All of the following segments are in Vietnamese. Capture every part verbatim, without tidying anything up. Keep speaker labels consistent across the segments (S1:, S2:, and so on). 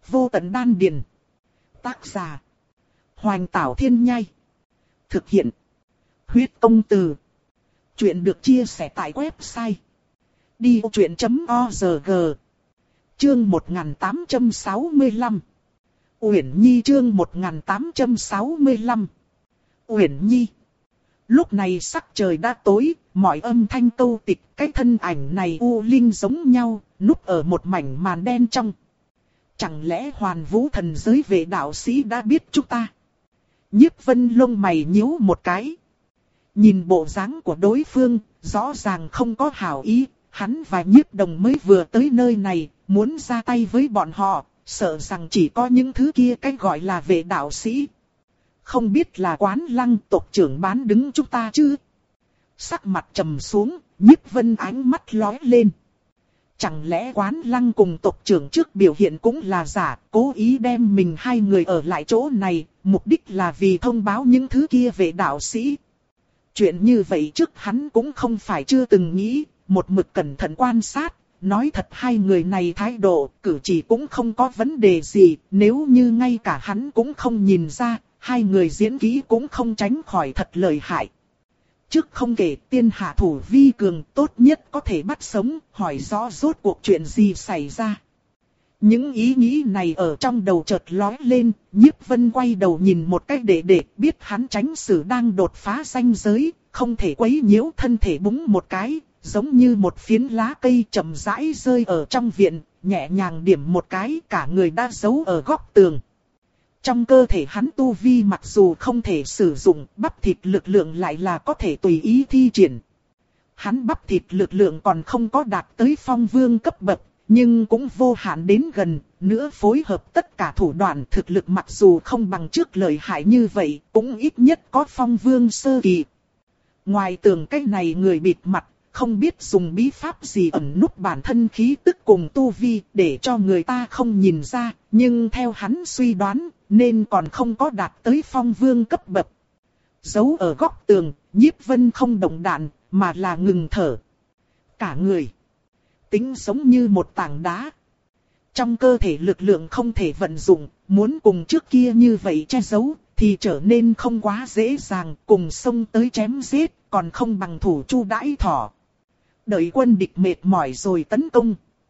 S1: Vô tận đan điền. Tác giả. Hoành Tảo Thiên Nhai. Thực hiện. Huyết Công Từ. Chuyện được chia sẻ tại website đi vô chuyện chấm org. Chương một nghìn tám trăm sáu mươi lăm. Uyển Nhi chương một nghìn tám trăm sáu mươi lăm. Uyển Nhi. Lúc này sắc trời đã tối, mọi âm thanh câu tịch, cái thân ảnh này u linh giống nhau, núp ở một mảnh màn đen trong. Chẳng lẽ Hoàn Vũ thần giới vệ đạo sĩ đã biết chúng ta? Nhiếp Vân lông mày nhíu một cái. Nhìn bộ dáng của đối phương, rõ ràng không có hảo ý, hắn và Nhiếp Đồng mới vừa tới nơi này, muốn ra tay với bọn họ, sợ rằng chỉ có những thứ kia cách gọi là vệ đạo sĩ. Không biết là Quán Lăng tộc trưởng bán đứng chúng ta chứ? Sắc mặt trầm xuống, Nhiếp Vân ánh mắt lóe lên. Chẳng lẽ Quán Lăng cùng tộc trưởng trước biểu hiện cũng là giả, cố ý đem mình hai người ở lại chỗ này, mục đích là vì thông báo những thứ kia về đạo sĩ. Chuyện như vậy trước hắn cũng không phải chưa từng nghĩ, một mực cẩn thận quan sát, nói thật hai người này thái độ, cử chỉ cũng không có vấn đề gì, nếu như ngay cả hắn cũng không nhìn ra, hai người diễn kỹ cũng không tránh khỏi thật lợi hại. Trước không kể tiên hạ thủ vi cường tốt nhất có thể bắt sống, hỏi rõ rốt cuộc chuyện gì xảy ra. Những ý nghĩ này ở trong đầu chợt lóe lên, Nhiếp Vân quay đầu nhìn một cách để để biết hắn tránh xử đang đột phá ranh giới, không thể quấy nhiễu, thân thể búng một cái, giống như một phiến lá cây chậm rãi rơi ở trong viện, nhẹ nhàng điểm một cái, cả người đã giấu ở góc tường. Trong cơ thể hắn tu vi mặc dù không thể sử dụng, bắp thịt lực lượng lại là có thể tùy ý thi triển. Hắn bắp thịt lực lượng còn không có đạt tới phong vương cấp bậc, nhưng cũng vô hạn đến gần, nữa phối hợp tất cả thủ đoạn thực lực mặc dù không bằng trước lợi hại như vậy, cũng ít nhất có phong vương sơ kỳ. Ngoài tường cái này người bịt mặt, không biết dùng bí pháp gì ẩn núp bản thân khí tức cùng tu vi để cho người ta không nhìn ra, nhưng theo hắn suy đoán, nên còn không có đạt tới phong vương cấp bậc. Giấu ở góc tường, Nhiếp Vân không động đạn, mà là ngừng thở. Cả người tính giống như một tảng đá. Trong cơ thể lực lượng không thể vận dụng, muốn cùng trước kia như vậy che giấu, thì trở nên không quá dễ dàng, cùng xông tới chém giết, còn không bằng thủ chu đãi thỏ. Đợi quân địch mệt mỏi rồi tấn công.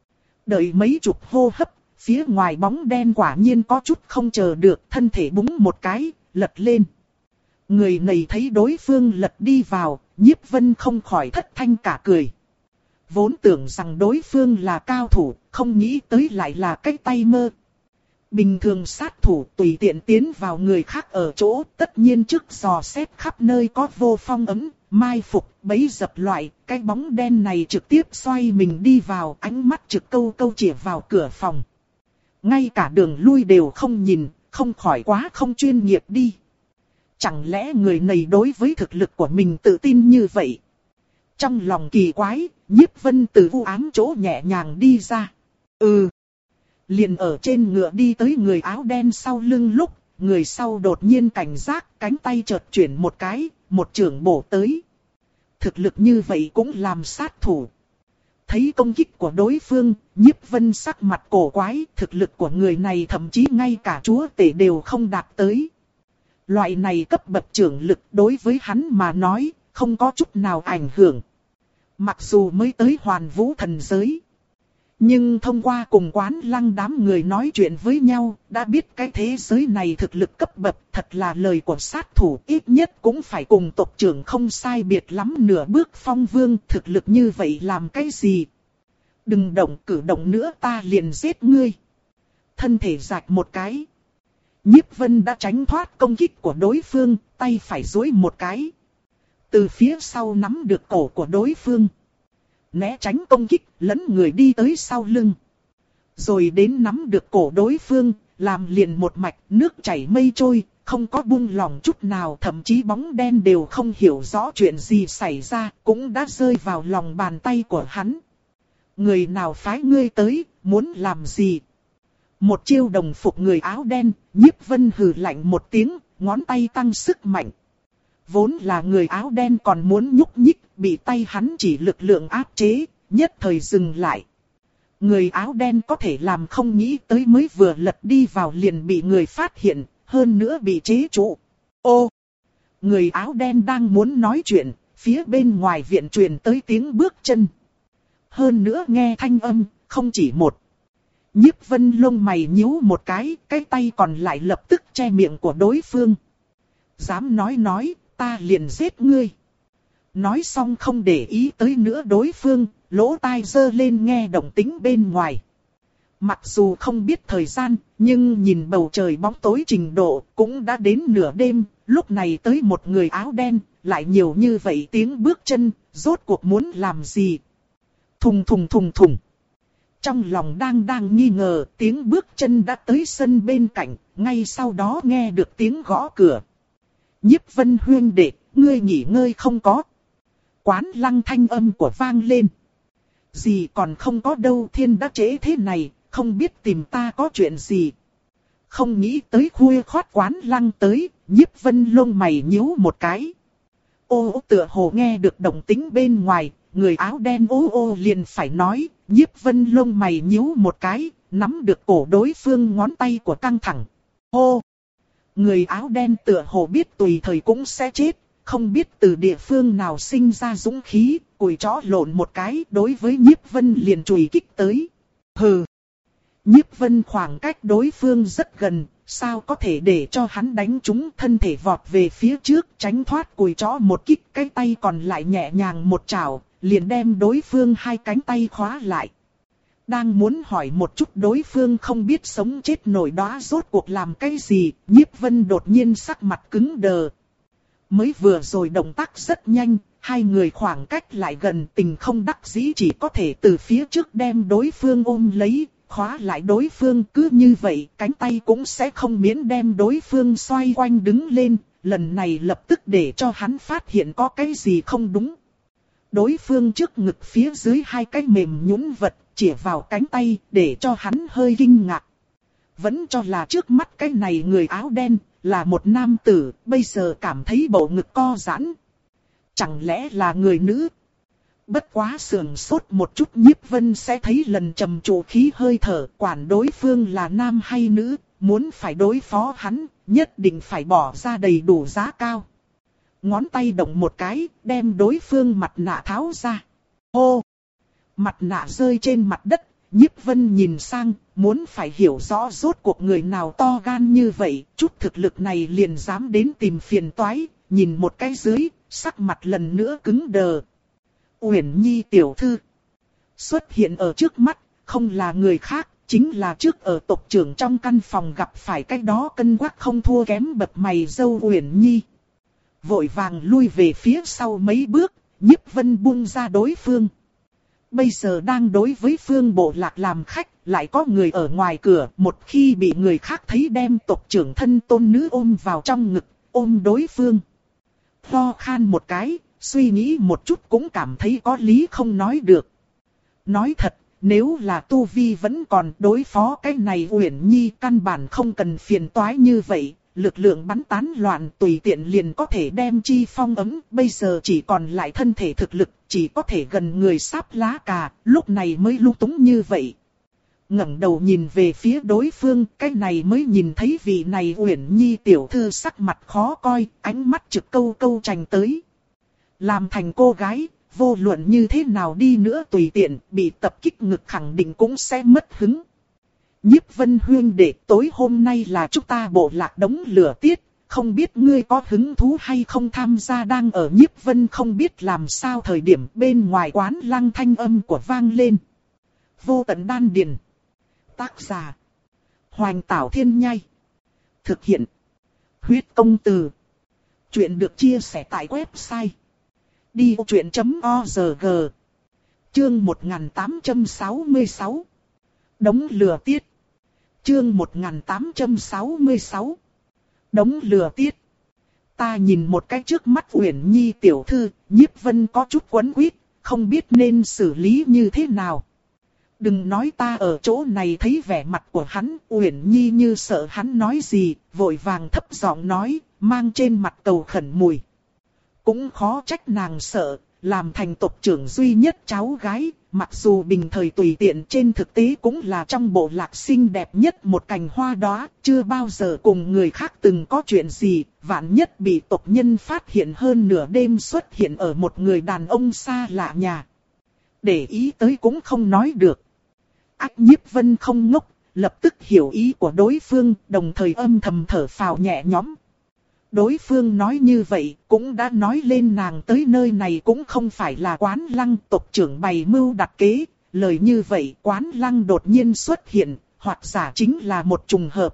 S1: Đợi mấy chục hô hấp, phía ngoài bóng đen quả nhiên có chút không chờ được, thân thể búng một cái, lật lên. Người này thấy đối phương lật đi vào, Nhiếp Vân không khỏi thất thanh cả cười. Vốn tưởng rằng đối phương là cao thủ, không nghĩ tới lại là cái tay mơ. Bình thường sát thủ tùy tiện tiến vào người khác ở chỗ, tất nhiên trước dò xét khắp nơi có vô phong ấm, mai phục, bấy dập loại, cái bóng đen này trực tiếp xoay mình đi vào, ánh mắt trực câu câu chĩa vào cửa phòng. Ngay cả đường lui đều không nhìn, không khỏi quá không chuyên nghiệp đi. Chẳng lẽ người này đối với thực lực của mình tự tin như vậy? Trong lòng kỳ quái, Nhiếp Vân từ u ám chỗ nhẹ nhàng đi ra. Ừ. Liền ở trên ngựa đi tới người áo đen sau lưng lúc, người sau đột nhiên cảnh giác, cánh tay chợt chuyển một cái, một chưởng bổ tới. Thực lực như vậy cũng làm sát thủ. Thấy công kích của đối phương, Nhiếp Vân sắc mặt cổ quái, thực lực của người này thậm chí ngay cả chúa tể đều không đạt tới. Loại này cấp bậc trưởng lực đối với hắn mà nói, không có chút nào ảnh hưởng. Mặc dù mới tới Hoàn Vũ thần giới, nhưng thông qua cùng Quán Lăng đám người nói chuyện với nhau, đã biết cái thế giới này thực lực cấp bậc, thật là lời của sát thủ, ít nhất cũng phải cùng tộc trưởng không sai biệt lắm nửa bước phong vương, thực lực như vậy làm cái gì? Đừng động cử động nữa ta liền giết ngươi. Thân thể rạch một cái. Nhiếp Vân đã tránh thoát công kích của đối phương, tay phải duỗi một cái. Từ phía sau nắm được cổ của đối phương. Né tránh công kích, lẫn người đi tới sau lưng. Rồi đến nắm được cổ đối phương, làm liền một mạch, nước chảy mây trôi, không có buông lỏng chút nào. Thậm chí bóng đen đều không hiểu rõ chuyện gì xảy ra, cũng đã rơi vào lòng bàn tay của hắn. Người nào phái ngươi tới, muốn làm gì? Một chiêu đồng phục người áo đen, Nhiếp Vân hừ lạnh một tiếng, ngón tay tăng sức mạnh. Vốn là người áo đen còn muốn nhúc nhích, bị tay hắn chỉ lực lượng áp chế, nhất thời dừng lại. Người áo đen có thể làm không nghĩ tới mới vừa lật đi vào liền bị người phát hiện, hơn nữa bị chế trụ. Ô! Người áo đen đang muốn nói chuyện, phía bên ngoài viện truyền tới tiếng bước chân. Hơn nữa nghe thanh âm, không chỉ một. Nhiếp Vân lông mày nhíu một cái, cái tay còn lại lập tức che miệng của đối phương. Dám nói nói, ta liền giết ngươi. Nói xong không để ý tới nữa đối phương, lỗ tai giơ lên nghe động tĩnh bên ngoài. Mặc dù không biết thời gian, nhưng nhìn bầu trời bóng tối trình độ cũng đã đến nửa đêm, lúc này tới một người áo đen, lại nhiều như vậy tiếng bước chân, rốt cuộc muốn làm gì? Thùng thùng thùng thùng. Trong lòng đang đang nghi ngờ, tiếng bước chân đã tới sân bên cạnh, ngay sau đó nghe được tiếng gõ cửa. Nhiếp Vân huynh đệ, ngươi nghỉ ngơi không có? Quán Lăng thanh âm của vang lên. Gì còn không có đâu, thiên đã trễ thế này, không biết tìm ta có chuyện gì. Không nghĩ tới khuya khoát Quán Lăng tới, Nhiếp Vân lông mày nhíu một cái. Ô tựa hồ nghe được động tĩnh bên ngoài, người áo đen ô ô liền phải nói, Nhiếp Vân lông mày nhíu một cái, nắm được cổ đối phương ngón tay của căng thẳng. Ô! Người áo đen tựa hồ biết tùy thời cũng sẽ chết, không biết từ địa phương nào sinh ra dũng khí, cùi chó lộn một cái đối với Nhiếp Vân liền chùy kích tới. Hừ! Nhiếp Vân khoảng cách đối phương rất gần, sao có thể để cho hắn đánh trúng, thân thể vọt về phía trước tránh thoát cùi chó một kích, cái tay còn lại nhẹ nhàng một chảo, liền đem đối phương hai cánh tay khóa lại. Đang muốn hỏi một chút đối phương không biết sống chết nổi đó rốt cuộc làm cái gì, Nhiếp Vân đột nhiên sắc mặt cứng đờ. Mới vừa rồi động tác rất nhanh, hai người khoảng cách lại gần, tình không đắc dĩ chỉ có thể từ phía trước đem đối phương ôm lấy, khóa lại đối phương, cứ như vậy cánh tay cũng sẽ không miễn đem đối phương xoay quanh đứng lên, lần này lập tức để cho hắn phát hiện có cái gì không đúng. Đối phương trước ngực phía dưới hai cái mềm nhũn vật, chĩa vào cánh tay, để cho hắn hơi kinh ngạc. Vẫn cho là trước mắt cái này người áo đen, là một nam tử, bây giờ cảm thấy bộ ngực co giãn. Chẳng lẽ là người nữ? Bất quá sườn sốt một chút Nhiếp Vân sẽ thấy lần trầm trụ khí hơi thở, quản đối phương là nam hay nữ, muốn phải đối phó hắn, nhất định phải bỏ ra đầy đủ giá cao. Ngón tay động một cái, đem đối phương mặt nạ tháo ra. Hô! Mặt nạ rơi trên mặt đất, Nhiếp Vân nhìn sang, muốn phải hiểu rõ rốt cuộc người nào to gan như vậy, chút thực lực này liền dám đến tìm phiền toái, nhìn một cái dưới, sắc mặt lần nữa cứng đờ. Uyển Nhi tiểu thư xuất hiện ở trước mắt, không là người khác, chính là trước ở tộc trưởng trong căn phòng gặp phải cái đó cân quắc không thua kém bậc mày dâu Uyển Nhi. Vội vàng lui về phía sau mấy bước, Nhiếp Vân buông ra đối phương. Bây giờ đang đối với Phương Bộ Lạc làm khách, lại có người ở ngoài cửa, một khi bị người khác thấy đem tộc trưởng thân tôn nữ ôm vào trong ngực, ôm đối phương. Ho khan một cái, suy nghĩ một chút cũng cảm thấy có lý không nói được. Nói thật, nếu là Tu Vi vẫn còn đối phó cái này Uyển Nhi căn bản không cần phiền toái như vậy. Lực lượng bắn tán loạn tùy tiện liền có thể đem chi phong ấm, bây giờ chỉ còn lại thân thể thực lực, chỉ có thể gần người sáp lá cà, lúc này mới lung túng như vậy. Ngẩng đầu nhìn về phía đối phương, cái này mới nhìn thấy vị này Uyển Nhi tiểu thư sắc mặt khó coi, ánh mắt trực câu câu trành tới. Làm thành cô gái, vô luận như thế nào đi nữa tùy tiện, bị tập kích ngực khẳng định cũng sẽ mất hứng. Nhiếp Vân huynh đệ, tối hôm nay là chúng ta bộ lạc đống lửa tiết, không biết ngươi có hứng thú hay không tham gia. Đang ở Nhiếp Vân không biết làm sao thời điểm bên ngoài Quán Lăng thanh âm của vang lên. Vô tận đan điền. Tác giả: Hoành Tảo Thiên Nhai. Thực hiện: Huyết Công Từ. Chuyện được chia sẻ tại website đi vô chuyện chấm org. Chương một nghìn tám trăm sáu mươi sáu. Đống lửa tiết. Chương một nghìn tám trăm sáu mươi sáu. Đống lửa tiết. Ta nhìn một cái trước mắt Uyển Nhi tiểu thư, Nhiếp Vân có chút quấn quýt, không biết nên xử lý như thế nào. Đừng nói ta ở chỗ này thấy vẻ mặt của hắn, Uyển Nhi như sợ hắn nói gì, vội vàng thấp giọng nói, mang trên mặt cầu khẩn mùi. Cũng khó trách nàng sợ, làm thành tộc trưởng duy nhất cháu gái, mặc dù bình thời tùy tiện trên thực tế cũng là trong bộ lạc xinh đẹp nhất một cành hoa đóa, chưa bao giờ cùng người khác từng có chuyện gì, vạn nhất bị tộc nhân phát hiện hơn nửa đêm xuất hiện ở một người đàn ông xa lạ nhà. Để ý tới cũng không nói được. Ách Nhiếp Vân không ngốc, lập tức hiểu ý của đối phương, đồng thời âm thầm thở phào nhẹ nhõm. Đối phương nói như vậy, cũng đã nói lên nàng tới nơi này cũng không phải là Quán Lăng tộc trưởng bày mưu đặt kế. Lời như vậy Quán Lăng đột nhiên xuất hiện, hoặc giả chính là một trùng hợp.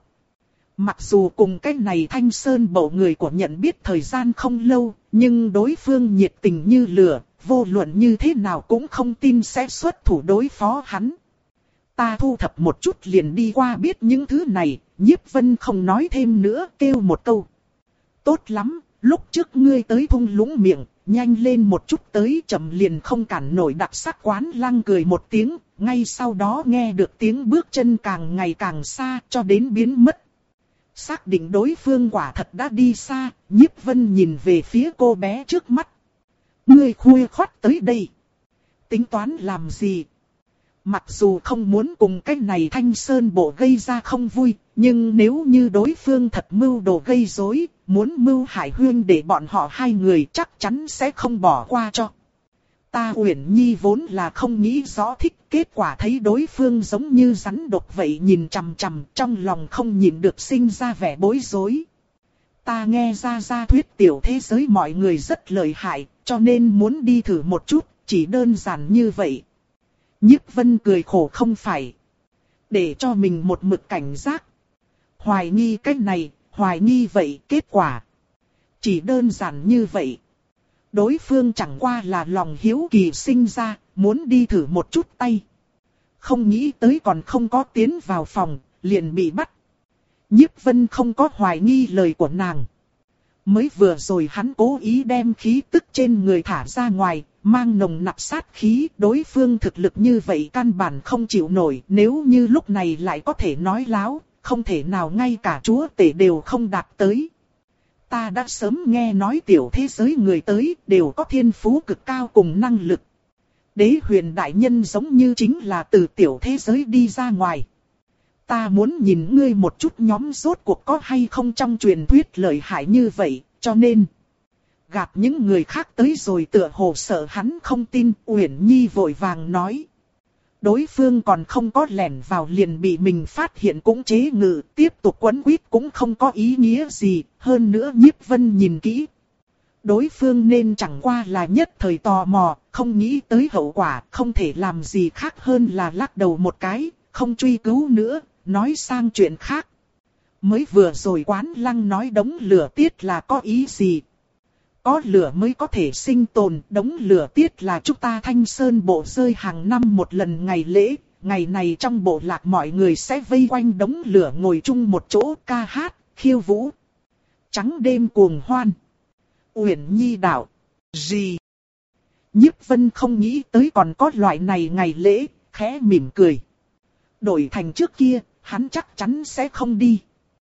S1: Mặc dù cùng cái này Thanh Sơn Bộ người của nhận biết thời gian không lâu, nhưng đối phương nhiệt tình như lửa, vô luận như thế nào cũng không tin sẽ xuất thủ đối phó hắn. Ta thu thập một chút liền đi qua biết những thứ này, Nhiếp Vân không nói thêm nữa, kêu một câu. Tốt lắm, lúc trước ngươi tới thung lũng miệng, nhanh lên một chút tới, chậm liền không cản nổi. Đặc sắc Quán Lăng cười một tiếng, ngay sau đó nghe được tiếng bước chân càng ngày càng xa cho đến biến mất. Xác định đối phương quả thật đã đi xa, Nhiếp Vân nhìn về phía cô bé trước mắt. Ngươi khuya khoắt tới đây, tính toán làm gì? Mặc dù không muốn cùng cái này Thanh Sơn Bộ gây ra không vui, nhưng nếu như đối phương thật mưu đồ gây rối, muốn mưu hại huyên để bọn họ hai người chắc chắn sẽ không bỏ qua cho. Ta Uyển Nhi vốn là không nghĩ rõ thích, kết quả thấy đối phương giống như rắn độc vậy nhìn chằm chằm, trong lòng không nhịn được sinh ra vẻ bối rối. Ta nghe ra ra thuyết tiểu thế giới mọi người rất lợi hại, cho nên muốn đi thử một chút, chỉ đơn giản như vậy. Nhiếp Vân cười khổ không phải. Để cho mình một mực cảnh giác. Hoài nghi cách này, hoài nghi vậy, kết quả. Chỉ đơn giản như vậy. Đối phương chẳng qua là lòng hiếu kỳ sinh ra, muốn đi thử một chút tay. Không nghĩ tới còn không có tiến vào phòng, liền bị bắt. Nhiếp Vân không có hoài nghi lời của nàng. Mới vừa rồi hắn cố ý đem khí tức trên người thả ra ngoài, mang nồng nặc sát khí, đối phương thực lực như vậy căn bản không chịu nổi, nếu như lúc này lại có thể nói láo, không thể nào ngay cả chúa tể đều không đạt tới. Ta đã sớm nghe nói tiểu thế giới người tới đều có thiên phú cực cao cùng năng lực. Đế huyền đại nhân giống như chính là từ tiểu thế giới đi ra ngoài. Ta muốn nhìn ngươi một chút nhóm rốt cuộc có hay không trong truyền thuyết lợi hại như vậy, cho nên gặp những người khác tới rồi tựa hồ sợ hắn không tin, Uyển Nhi vội vàng nói. Đối phương còn không có lẻn vào liền bị mình phát hiện cũng chế ngự, tiếp tục quấn quýt cũng không có ý nghĩa gì, hơn nữa Nhiếp Vân nhìn kỹ. Đối phương nên chẳng qua là nhất thời tò mò, không nghĩ tới hậu quả, không thể làm gì khác hơn là lắc đầu một cái, không truy cứu nữa, nói sang chuyện khác. Mới vừa rồi Quán Lăng nói đống lửa tiết là có ý gì? Có lửa mới có thể sinh tồn, đống lửa tiết là chúng ta Thanh Sơn Bộ rơi hàng năm một lần ngày lễ, ngày này trong bộ lạc mọi người sẽ vây quanh đống lửa ngồi chung một chỗ ca hát, khiêu vũ. Trắng đêm cuồng hoan. Uyển Nhi đạo. Gì? Nhiếp Vân không nghĩ tới còn có loại này ngày lễ, khẽ mỉm cười. Đổi thành trước kia, hắn chắc chắn sẽ không đi.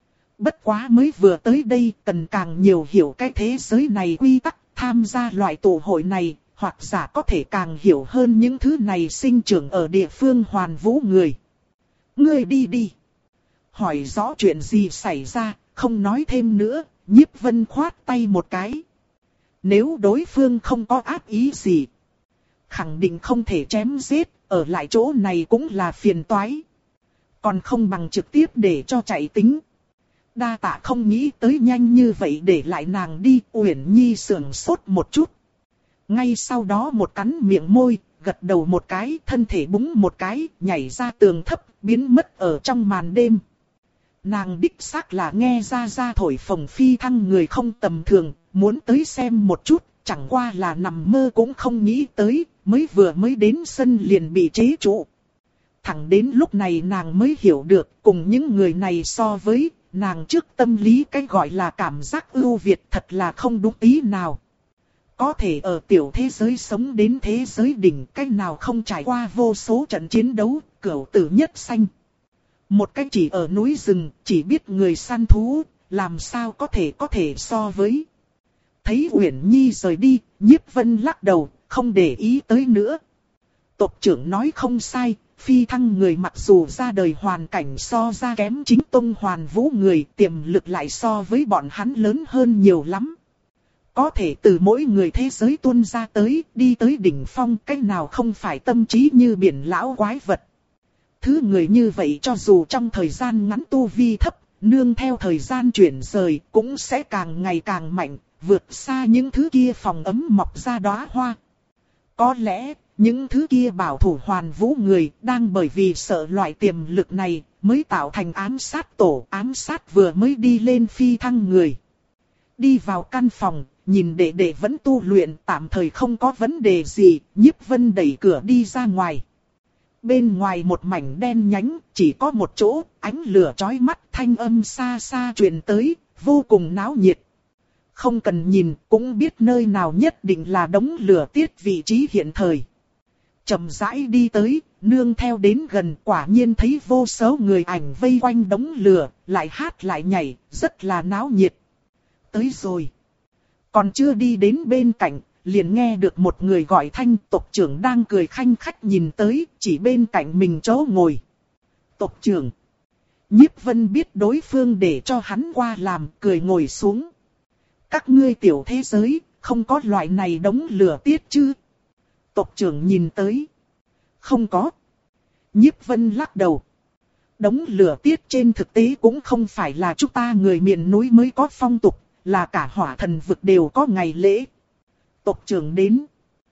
S1: Bất quá mới vừa tới đây cần càng nhiều hiểu cái thế giới này quy tắc, tham gia loại tụ hội này, hoặc giả có thể càng hiểu hơn những thứ này sinh trưởng ở địa phương hoàn vũ người. Ngươi đi đi. Hỏi rõ chuyện gì xảy ra, không nói thêm nữa, Nhiếp Vân khoát tay một cái. Nếu đối phương không có ác ý gì, khẳng định không thể chém giết, ở lại chỗ này cũng là phiền toái. Còn không bằng trực tiếp để cho chạy tính. Đa tạ không nghĩ tới nhanh như vậy để lại nàng đi, Uyển Nhi sườn sốt một chút. Ngay sau đó một cắn miệng môi, gật đầu một cái, thân thể búng một cái, nhảy ra tường thấp, biến mất ở trong màn đêm. Nàng đích xác là nghe ra ra thổi phồng phi thăng người không tầm thường, muốn tới xem một chút, chẳng qua là nằm mơ cũng không nghĩ tới, mới vừa mới đến sân liền bị chế trụ. Thẳng đến lúc này nàng mới hiểu được, cùng những người này so với, nàng trước tâm lý cái gọi là cảm giác ưu việt thật là không đúng tí nào. Có thể ở tiểu thế giới sống đến thế giới đỉnh, cái nào không trải qua vô số trận chiến đấu, cửu tử nhất sanh. Một cái chỉ ở núi rừng, chỉ biết người săn thú, làm sao có thể có thể so với. Thấy Uyển Nhi rời đi, Nhiếp Vân lắc đầu, không để ý tới nữa. Tộc trưởng nói không sai, phi thăng người mặc dù ra đời hoàn cảnh so ra kém chính tông hoàn vũ người, tiềm lực lại so với bọn hắn lớn hơn nhiều lắm. Có thể từ mỗi người thế giới tuôn ra tới, đi tới đỉnh phong, cách nào không phải tâm trí như biển lão quái vật. Thứ người như vậy cho dù trong thời gian ngắn tu vi thấp, nương theo thời gian chuyển rời, cũng sẽ càng ngày càng mạnh, vượt xa những thứ kia phòng ấm mọc ra đóa hoa. Có lẽ, những thứ kia bảo thủ hoàn vũ người, đang bởi vì sợ loại tiềm lực này, mới tạo thành ám sát tổ, ám sát vừa mới đi lên phi thăng người. Đi vào căn phòng, nhìn đệ đệ vẫn tu luyện, tạm thời không có vấn đề gì, Nhiếp Vân đẩy cửa đi ra ngoài. Bên ngoài một mảnh đen nhánh, chỉ có một chỗ, ánh lửa chói mắt, thanh âm xa xa truyền tới, vô cùng náo nhiệt. Không cần nhìn, cũng biết nơi nào nhất định là đống lửa tiết vị trí hiện thời. Chậm rãi đi tới, nương theo đến gần, quả nhiên thấy vô số người ảnh vây quanh đống lửa, lại hát lại nhảy, rất là náo nhiệt. Tới rồi. Còn chưa đi đến bên cạnh, liền nghe được một người gọi thanh, tộc trưởng đang cười khanh khách nhìn tới, chỉ bên cạnh mình chỗ ngồi. Tộc trưởng. Nhiếp Vân biết đối phương để cho hắn qua làm, cười ngồi xuống. Các ngươi tiểu thế giới, không có loại này đống lửa tiết chứ? Tộc trưởng nhìn tới. Không có. Nhiếp Vân lắc đầu. Đống lửa tiết trên thực tế cũng không phải là chúng ta người miền núi mới có phong tục, là cả hỏa thần vực đều có ngày lễ. Tộc trưởng đến.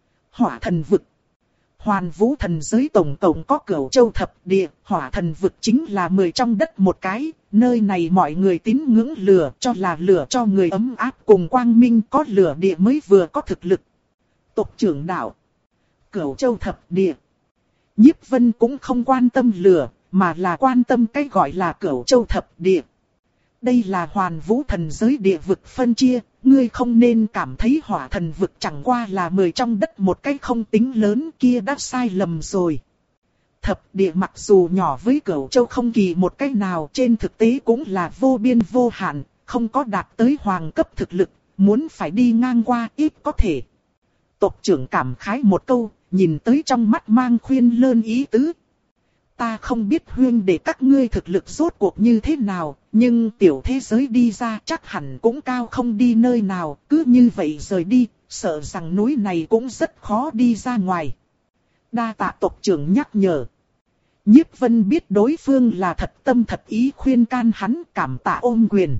S1: Hỏa thần vực. Hoàn vũ thần giới tổng cộng có cửu châu thập địa, hỏa thần vực chính là mười trong đất một cái, nơi này mọi người tín ngưỡng lửa, cho là lửa cho người ấm áp cùng quang minh, có lửa địa mới vừa có thực lực. Tộc trưởng đạo. Cửu châu thập địa. Nhiếp Vân cũng không quan tâm lửa, mà là quan tâm cái gọi là cửu châu thập địa. Đây là hoàn vũ thần giới địa vực phân chia, ngươi không nên cảm thấy hỏa thần vực chẳng qua là mười trong đất một cái không tính lớn, kia đã sai lầm rồi. Thập địa mặc dù nhỏ với cửu châu không kỳ một cái nào, trên thực tế cũng là vô biên vô hạn, không có đạt tới hoàng cấp thực lực, muốn phải đi ngang qua ít có thể. Tộc trưởng cảm khái một câu, nhìn tới trong mắt mang khuyên lơn ý tứ. Ta không biết huyên để các ngươi thực lực rốt cuộc như thế nào, nhưng tiểu thế giới đi ra chắc hẳn cũng cao không đi nơi nào, cứ như vậy rời đi, sợ rằng núi này cũng rất khó đi ra ngoài. Đa tạ tộc trưởng nhắc nhở. Nhiếp Vân biết đối phương là thật tâm thật ý khuyên can hắn, cảm tạ ôm quyền.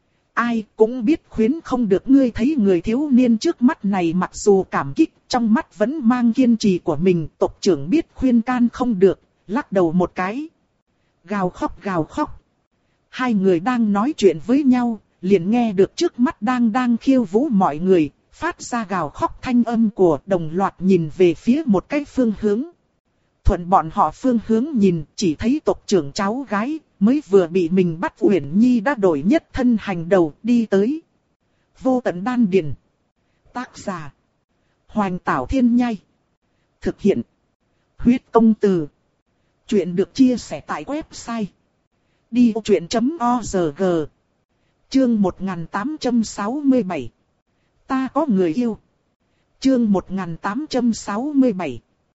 S1: Ai cũng biết khuyến không được, ngươi thấy người thiếu niên trước mắt này mặc dù cảm kích, trong mắt vẫn mang kiên trì của mình, tộc trưởng biết khuyên can không được, lắc đầu một cái. Gào khóc gào khóc. Hai người đang nói chuyện với nhau, liền nghe được trước mắt đang đang khiêu vũ mọi người, phát ra gào khóc thanh âm của, đồng loạt nhìn về phía một cái phương hướng. Thuận bọn họ phương hướng nhìn, chỉ thấy tộc trưởng cháu gái, mới vừa bị mình bắt Uyển Nhi đã đổi nhất thân hành đầu đi tới. Vô tận đan điền. Tác giả. Hoành Tảo Thiên Nhai. Thực hiện. Huyết Công Từ. Chuyện được chia sẻ tại website đi vô chuyện chấm org. Chương một nghìn tám trăm sáu mươi bảy. Ta có người yêu. Chương một nghìn tám trăm sáu mươi bảy.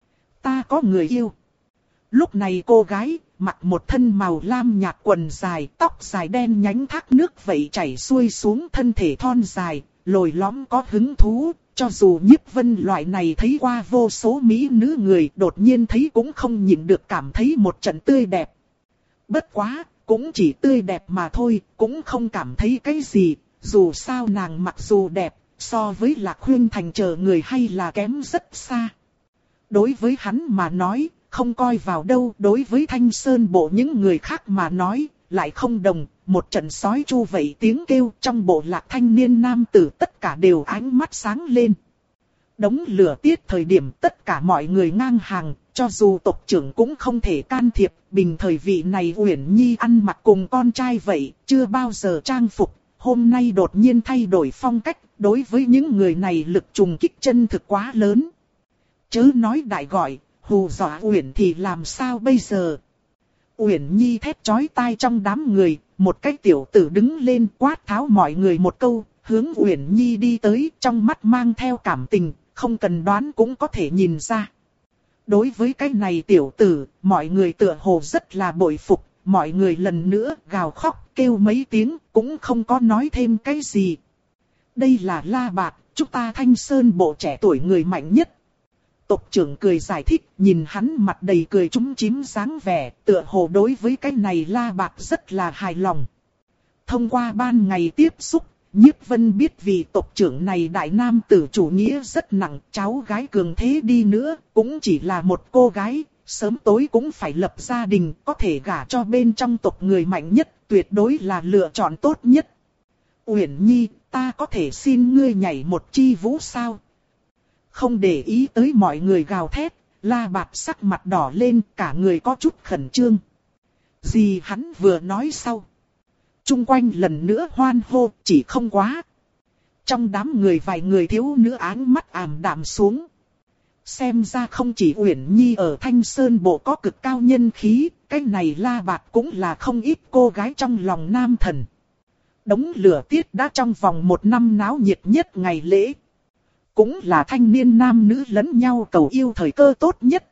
S1: Ta có người yêu. Lúc này cô gái mặc một thân màu lam nhạt quần dài, tóc dài đen nhánh thác nước vậy chảy xuôi xuống, thân thể thon dài, lồi lõm có hứng thú. Cho dù Nhiếp Vân loại này thấy qua vô số mỹ nữ người, đột nhiên thấy cũng không nhịn được cảm thấy một trận tươi đẹp. Bất quá, cũng chỉ tươi đẹp mà thôi, cũng không cảm thấy cái gì, dù sao nàng mặc dù đẹp, so với Lạc Khuyên Thành chờ người hay là kém rất xa. Đối với hắn mà nói, không coi vào đâu, đối với Thanh Sơn bộ những người khác mà nói, lại không đồng. Một trận sói chu vậy tiếng kêu, trong bộ lạc thanh niên nam tử tất cả đều ánh mắt sáng lên. Đống lửa tiết thời điểm tất cả mọi người ngang hàng, cho dù tộc trưởng cũng không thể can thiệp. Bình thời vị này Uyển Nhi ăn mặc cùng con trai vậy, chưa bao giờ trang phục, hôm nay đột nhiên thay đổi phong cách, đối với những người này lực trùng kích chân thực quá lớn. Chớ nói đại gọi, hù dọa Uyển thì làm sao bây giờ? Uyển Nhi thét chói tai trong đám người, một cái tiểu tử đứng lên quát tháo mọi người một câu, hướng Uyển Nhi đi tới, trong mắt mang theo cảm tình, không cần đoán cũng có thể nhìn ra. Đối với cái này tiểu tử, mọi người tựa hồ rất là bội phục, mọi người lần nữa gào khóc kêu mấy tiếng cũng không có nói thêm cái gì. Đây là La Bạt, chúng ta Thanh Sơn bộ trẻ tuổi người mạnh nhất. Tộc trưởng cười giải thích, nhìn hắn mặt đầy cười trúng chím dáng vẻ, tựa hồ đối với cái này La Bạt rất là hài lòng. Thông qua ban ngày tiếp xúc, Nhiếp Vân biết vì tộc trưởng này đại nam tử chủ nghĩa rất nặng, cháu gái cường thế đi nữa, cũng chỉ là một cô gái, sớm tối cũng phải lập gia đình, có thể gả cho bên trong tộc người mạnh nhất, tuyệt đối là lựa chọn tốt nhất. Uyển Nhi, ta có thể xin ngươi nhảy một chi vũ sao? Không để ý tới mọi người gào thét, La Bạt sắc mặt đỏ lên, cả người có chút khẩn trương. Gì hắn vừa nói sau. Trung quanh lần nữa hoan hô, chỉ không quá. Trong đám người vài người thiếu nữ áng mắt ảm đạm xuống. Xem ra không chỉ Uyển Nhi ở Thanh Sơn bộ có cực cao nhân khí, cái này La Bạt cũng là không ít cô gái trong lòng nam thần. Đống lửa tiết đã trong vòng một năm náo nhiệt nhất ngày lễ. Cũng là thanh niên nam nữ lẫn nhau cầu yêu thời cơ tốt nhất.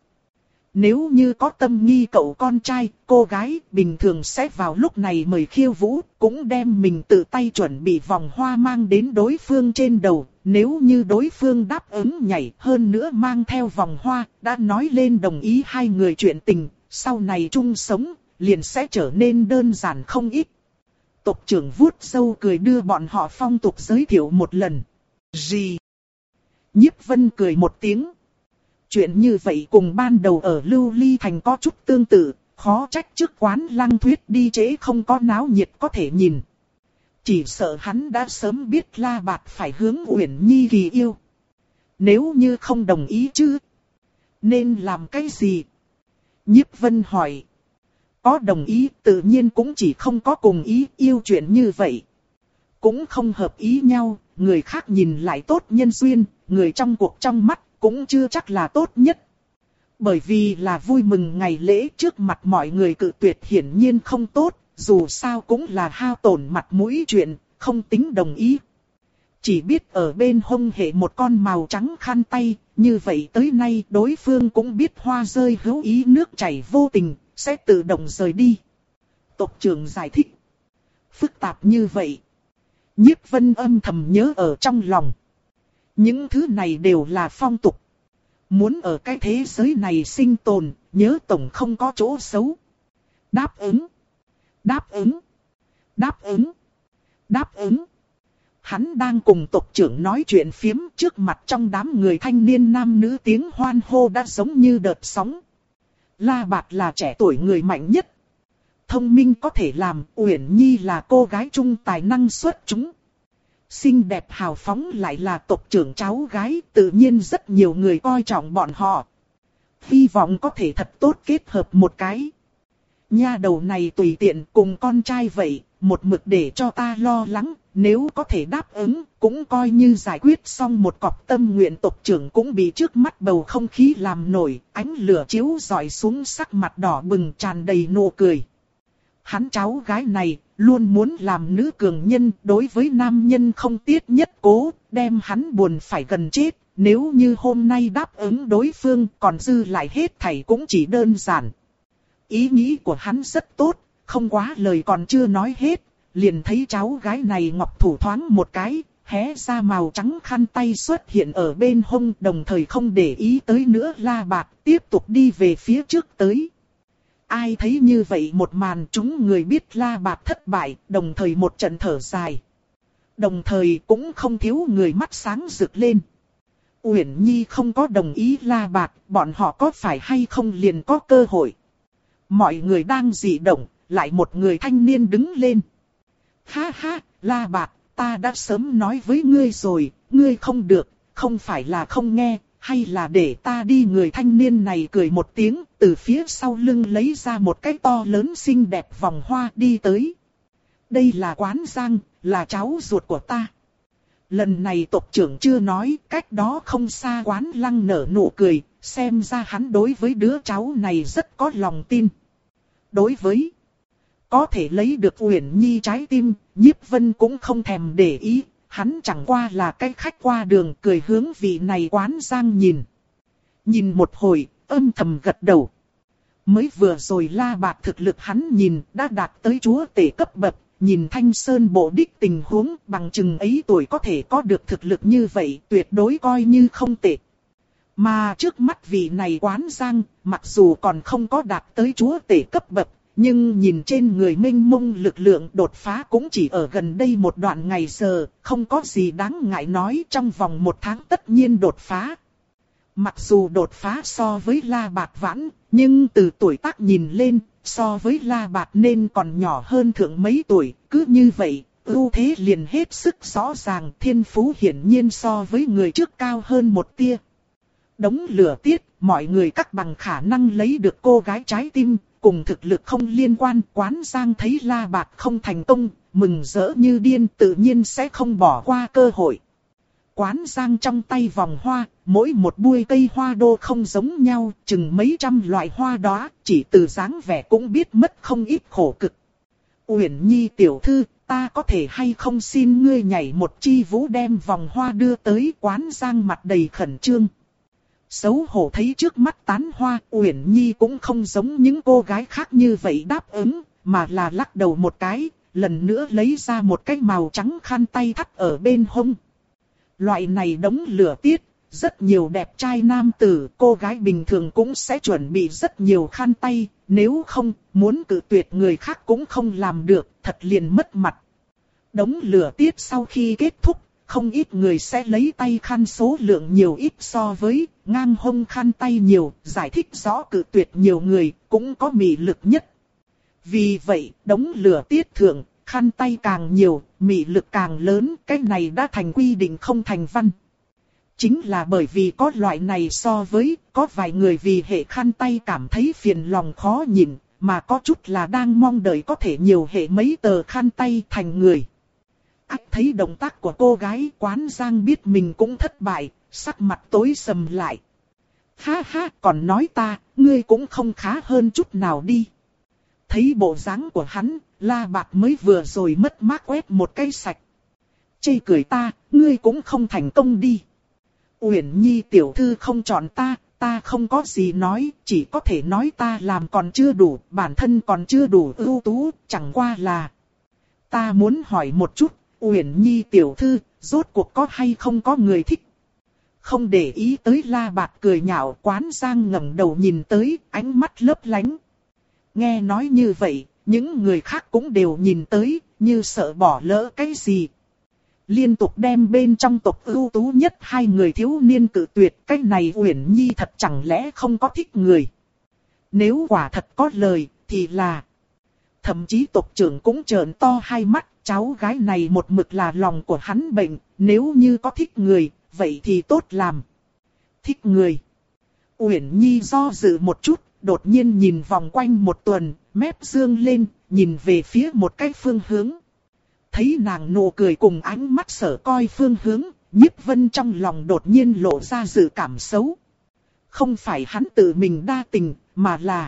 S1: Nếu như có tâm nghi cậu con trai, cô gái bình thường sẽ vào lúc này mời khiêu vũ, cũng đem mình tự tay chuẩn bị vòng hoa mang đến đối phương trên đầu. Nếu như đối phương đáp ứng nhảy hơn nữa mang theo vòng hoa, đã nói lên đồng ý hai người chuyện tình, sau này chung sống, liền sẽ trở nên đơn giản không ít. Tộc trưởng vuốt râu cười đưa bọn họ phong tục giới thiệu một lần. Gì? Nhiếp Vân cười một tiếng. Chuyện như vậy cùng ban đầu ở Lưu Ly Thành có chút tương tự, khó trách trước quán Lăng Thuyết đi trễ không có náo nhiệt có thể nhìn. Chỉ sợ hắn đã sớm biết La Bạt phải hướng Uyển Nhi kỳ yêu. Nếu như không đồng ý chứ, nên làm cái gì? Nhiếp Vân hỏi. Có đồng ý tự nhiên cũng chỉ không có cùng ý yêu chuyện như vậy. Cũng không hợp ý nhau, người khác nhìn lại tốt nhân duyên, người trong cuộc trong mắt cũng chưa chắc là tốt nhất. Bởi vì là vui mừng ngày lễ trước mặt mọi người cự tuyệt hiển nhiên không tốt, dù sao cũng là hao tổn mặt mũi chuyện, không tính đồng ý. Chỉ biết ở bên hông hệ một con màu trắng khăn tay, như vậy tới nay đối phương cũng biết hoa rơi hữu ý nước chảy vô tình, sẽ tự động rời đi. Tộc trưởng giải thích. Phức tạp như vậy. Nhiếp Vân âm thầm nhớ ở trong lòng. Những thứ này đều là phong tục. Muốn ở cái thế giới này sinh tồn, nhớ tổng không có chỗ xấu. Đáp ứng. Đáp ứng. Đáp ứng. Đáp ứng. Hắn đang cùng tộc trưởng nói chuyện phiếm trước mặt trong đám người thanh niên nam nữ tiếng hoan hô đã giống như đợt sóng. La Bạt là trẻ tuổi người mạnh nhất. Thông minh có thể làm, Uyển Nhi là cô gái trung tài năng xuất chúng. Xinh đẹp hào phóng lại là tộc trưởng cháu gái, tự nhiên rất nhiều người coi trọng bọn họ. Hy vọng có thể thật tốt kết hợp một cái. Nha đầu này tùy tiện cùng con trai vậy, một mực để cho ta lo lắng, nếu có thể đáp ứng, cũng coi như giải quyết xong một cọc tâm nguyện. Tộc trưởng cũng bị trước mắt bầu không khí làm nổi, ánh lửa chiếu rọi xuống sắc mặt đỏ bừng tràn đầy nụ cười. Hắn cháu gái này, luôn muốn làm nữ cường nhân, đối với nam nhân không tiết nhất cố, đem hắn buồn phải gần chết. Nếu như hôm nay đáp ứng đối phương, còn dư lại hết thảy cũng chỉ đơn giản. Ý nghĩ của hắn rất tốt, không quá lời còn chưa nói hết, liền thấy cháu gái này ngọc thủ thoáng một cái, hé ra màu trắng khăn tay xuất hiện ở bên hông, đồng thời không để ý tới nữa La Bạt, tiếp tục đi về phía trước tới. Ai thấy như vậy một màn, chúng người biết La Bạt thất bại, đồng thời một trận thở dài. Đồng thời cũng không thiếu người mắt sáng rực lên. Uyển Nhi không có đồng ý La Bạt, bọn họ có phải hay không liền có cơ hội. Mọi người đang dị động, lại một người thanh niên đứng lên. Ha ha, La Bạt, ta đã sớm nói với ngươi rồi, ngươi không được, không phải là không nghe, hay là để ta đi. Người thanh niên này cười một tiếng, từ phía sau lưng lấy ra một cái to lớn xinh đẹp vòng hoa đi tới. Đây là Quán Giang, là cháu ruột của ta. Lần này tộc trưởng chưa nói, cách đó không xa Quán Lăng nở nụ cười, xem ra hắn đối với đứa cháu này rất có lòng tin. Đối với có thể lấy được Uyển Nhi trái tim, Nhiếp Vân cũng không thèm để ý, hắn chẳng qua là cái khách qua đường cười hướng vị này Quán Giang nhìn. Nhìn một hồi, âm thầm gật đầu. Mới vừa rồi La Bạt thực lực hắn nhìn đã đạt tới chúa tể cấp bậc, nhìn Thanh Sơn bộ đích tình huống bằng chừng ấy tuổi có thể có được thực lực như vậy tuyệt đối coi như không tệ. Mà trước mắt vị này Quán Giang, mặc dù còn không có đạt tới chúa tể cấp bậc, nhưng nhìn trên người mênh mông lực lượng đột phá cũng chỉ ở gần đây một đoạn ngày giờ, không có gì đáng ngại nói trong vòng một tháng tất nhiên đột phá. Mặc dù đột phá so với La Bạt vãn, nhưng từ tuổi tác nhìn lên, so với La Bạt nên còn nhỏ hơn thượng mấy tuổi, cứ như vậy, ưu thế liền hết sức rõ ràng, thiên phú hiển nhiên so với người trước cao hơn một tia. Đống lửa tiết, mọi người các bằng khả năng lấy được cô gái trái tim, cùng thực lực không liên quan. Quán Giang thấy La Bạt không thành công, mừng rỡ như điên, tự nhiên sẽ không bỏ qua cơ hội. Quán Giang trong tay vòng hoa, mỗi một bụi cây hoa đô không giống nhau, chừng mấy trăm loại hoa đó, chỉ từ dáng vẻ cũng biết mất không ít khổ cực. Uyển Nhi tiểu thư, ta có thể hay không xin ngươi nhảy một chi vũ đem vòng hoa đưa tới. Quán Giang mặt đầy khẩn trương. Xấu hổ thấy trước mắt tán hoa, Uyển Nhi cũng không giống những cô gái khác như vậy đáp ứng, mà là lắc đầu một cái, lần nữa lấy ra một cái màu trắng khăn tay thắt ở bên hông. Loại này đống lửa tiết, rất nhiều đẹp trai nam tử, cô gái bình thường cũng sẽ chuẩn bị rất nhiều khăn tay, nếu không, muốn cự tuyệt người khác cũng không làm được, thật liền mất mặt. Đống lửa tiết sau khi kết thúc, không ít người sẽ lấy tay khăn số lượng nhiều ít so với ngang hông khăn tay nhiều, giải thích rõ cự tuyệt nhiều người, cũng có mị lực nhất. Vì vậy, đống lửa tiết thượng, khăn tay càng nhiều, mị lực càng lớn, cái này đã thành quy định không thành văn. Chính là bởi vì có loại này so với, có vài người vì hệ khăn tay cảm thấy phiền lòng khó nhịn, mà có chút là đang mong đợi có thể nhiều hệ mấy tờ khăn tay thành người. Ách thấy động tác của cô gái, Quán Giang biết mình cũng thất bại, sắc mặt tối sầm lại. Ha ha, còn nói ta, ngươi cũng không khá hơn chút nào đi. Thấy bộ dáng của hắn, La Bạt mới vừa rồi mất mát quét một cái sạch. Chê cười ta, ngươi cũng không thành công đi. Uyển Nhi tiểu thư không chọn ta, ta không có gì nói, chỉ có thể nói ta làm còn chưa đủ, bản thân còn chưa đủ ưu tú, chẳng qua là. Ta muốn hỏi một chút, Uyển Nhi tiểu thư, rốt cuộc có hay không có người thích? Không để ý tới La Bạt cười nhạo, Quán Giang ngẩng đầu nhìn tới, ánh mắt lấp lánh. Nghe nói như vậy, những người khác cũng đều nhìn tới, như sợ bỏ lỡ cái gì. Liên tục đem bên trong tộc ưu tú nhất hai người thiếu niên cự tuyệt, cái này Uyển Nhi thật chẳng lẽ không có thích người. Nếu quả thật có lời, thì là. Thậm chí tộc trưởng cũng trợn to hai mắt, cháu gái này một mực là lòng của hắn bệnh, nếu như có thích người, vậy thì tốt làm. Thích người. Uyển Nhi do dự một chút, đột nhiên nhìn vòng quanh một tuần, mép dương lên, nhìn về phía một cái phương hướng. Thấy nàng nụ cười cùng ánh mắt sở coi phương hướng, Nhiếp Vân trong lòng đột nhiên lộ ra dự cảm xấu. Không phải hắn tự mình đa tình, mà là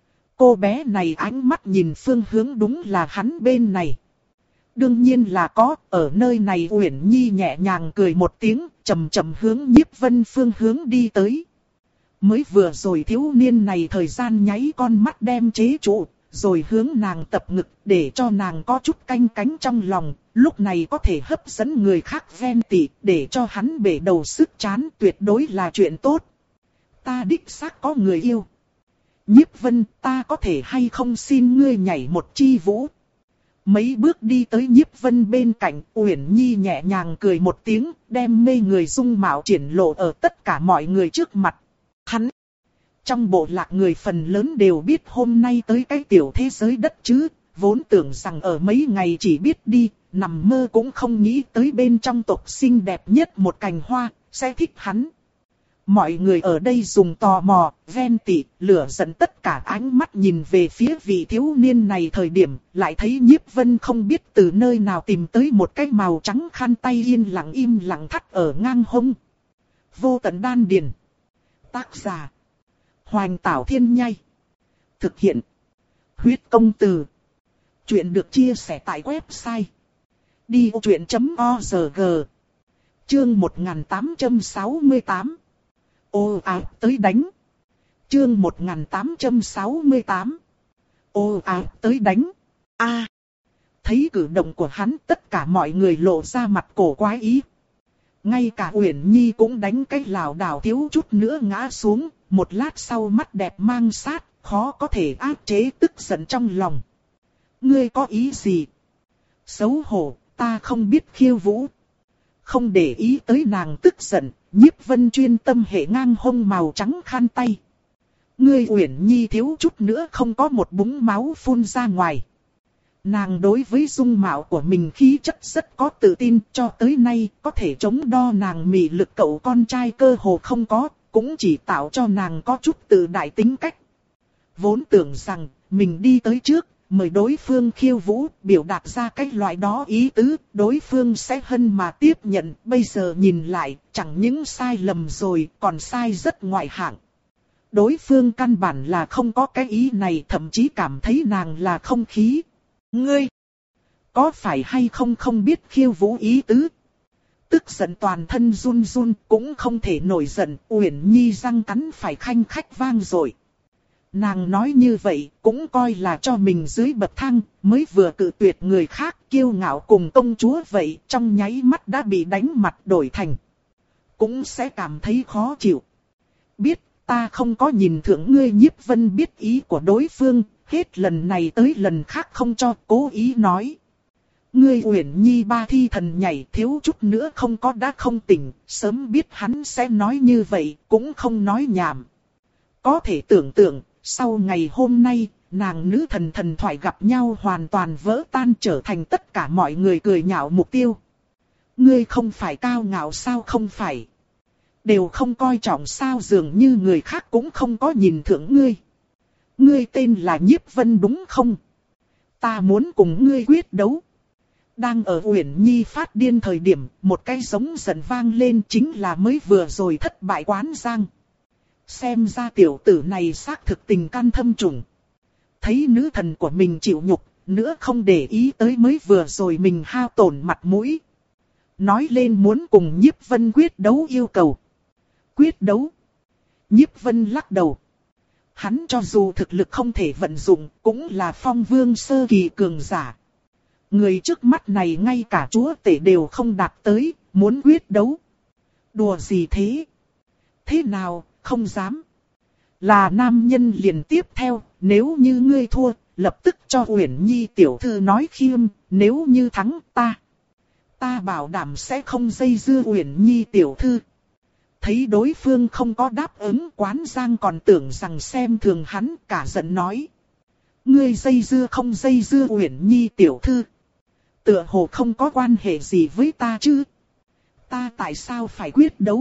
S1: cô bé này ánh mắt nhìn phương hướng đúng là hắn bên này. Đương nhiên là có, ở nơi này Uyển Nhi nhẹ nhàng cười một tiếng, chậm chậm hướng Nhiếp Vân phương hướng đi tới. Mới vừa rồi thiếu niên này thời gian nháy con mắt đem chế trụ, rồi hướng nàng tập ngực để cho nàng có chút canh cánh trong lòng, lúc này có thể hấp dẫn người khác ven tị để cho hắn bể đầu sức chán tuyệt đối là chuyện tốt. Ta đích xác có người yêu. Nhiếp Vân, ta có thể hay không xin ngươi nhảy một chi vũ? Mấy bước đi tới Nhiếp Vân bên cạnh, Uyển Nhi nhẹ nhàng cười một tiếng, đem mê người dung mạo triển lộ ở tất cả mọi người trước mặt. Hắn, trong bộ lạc người phần lớn đều biết hôm nay tới cái tiểu thế giới đất chứ, vốn tưởng rằng ở mấy ngày chỉ biết đi, nằm mơ cũng không nghĩ tới bên trong tộc xinh đẹp nhất một cành hoa, sẽ thích hắn. Mọi người ở đây dùng tò mò, ven tị, lửa giận tất cả ánh mắt nhìn về phía vị thiếu niên này thời điểm, lại thấy Nhiếp Vân không biết từ nơi nào tìm tới một cái màu trắng khăn tay yên lặng im lặng thắt ở ngang hông. Vô tận đan điền. Tác giả. Hoành Tảo Thiên Nhai. Thực hiện. Huyết Công Từ. Chuyện được chia sẻ tại website. đi vô chuyện chấm org. Chương một nghìn tám trăm sáu mươi tám. Ô à tới đánh. Chương một nghìn tám trăm sáu mươi tám. Ô à tới đánh. A. À, thấy cử động của hắn, tất cả mọi người lộ ra mặt cổ quái ý. Ngay cả Uyển Nhi cũng đánh cái lảo đảo thiếu chút nữa ngã xuống, một lát sau mắt đẹp mang sát, khó có thể áp chế tức giận trong lòng. Ngươi có ý gì? Xấu hổ, ta không biết khiêu vũ. Không để ý tới nàng tức giận, Nhiếp Vân chuyên tâm hệ ngang hông màu trắng khăn tay. Ngươi Uyển Nhi thiếu chút nữa không có một búng máu phun ra ngoài. Nàng đối với dung mạo của mình khí chất rất có tự tin, cho tới nay có thể chống đo nàng mị lực cậu con trai cơ hồ không có, cũng chỉ tạo cho nàng có chút tự đại tính cách. Vốn tưởng rằng mình đi tới trước, mời đối phương khiêu vũ, biểu đạt ra cái loại đó ý tứ, đối phương sẽ hân mà tiếp nhận, bây giờ nhìn lại, chẳng những sai lầm rồi, còn sai rất ngoại hạng. Đối phương căn bản là không có cái ý này, thậm chí cảm thấy nàng là không khí. Ngươi, có phải hay không không biết khiêu vũ ý tứ? Tức giận toàn thân run run, cũng không thể nổi giận, Uyển Nhi răng cắn phải khanh khách vang rồi. Nàng nói như vậy, cũng coi là cho mình dưới bậc thang, mới vừa cự tuyệt người khác, kiêu ngạo cùng công chúa vậy, trong nháy mắt đã bị đánh mặt đổi thành. Cũng sẽ cảm thấy khó chịu. Biết, ta không có nhìn thượng ngươi. Nhiếp Vân biết ý của đối phương, hết lần này tới lần khác không cho, cố ý nói. Ngươi Uyển Nhi ba thi thần nhảy thiếu chút nữa không có đã không tỉnh, sớm biết hắn sẽ nói như vậy, cũng không nói nhảm. Có thể tưởng tượng, sau ngày hôm nay, nàng nữ thần thần thoại gặp nhau hoàn toàn vỡ tan trở thành tất cả mọi người cười nhạo mục tiêu. Ngươi không phải cao ngạo sao? Không phải. Đều không coi trọng sao? Dường như người khác cũng không có nhìn thượng ngươi. Ngươi tên là Nhiếp Vân đúng không? Ta muốn cùng ngươi quyết đấu. Đang ở Uyển Nhi phát điên thời điểm, một cái giống giận vang lên, chính là mới vừa rồi thất bại Quán Giang. Xem ra tiểu tử này xác thực tình căn thâm trùng. Thấy nữ thần của mình chịu nhục, nữa không để ý tới mới vừa rồi mình hao tổn mặt mũi. Nói lên muốn cùng Nhiếp Vân quyết đấu yêu cầu. Quyết đấu? Nhiếp Vân lắc đầu. Hắn cho dù thực lực không thể vận dụng, cũng là phong vương sơ kỳ cường giả. Người trước mắt này ngay cả chúa tể đều không đạt tới, muốn quyết đấu. Đùa gì thế? Thế nào, không dám. Là nam nhân liền tiếp theo, nếu như ngươi thua, lập tức cho Uyển Nhi tiểu thư nói khiêm, nếu như thắng ta. Ta bảo đảm sẽ không dây dưa Uyển Nhi tiểu thư. Thấy đối phương không có đáp ứng, Quán Giang còn tưởng rằng xem thường hắn, cả giận nói. Ngươi dây dưa không dây dưa Uyển Nhi tiểu thư. Tựa hồ không có quan hệ gì với ta chứ. Ta tại sao phải quyết đấu?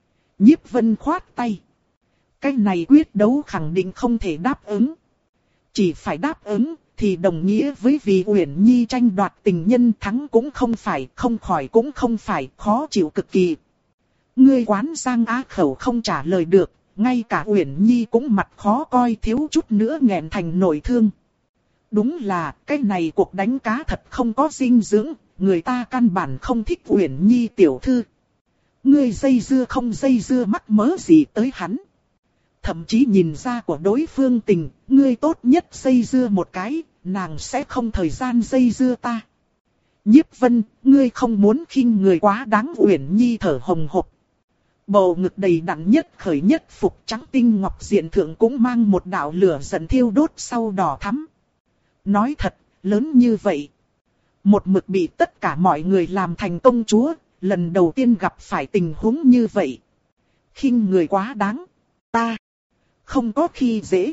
S1: Nhiếp Vân khoát tay. Cái này quyết đấu khẳng định không thể đáp ứng. Chỉ phải đáp ứng thì đồng nghĩa với vì Uyển Nhi tranh đoạt tình nhân, thắng cũng không phải, không khỏi cũng không phải, khó chịu cực kỳ. Ngươi Quán Giang á khẩu không trả lời được, ngay cả Uyển Nhi cũng mặt khó coi, thiếu chút nữa nghẹn thành nội thương. Đúng là, cái này cuộc đánh cá thật không có dinh dưỡng, người ta căn bản không thích Uyển Nhi tiểu thư. Ngươi dây dưa không dây dưa mắc mớ gì tới hắn. Thậm chí nhìn ra của đối phương tình, ngươi tốt nhất dây dưa một cái, nàng sẽ không thời gian dây dưa ta. Nhiếp Vân, ngươi không muốn khinh người quá đáng. Uyển Nhi thở hồng hộc. Bầu ngực đầy đặn nhất khởi nhất phục trắng tinh ngọc diện thượng cũng mang một đạo lửa giận thiêu đốt sau đỏ thắm. Nói thật, lớn như vậy. Một mực bị tất cả mọi người làm thành công chúa, lần đầu tiên gặp phải tình huống như vậy. Khinh người quá đáng. Ta không có khi dễ.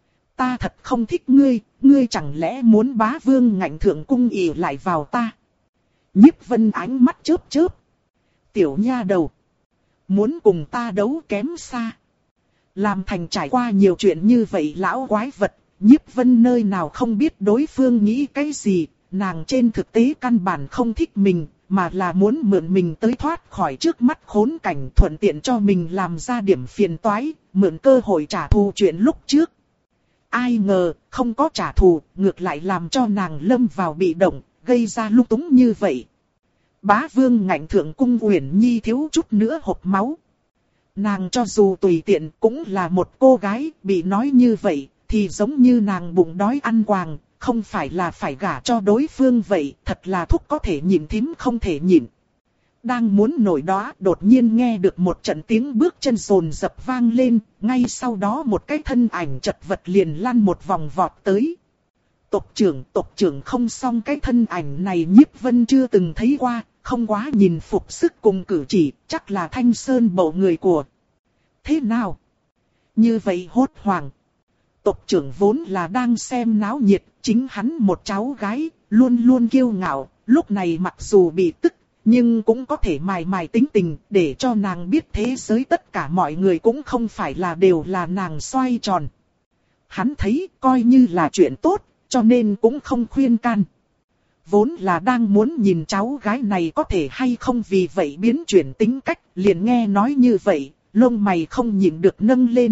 S1: Ta thật không thích ngươi, ngươi chẳng lẽ muốn bá vương ngạnh thượng cung ỷ lại vào ta. Nhiếp Vân ánh mắt chớp chớp. Tiểu nha đầu. Muốn cùng ta đấu kém xa. Làm thành trải qua nhiều chuyện như vậy lão quái vật. Nhiếp Vân nơi nào không biết đối phương nghĩ cái gì. Nàng trên thực tế căn bản không thích mình. Mà là muốn mượn mình tới thoát khỏi trước mắt khốn cảnh, thuận tiện cho mình làm ra điểm phiền toái, mượn cơ hội trả thù chuyện lúc trước. Ai ngờ, không có trả thù, ngược lại làm cho nàng lâm vào bị động, gây ra lung túng như vậy. Bá vương ngạnh thượng cung Uyển Nhi thiếu chút nữa hộc máu. Nàng cho dù tùy tiện cũng là một cô gái, bị nói như vậy, thì giống như nàng bụng đói ăn quàng, không phải là phải gả cho đối phương vậy, thật là thúc có thể nhịn thím không thể nhịn. Đang muốn nổi đó, đột nhiên nghe được một trận tiếng bước chân rồn rập vang lên, ngay sau đó một cái thân ảnh chật vật liền lăn một vòng vọt tới. Tộc trưởng, tộc trưởng không, xong cái thân ảnh này Nhiếp Vân chưa từng thấy qua, không quá nhìn phục sức cùng cử chỉ, chắc là Thanh Sơn bộ người của. Thế nào? Như vậy hốt hoảng. Tộc trưởng vốn là đang xem náo nhiệt, chính hắn một cháu gái, luôn luôn kiêu ngạo, lúc này mặc dù bị tức, nhưng cũng có thể mài mài tính tình, để cho nàng biết thế giới tất cả mọi người cũng không phải là đều là nàng xoay tròn. Hắn thấy coi như là chuyện tốt, cho nên cũng không khuyên can. Vốn là đang muốn nhìn cháu gái này có thể hay không vì vậy biến chuyển tính cách, liền nghe nói như vậy, lông mày không nhịn được nâng lên.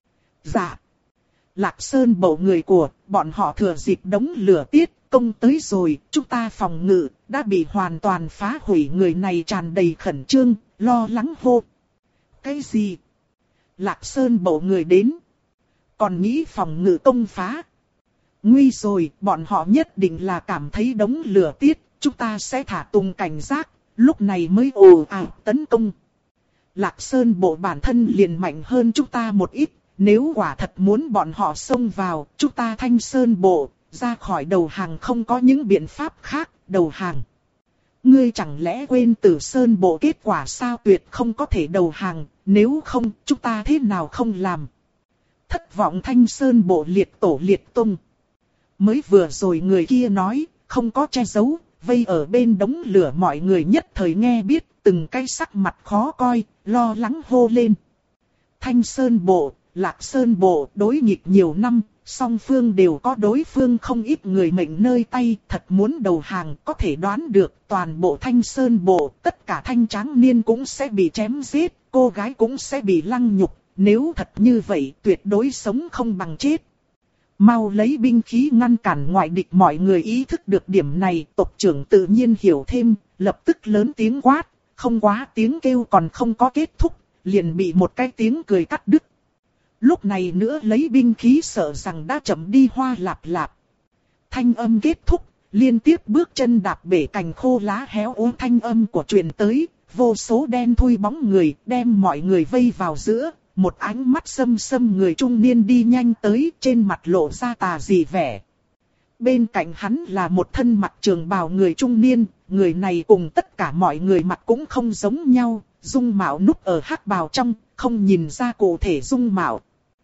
S1: Dạ. Lạc Sơn bộ người của, bọn họ thừa dịp đống lửa tiết, công tới rồi, chúng ta phòng ngự, đã bị hoàn toàn phá hủy. Người này tràn đầy khẩn trương, lo lắng hô. Cái gì? Lạc Sơn bộ người đến. Còn nghĩ phòng ngự công phá. Nguy rồi, bọn họ nhất định là cảm thấy đống lửa tiết, chúng ta sẽ thả tung cảnh giác, lúc này mới ồ ạt tấn công. Lạc Sơn bộ bản thân liền mạnh hơn chúng ta một ít, nếu quả thật muốn bọn họ xông vào, chúng ta Thanh Sơn bộ, ra khỏi đầu hàng không có những biện pháp khác, đầu hàng. Ngươi chẳng lẽ quên Tử Sơn bộ kết quả sao, tuyệt không có thể đầu hàng, nếu không, chúng ta thế nào không làm. Thất vọng Thanh Sơn bộ liệt tổ liệt tung. Mới vừa rồi người kia nói, không có che giấu, vây ở bên đống lửa mọi người nhất thời nghe biết, từng cái sắc mặt khó coi, lo lắng hô lên. Thanh Sơn bộ, Lạc Sơn bộ đối nghịch nhiều năm, song phương đều có đối phương không ít người mệnh nơi tay, thật muốn đầu hàng có thể đoán được toàn bộ Thanh Sơn bộ, tất cả thanh tráng niên cũng sẽ bị chém giết, cô gái cũng sẽ bị lăng nhục, nếu thật như vậy tuyệt đối sống không bằng chết. Mau lấy binh khí ngăn cản ngoại địch. Mọi người ý thức được điểm này, tộc trưởng tự nhiên hiểu thêm, lập tức lớn tiếng quát, không quá tiếng kêu còn không có kết thúc, liền bị một cái tiếng cười cắt đứt. Lúc này nữa lấy binh khí sợ rằng đã chậm đi hoa lạp lạp. Thanh âm kết thúc, liên tiếp bước chân đạp bể cành khô lá héo úa thanh âm của truyền tới, vô số đen thui bóng người đem mọi người vây vào giữa. Một ánh mắt sâm sâm người trung niên đi nhanh tới, trên mặt lộ ra tà dị vẻ. Bên cạnh hắn là một thân mặc trường bào người trung niên, người này cùng tất cả mọi người mặc cũng không giống nhau, dung mạo núp ở hắc bào trong, không nhìn ra cụ thể dung mạo.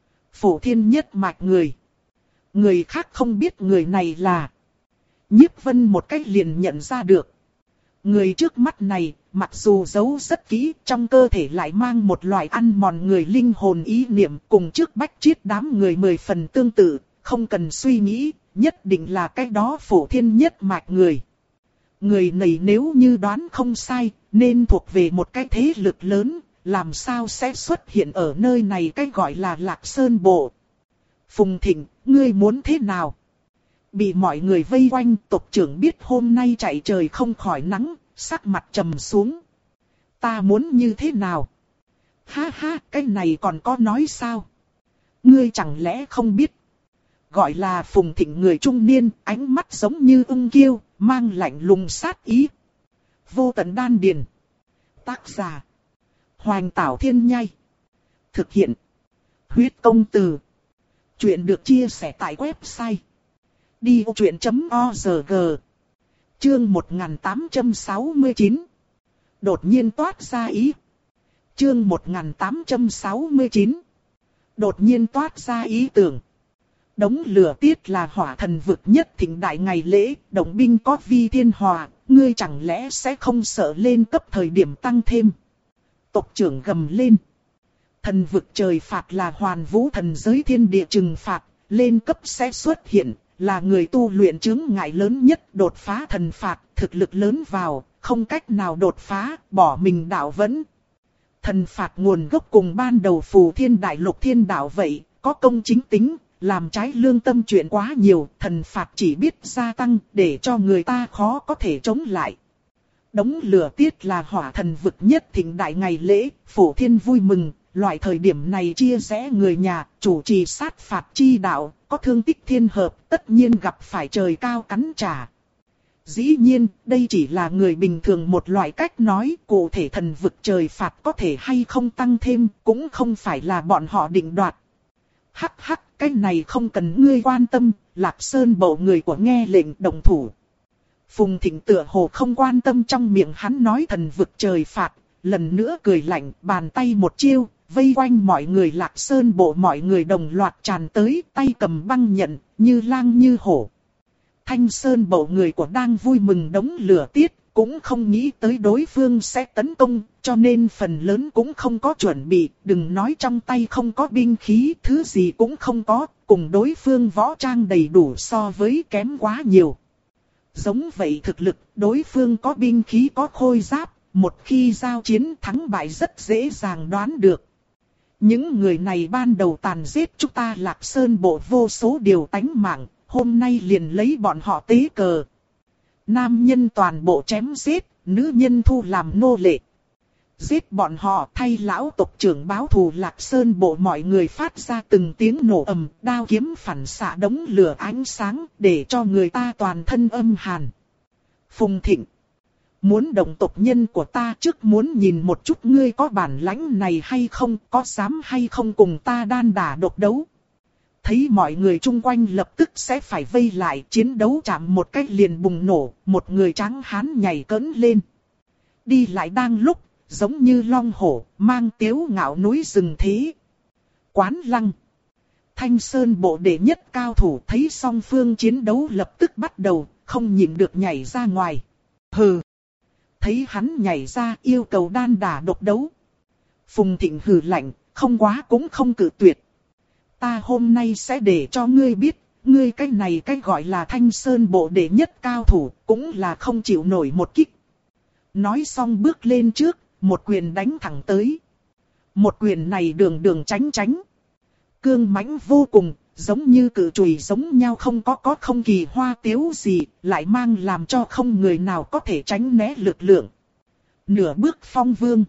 S1: Phổ Thiên nhất mạch người. Người khác không biết người này là. Nhiếp Vân một cách liền nhận ra được. Người trước mắt này, mặc dù giấu rất kỹ, trong cơ thể lại mang một loại ăn mòn người linh hồn ý niệm, cùng trước Bách Triết đám người mười phần tương tự, không cần suy nghĩ, nhất định là cái đó Phổ Thiên nhất mạch người. Người này nếu như đoán không sai, nên thuộc về một cái thế lực lớn, làm sao sẽ xuất hiện ở nơi này cái gọi là Lạc Sơn bộ. Phùng Thịnh, ngươi muốn thế nào? Bị mọi người vây quanh, tộc trưởng biết hôm nay chạy trời không khỏi nắng, sắc mặt trầm xuống. Ta muốn như thế nào? Ha ha, cái này còn có nói sao? Ngươi chẳng lẽ không biết? Gọi là Phùng Thịnh người trung niên, ánh mắt giống như ưng kiêu, mang lạnh lùng sát ý. Vô tận đan điền. Tác giả. Hoành Tảo Thiên Nhai. Thực hiện. Huyết Công Từ. Chuyện được chia sẻ tại website đi ô chuyện chấm org. Chương một nghìn tám trăm sáu mươi chín. Đột nhiên toát ra ý. Chương một nghìn tám trăm sáu mươi chín. Đột nhiên toát ra ý tưởng. Đống lửa tiết là hỏa thần vực nhất thịnh đại ngày lễ, động binh có vi thiên hòa, ngươi chẳng lẽ sẽ không sợ lên cấp thời điểm tăng thêm. Tộc trưởng gầm lên. Thần vực trời phạt là hoàn vũ thần giới thiên địa trừng phạt, lên cấp sẽ xuất hiện, là người tu luyện chướng ngại lớn nhất, đột phá thần phạt, thực lực lớn vào, không cách nào đột phá, bỏ mình đạo vẫn. Thần phạt nguồn gốc cùng ban đầu Phù Thiên Đại Lục Thiên Đạo vậy, có công chính tính, làm trái lương tâm chuyện quá nhiều, thần phạt chỉ biết gia tăng, để cho người ta khó có thể chống lại. Đống lửa tiết là hỏa thần vực nhất thịnh đại ngày lễ, phổ thiên vui mừng, loại thời điểm này chia rẽ người nhà, chủ trì sát phạt chi đạo, có thương tích thiên hợp, tất nhiên gặp phải trời cao cắn trả. Dĩ nhiên, đây chỉ là người bình thường một loại cách nói, cụ thể thần vực trời phạt có thể hay không tăng thêm, cũng không phải là bọn họ định đoạt. Hắc hắc, cái này không cần ngươi quan tâm, Lạc Sơn bộ người của nghe lệnh đồng thủ. Phùng Thịnh tựa hồ không quan tâm trong miệng hắn nói thần vực trời phạt, lần nữa cười lạnh, bàn tay một chiêu, vây quanh mọi người Lạc Sơn bộ mọi người đồng loạt tràn tới, tay cầm băng nhận, như lang như hổ. Thanh Sơn bộ người của đang vui mừng đống lửa tiết, cũng không nghĩ tới đối phương sẽ tấn công, cho nên phần lớn cũng không có chuẩn bị, đừng nói trong tay không có binh khí, thứ gì cũng không có, cùng đối phương võ trang đầy đủ so với kém quá nhiều. Giống vậy thực lực, đối phương có binh khí có khôi giáp, một khi giao chiến thắng bại rất dễ dàng đoán được. Những người này ban đầu tàn giết chúng ta Lạc Sơn bộ vô số điều tánh mạng, hôm nay liền lấy bọn họ tế cờ. Nam nhân toàn bộ chém giết, nữ nhân thu làm nô lệ. Giết bọn họ thay lão tộc trưởng báo thù Lạc Sơn bộ mọi người phát ra từng tiếng nổ ầm, đao kiếm phản xạ đống lửa ánh sáng để cho người ta toàn thân âm hàn. Phùng Thịnh, muốn động tộc nhân của ta trước muốn nhìn một chút ngươi có bản lãnh này hay không, có dám hay không cùng ta đan đả độc đấu. Thấy mọi người chung quanh lập tức sẽ phải vây lại, chiến đấu chạm một cách liền bùng nổ, một người trắng hán nhảy cẫng lên. Đi lại đang lúc, giống như long hổ, mang tiếu ngạo núi rừng thế. Quán Lăng, Thanh Sơn bộ đệ nhất cao thủ thấy song phương chiến đấu lập tức bắt đầu, không nhịn được nhảy ra ngoài. Hừ! Thấy hắn nhảy ra yêu cầu đan đả độc đấu. Phùng Thịnh hừ lạnh, không quá cũng không cự tuyệt. Ta hôm nay sẽ để cho ngươi biết, ngươi cái này cái gọi là Thanh Sơn bộ đệ nhất cao thủ, cũng là không chịu nổi một kích. Nói xong bước lên trước, một quyền đánh thẳng tới. Một quyền này đường đường tránh tránh. Cương mãnh vô cùng, giống như cự chùy giống nhau, không có có không kỳ hoa tiếu gì, lại mang làm cho không người nào có thể tránh né lực lượng. Nửa bước phong vương.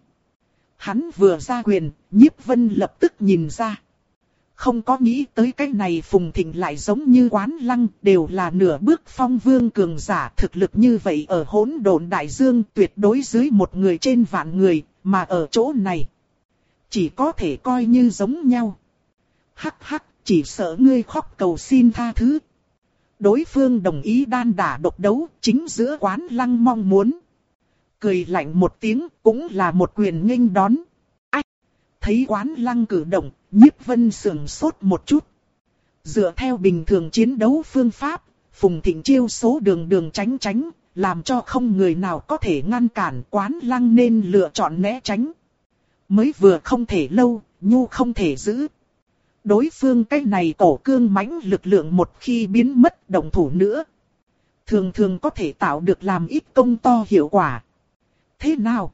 S1: Hắn vừa ra quyền, Nhiếp Vân lập tức nhìn ra. Không có nghĩ tới cái này Phùng Thịnh lại giống như Quán Lăng, đều là nửa bước phong vương cường giả, thực lực như vậy ở hỗn độn đại dương tuyệt đối dưới một người trên vạn người, mà ở chỗ này chỉ có thể coi như giống nhau. Hắc hắc, chỉ sợ ngươi khóc cầu xin tha thứ. Đối phương đồng ý đan đả độc đấu, chính giữa Quán Lăng mong muốn. Cười lạnh một tiếng, cũng là một quyền nghênh đón. Ách! Thấy Quán Lăng cử động, Nhiếp Vân sườn sốt một chút. Dựa theo bình thường chiến đấu phương pháp, Phùng Thịnh chiêu số đường đường tránh tránh, làm cho không người nào có thể ngăn cản. Quán Lăng nên lựa chọn né tránh. Mới vừa không thể lâu, nhu không thể giữ. Đối phương cái này cổ cương mãnh lực lượng một khi biến mất động thủ nữa, thường thường có thể tạo được làm ít công to hiệu quả. Thế nào?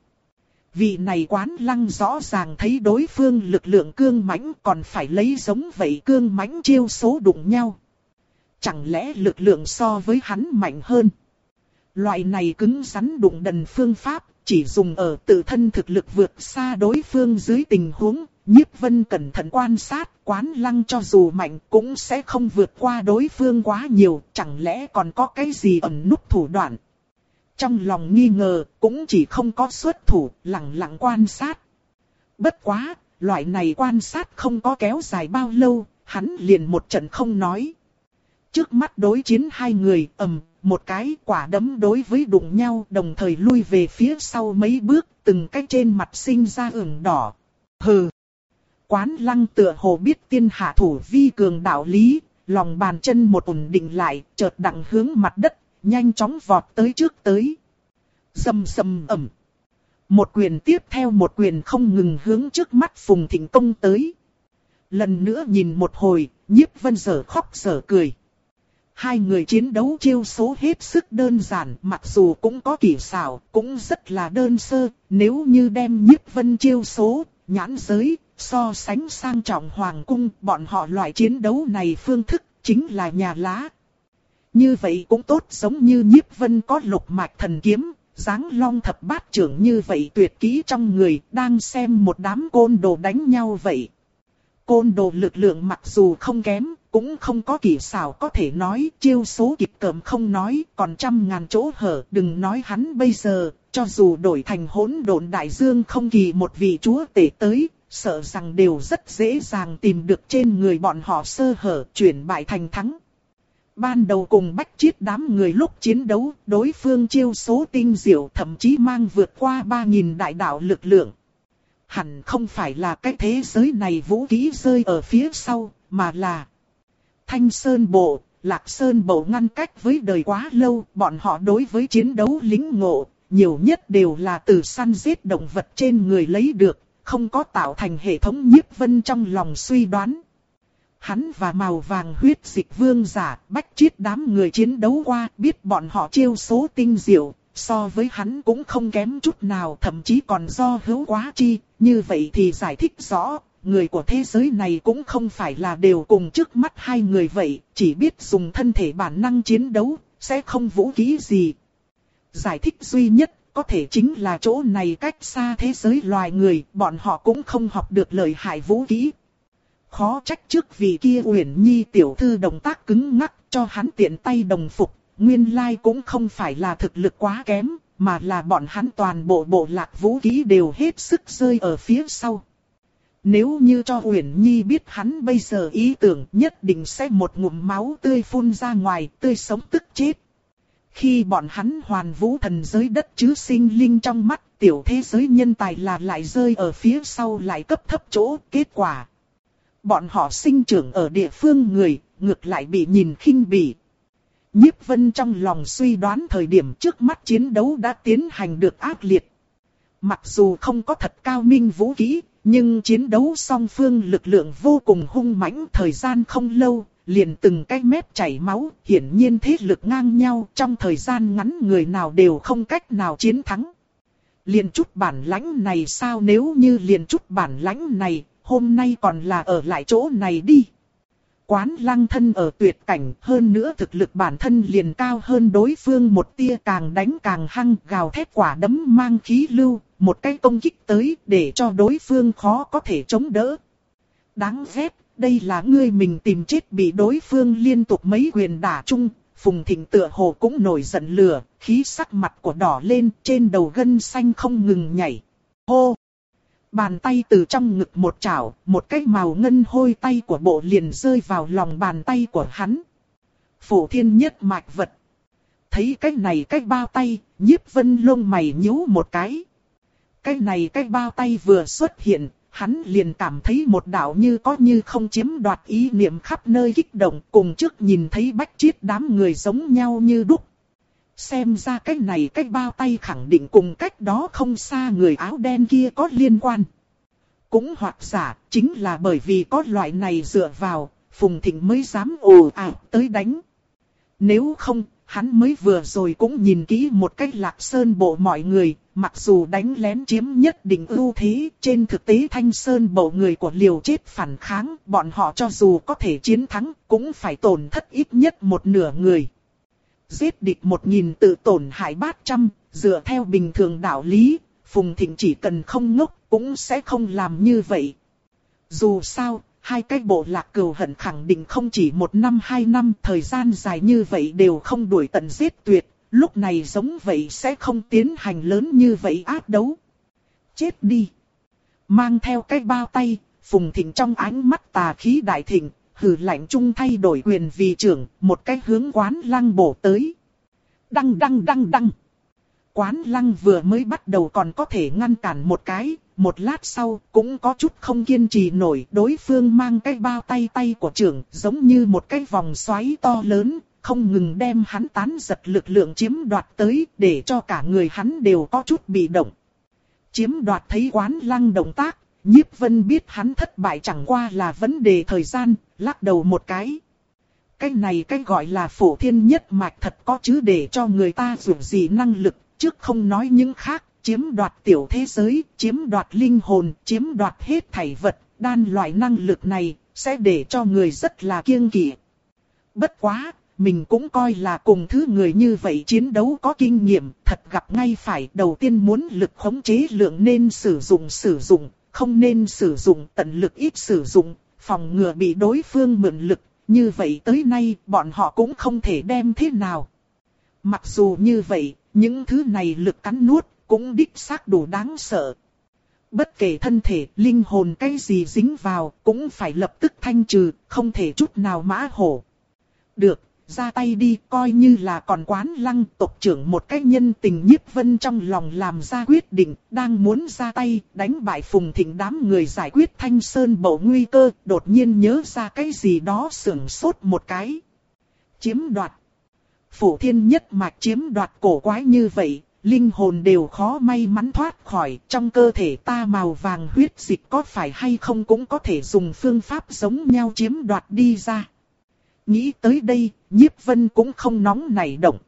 S1: Vị này Quán Lăng rõ ràng thấy đối phương lực lượng cương mãnh, còn phải lấy giống vậy cương mãnh chiêu số đụng nhau. Chẳng lẽ lực lượng so với hắn mạnh hơn? Loại này cứng rắn đụng đần phương pháp, chỉ dùng ở tự thân thực lực vượt xa đối phương dưới tình huống. Nhiếp Vân cẩn thận quan sát, Quán Lăng cho dù mạnh cũng sẽ không vượt qua đối phương quá nhiều, chẳng lẽ còn có cái gì ẩn núp thủ đoạn. Trong lòng nghi ngờ, cũng chỉ không có xuất thủ, lặng lặng quan sát. Bất quá, loại này quan sát không có kéo dài bao lâu, hắn liền một trận không nói. Trước mắt đối chiến hai người, ầm, một cái quả đấm đối với đụng nhau, đồng thời lui về phía sau mấy bước, từng cái trên mặt sinh ra ửng đỏ. Hừ! Quán Lăng tựa hồ biết tiên hạ thủ vi cường đạo lý, lòng bàn chân một ổn định lại, chợt đặng hướng mặt đất, nhanh chóng vọt tới trước tới. Rầm rầm ầm. Một quyền tiếp theo một quyền không ngừng hướng trước mắt Phùng Thịnh công tới. Lần nữa nhìn một hồi, Nhiếp Vân dở khóc dở cười. Hai người chiến đấu chiêu số hết sức đơn giản, mặc dù cũng có kỳ xảo, cũng rất là đơn sơ. Nếu như đem Nhiếp Vân chiêu số, nhãn giới, so sánh sang trọng hoàng cung, bọn họ loại chiến đấu này phương thức chính là nhà lá. Như vậy cũng tốt, giống như Nhiếp Vân có lục mạch thần kiếm, Giáng long thập bát trưởng như vậy tuyệt kỹ trong người, đang xem một đám côn đồ đánh nhau vậy. Côn đồ lực lượng mặc dù không kém, cũng không có kỹ xảo có thể nói, chiêu số kịp cỡm không nói, còn trăm ngàn chỗ hở, đừng nói hắn bây giờ, cho dù đổi thành hỗn độn đại dương không kỳ một vị chúa tể tới, sợ rằng đều rất dễ dàng tìm được trên người bọn họ sơ hở, chuyển bại thành thắng. Ban đầu cùng Bách Chiết đám người lúc chiến đấu, đối phương chiêu số tinh diệu thậm chí mang vượt qua ba nghìn đại đạo lực lượng. Hẳn không phải là cái thế giới này vũ khí rơi ở phía sau, mà là Thanh Sơn Bộ, Lạc Sơn Bộ ngăn cách với đời quá lâu, bọn họ đối với chiến đấu lính ngộ, nhiều nhất đều là từ săn giết động vật trên người lấy được, không có tạo thành hệ thống nhiếp vân trong lòng suy đoán. Hắn và màu vàng huyết dịch vương giả, Bách Chiết đám người chiến đấu qua, biết bọn họ chiêu số tinh diệu, so với hắn cũng không kém chút nào, thậm chí còn do hữu quá chi, như vậy thì giải thích rõ, người của thế giới này cũng không phải là đều cùng trước mắt hai người vậy, chỉ biết dùng thân thể bản năng chiến đấu, sẽ không vũ khí gì. Giải thích duy nhất, có thể chính là chỗ này cách xa thế giới loài người, bọn họ cũng không học được lợi hại vũ khí. Khó trách trước vì kia Uyển Nhi tiểu thư động tác cứng ngắc cho hắn tiện tay đồng phục, nguyên lai cũng không phải là thực lực quá kém, mà là bọn hắn toàn bộ bộ lạc vũ khí đều hết sức rơi ở phía sau. Nếu như cho Uyển Nhi biết hắn bây giờ ý tưởng nhất định sẽ một ngụm máu tươi phun ra ngoài, tươi sống tức chết. Khi bọn hắn hoàn vũ thần giới đất chứ sinh linh trong mắt, tiểu thế giới nhân tài là lại rơi ở phía sau lại cấp thấp chỗ, kết quả. Bọn họ sinh trưởng ở địa phương người, ngược lại bị nhìn khinh bỉ. Nhiếp Vân trong lòng suy đoán thời điểm trước mắt chiến đấu đã tiến hành được ác liệt. Mặc dù không có thật cao minh vũ khí, nhưng chiến đấu song phương lực lượng vô cùng hung mãnh, thời gian không lâu, liền từng cái mép chảy máu, hiển nhiên thế lực ngang nhau, trong thời gian ngắn người nào đều không cách nào chiến thắng. Liền chút bản lãnh này sao, nếu như liền chút bản lãnh này, hôm nay còn là ở lại chỗ này đi. Quán Lăng thân ở tuyệt cảnh, hơn nữa thực lực bản thân liền cao hơn đối phương một tia, càng đánh càng hăng, gào thét quả đấm mang khí lưu, một cái công kích tới để cho đối phương khó có thể chống đỡ. Đáng ghét, đây là ngươi mình tìm chết, bị đối phương liên tục mấy quyền đả trúng. Phùng Thịnh tựa hồ cũng nổi giận lửa, khí sắc mặt của đỏ lên, trên đầu gân xanh không ngừng nhảy. Hô! Bàn tay từ trong ngực một chảo, một cái màu ngân hôi tay của bộ liền rơi vào lòng bàn tay của hắn. Phổ thiên nhất mạch vật. Thấy cái này cái bao tay, Nhiếp Vân lông mày nhíu một cái. Cái này cái bao tay vừa xuất hiện, hắn liền cảm thấy một đạo như có như không chiếm đoạt ý niệm khắp nơi kích động, cùng trước nhìn thấy Bách Chiết đám người giống nhau như đúc. Xem ra cái này cái bao tay khẳng định cùng cách đó không xa người áo đen kia có liên quan. Cũng hoặc giả, chính là bởi vì có loại này dựa vào, Phùng Thịnh mới dám ồ ạt tới đánh. Nếu không, hắn mới vừa rồi cũng nhìn kỹ một cách Lạc Sơn Bộ mọi người, mặc dù đánh lén chiếm nhất định ưu thế, trên thực tế Thanh Sơn Bộ người của liều chết phản kháng, bọn họ cho dù có thể chiến thắng, cũng phải tổn thất ít nhất một nửa người. Giết địch một nghìn tự tổn hại bát trăm, dựa theo bình thường đạo lý, Phùng Thịnh chỉ cần không ngốc, cũng sẽ không làm như vậy. Dù sao, hai cái bộ lạc cừu hận khẳng định không chỉ một năm hai năm, thời gian dài như vậy đều không đuổi tận giết tuyệt, lúc này giống vậy sẽ không tiến hành lớn như vậy ác đấu. Chết đi! Mang theo cái bao tay, Phùng Thịnh trong ánh mắt tà khí đại thịnh, hừ lạnh chung thay đổi quyền vì trưởng, một cái hướng Quán Lăng bổ tới. Đăng đăng đăng đăng! Quán Lăng vừa mới bắt đầu còn có thể ngăn cản một cái, một lát sau cũng có chút không kiên trì nổi. Đối phương mang cái bao tay tay của trưởng giống như một cái vòng xoáy to lớn, không ngừng đem hắn tán giật lực lượng chiếm đoạt tới, để cho cả người hắn đều có chút bị động. Chiếm đoạt thấy Quán Lăng động tác, Nhiếp Vân biết hắn thất bại chẳng qua là vấn đề thời gian, lắc đầu một cái. Cái này cái gọi là phổ thiên nhất mạch thật có chứ để cho người ta dùng gì năng lực, trước không nói những khác, chiếm đoạt tiểu thế giới, chiếm đoạt linh hồn, chiếm đoạt hết thảy vật, đan loại năng lực này, sẽ để cho người rất là kiêng kỵ. Bất quá, mình cũng coi là cùng thứ người như vậy chiến đấu có kinh nghiệm, thật gặp ngay phải đầu tiên muốn lực khống chế lượng nên sử dụng sử dụng, không nên sử dụng tận lực ít sử dụng, phòng ngừa bị đối phương mượn lực, như vậy tới nay bọn họ cũng không thể đem thế nào. Mặc dù như vậy, những thứ này lực cắn nuốt cũng đích xác đủ đáng sợ. Bất kể thân thể, linh hồn cái gì dính vào, cũng phải lập tức thanh trừ, không thể chút nào mã hổ. Được, ra tay đi, coi như là còn Quán Lăng tộc trưởng một cái nhân tình. Nhiếp Vân trong lòng làm ra quyết định, đang muốn ra tay, đánh bại Phùng Thịnh đám người giải quyết Thanh Sơn Bậu nguy cơ, đột nhiên nhớ ra cái gì đó sưởng sốt một cái. Chiếm đoạt. Phổ Thiên nhất mạch chiếm đoạt cổ quái như vậy. Linh hồn đều khó may mắn thoát khỏi, trong cơ thể ta màu vàng huyết dịch có phải hay không cũng có thể dùng phương pháp giống nhau chiếm đoạt đi ra. Nghĩ tới đây, Nhiếp Vân cũng không nóng nảy động.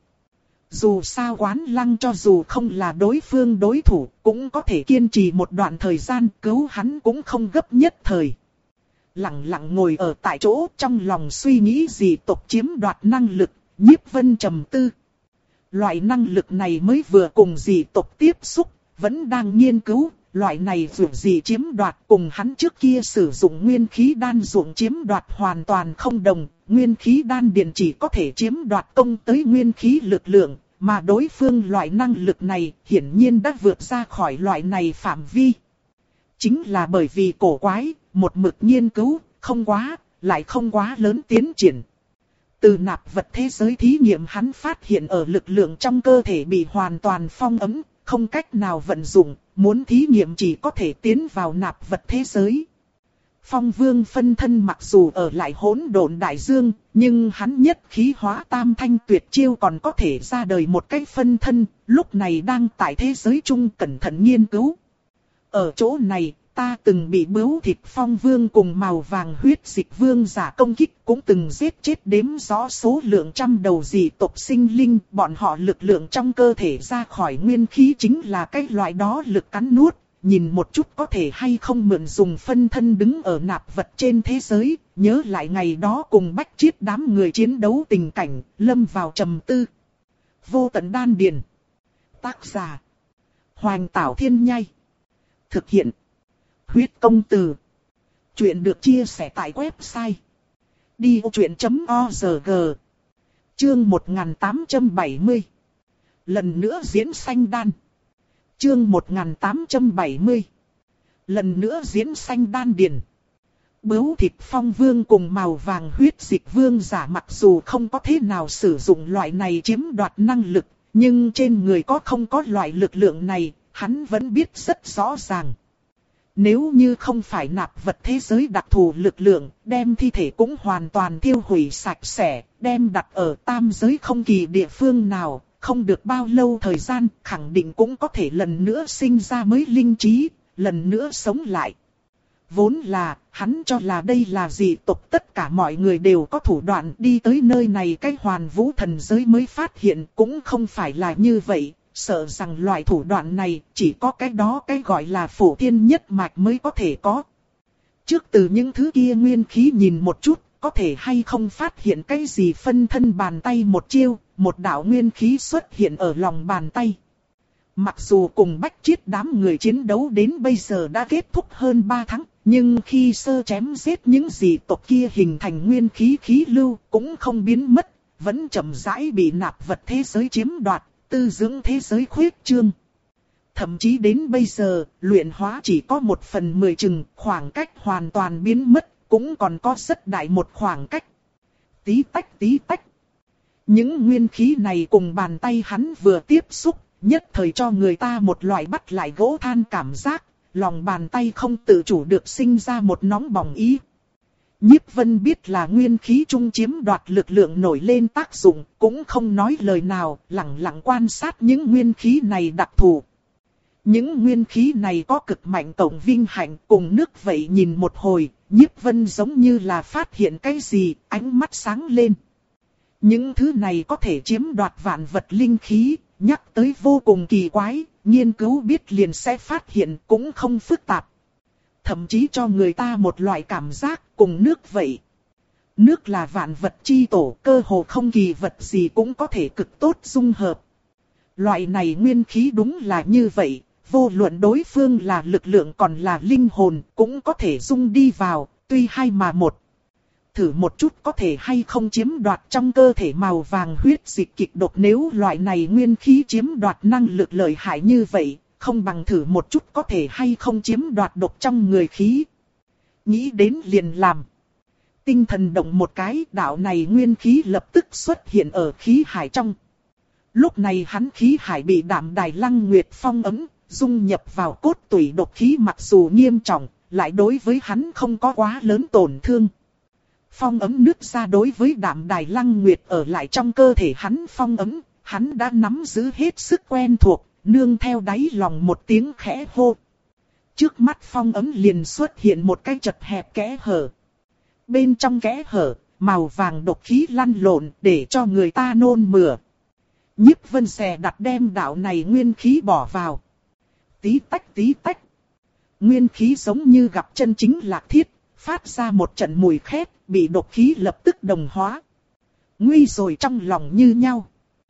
S1: Dù sao Quán Lăng cho dù không là đối phương đối thủ, cũng có thể kiên trì một đoạn thời gian, cứu hắn cũng không gấp nhất thời. Lặng lặng ngồi ở tại chỗ, trong lòng suy nghĩ gì tộc chiếm đoạt năng lực, Nhiếp Vân trầm tư. Loại năng lực này mới vừa cùng dị tộc tiếp xúc, vẫn đang nghiên cứu, loại này dù gì chiếm đoạt cùng hắn trước kia sử dụng nguyên khí đan ruộng chiếm đoạt hoàn toàn không đồng. Nguyên khí đan điện chỉ có thể chiếm đoạt công tới nguyên khí lực lượng, mà đối phương loại năng lực này hiển nhiên đã vượt ra khỏi loại này phạm vi. Chính là bởi vì cổ quái, một mực nghiên cứu, không quá, lại không quá lớn tiến triển. Từ nạp vật thế giới thí nghiệm hắn phát hiện ở lực lượng trong cơ thể bị hoàn toàn phong ấn, không cách nào vận dụng, muốn thí nghiệm chỉ có thể tiến vào nạp vật thế giới. Phong Vương phân thân mặc dù ở lại hỗn độn đại dương, nhưng hắn nhất khí hóa tam thanh tuyệt chiêu còn có thể ra đời một cái phân thân, lúc này đang tại thế giới chung cẩn thận nghiên cứu. Ở chỗ này, ta từng bị bướu thịt Phong Vương cùng màu vàng huyết dịch vương giả công kích, cũng từng giết chết đếm rõ số lượng trăm đầu dị tộc sinh linh, bọn họ lực lượng trong cơ thể ra khỏi nguyên khí chính là cái loại đó lực cắn nuốt. Nhìn một chút có thể hay không mượn dùng phân thân đứng ở nạp vật trên thế giới, nhớ lại ngày đó cùng Bách Chiết đám người chiến đấu tình cảnh, lâm vào trầm tư. Vô tận đan điền. Tác giả. Hoành Tảo Thiên Nhai. Thực hiện. Huyết công từ. Chuyện được chia sẻ tại website. đi ô chuyện chấm org. Chương một nghìn tám trăm bảy mươi. Lần nữa diễn sanh đan. Chương một nghìn tám trăm bảy mươi. Lần nữa diễn sanh đan điền. Bướu thịt Phong Vương cùng màu vàng huyết dịch vương giả mặc dù không có thế nào sử dụng loại này chiếm đoạt năng lực, nhưng trên người có không có loại lực lượng này, hắn vẫn biết rất rõ ràng. Nếu như không phải nạp vật thế giới đặc thù lực lượng, đem thi thể cũng hoàn toàn tiêu hủy sạch sẽ, đem đặt ở tam giới không kỳ địa phương nào. Không được bao lâu thời gian, khẳng định cũng có thể lần nữa sinh ra mới linh trí, lần nữa sống lại. Vốn là, hắn cho là đây là dị tộc, tất cả mọi người đều có thủ đoạn đi tới nơi này cái hoàn vũ thần giới mới phát hiện, cũng không phải là như vậy, sợ rằng loại thủ đoạn này chỉ có cái đó cái gọi là Phổ Thiên nhất mạch mới có thể có. Trước từ những thứ kia nguyên khí nhìn một chút, có thể hay không phát hiện cái gì phân thân bàn tay một chiêu. Một đạo nguyên khí xuất hiện ở lòng bàn tay. Mặc dù cùng Bách Chiết đám người chiến đấu đến bây giờ đã kết thúc hơn ba tháng, nhưng khi sơ chém giết những dị tộc kia hình thành nguyên khí khí lưu cũng không biến mất, vẫn chậm rãi bị nạp vật thế giới chiếm đoạt, tư dưỡng thế giới khuyết trương. Thậm chí đến bây giờ, luyện hóa chỉ có một phần mười chừng, khoảng cách hoàn toàn biến mất, cũng còn có rất đại một khoảng cách. Tí tách tí tách. Những nguyên khí này cùng bàn tay hắn vừa tiếp xúc, nhất thời cho người ta một loại bắt lại gỗ than cảm giác, lòng bàn tay không tự chủ được sinh ra một nóng bỏng ý. Nhiếp Vân biết là nguyên khí trung chiếm đoạt lực lượng nổi lên tác dụng, cũng không nói lời nào, lặng lặng quan sát những nguyên khí này đặc thù. Những nguyên khí này có cực mạnh tổng vinh hạnh, cùng nước vậy nhìn một hồi, Nhiếp Vân giống như là phát hiện cái gì, ánh mắt sáng lên. Những thứ này có thể chiếm đoạt vạn vật linh khí, nhắc tới vô cùng kỳ quái, nghiên cứu biết liền sẽ phát hiện cũng không phức tạp. Thậm chí cho người ta một loại cảm giác cùng nước vậy. Nước là vạn vật chi tổ, cơ hồ không kỳ vật gì cũng có thể cực tốt dung hợp. Loại này nguyên khí đúng là như vậy, vô luận đối phương là lực lượng còn là linh hồn cũng có thể dung đi vào, tuy hai mà một. Thử một chút có thể hay không chiếm đoạt trong cơ thể màu vàng huyết dịch kịch độc, nếu loại này nguyên khí chiếm đoạt năng lực lợi hại như vậy, không bằng thử một chút có thể hay không chiếm đoạt độc trong người khí. Nghĩ đến liền làm. Tinh thần động một cái, đạo này nguyên khí lập tức xuất hiện ở khí hải trong. Lúc này hắn khí hải bị Đạm Đài Lăng Nguyệt phong ấn, dung nhập vào cốt tủy, độc khí mặc dù nghiêm trọng, lại đối với hắn không có quá lớn tổn thương. Phong ấn nứt ra đối với Đạm Đài Lăng Nguyệt ở lại trong cơ thể hắn phong ấn, hắn đã nắm giữ hết sức quen thuộc, nương theo đáy lòng một tiếng khẽ hô. Trước mắt phong ấn liền xuất hiện một cái chật hẹp kẽ hở. Bên trong kẽ hở, màu vàng độc khí lăn lộn để cho người ta nôn mửa. Nhiếp Vân xè đặt đem đạo này nguyên khí bỏ vào. Tí tách tí tách. Nguyên khí giống như gặp chân chính lạc thiết, phát ra một trận mùi khét, bị độc khí lập tức đồng hóa. Nguy rồi trong lòng như nhau.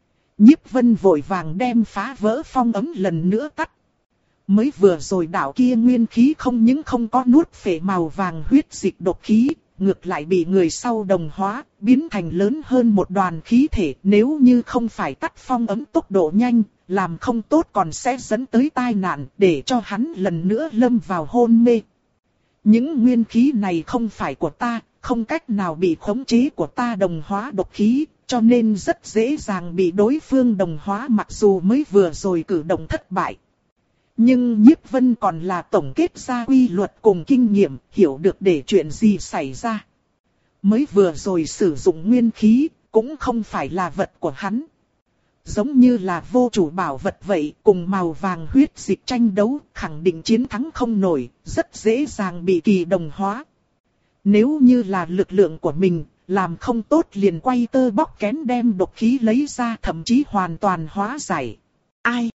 S1: Nhiếp Vân vội vàng đem phá vỡ phong ấn lần nữa tắt. Mới vừa rồi đạo kia nguyên khí không những không có nuốt phệ màu vàng huyết dịch độc khí, ngược lại bị người sau đồng hóa, biến thành lớn hơn một đoàn khí thể. Nếu như không phải tắt phong ấn tốc độ nhanh, làm không tốt còn sẽ dẫn tới tai nạn, để cho hắn lần nữa lâm vào hôn mê. Những nguyên khí này không phải của ta, không cách nào bị khống chế của ta đồng hóa độc khí, cho nên rất dễ dàng bị đối phương đồng hóa, mặc dù mới vừa rồi cử động thất bại. Nhưng Nhiếp Vân còn là tổng kết ra quy luật cùng kinh nghiệm, hiểu được để chuyện gì xảy ra. Mới vừa rồi sử dụng nguyên khí, cũng không phải là vật của hắn. Giống như là vô chủ bảo vật vậy, cùng màu vàng huyết dịch tranh đấu, khẳng định chiến thắng không nổi, rất dễ dàng bị kỳ đồng hóa. Nếu như là lực lượng của mình, làm không tốt liền quay tơ bóc kén đem độc khí lấy ra, thậm chí hoàn toàn hóa giải. Ai?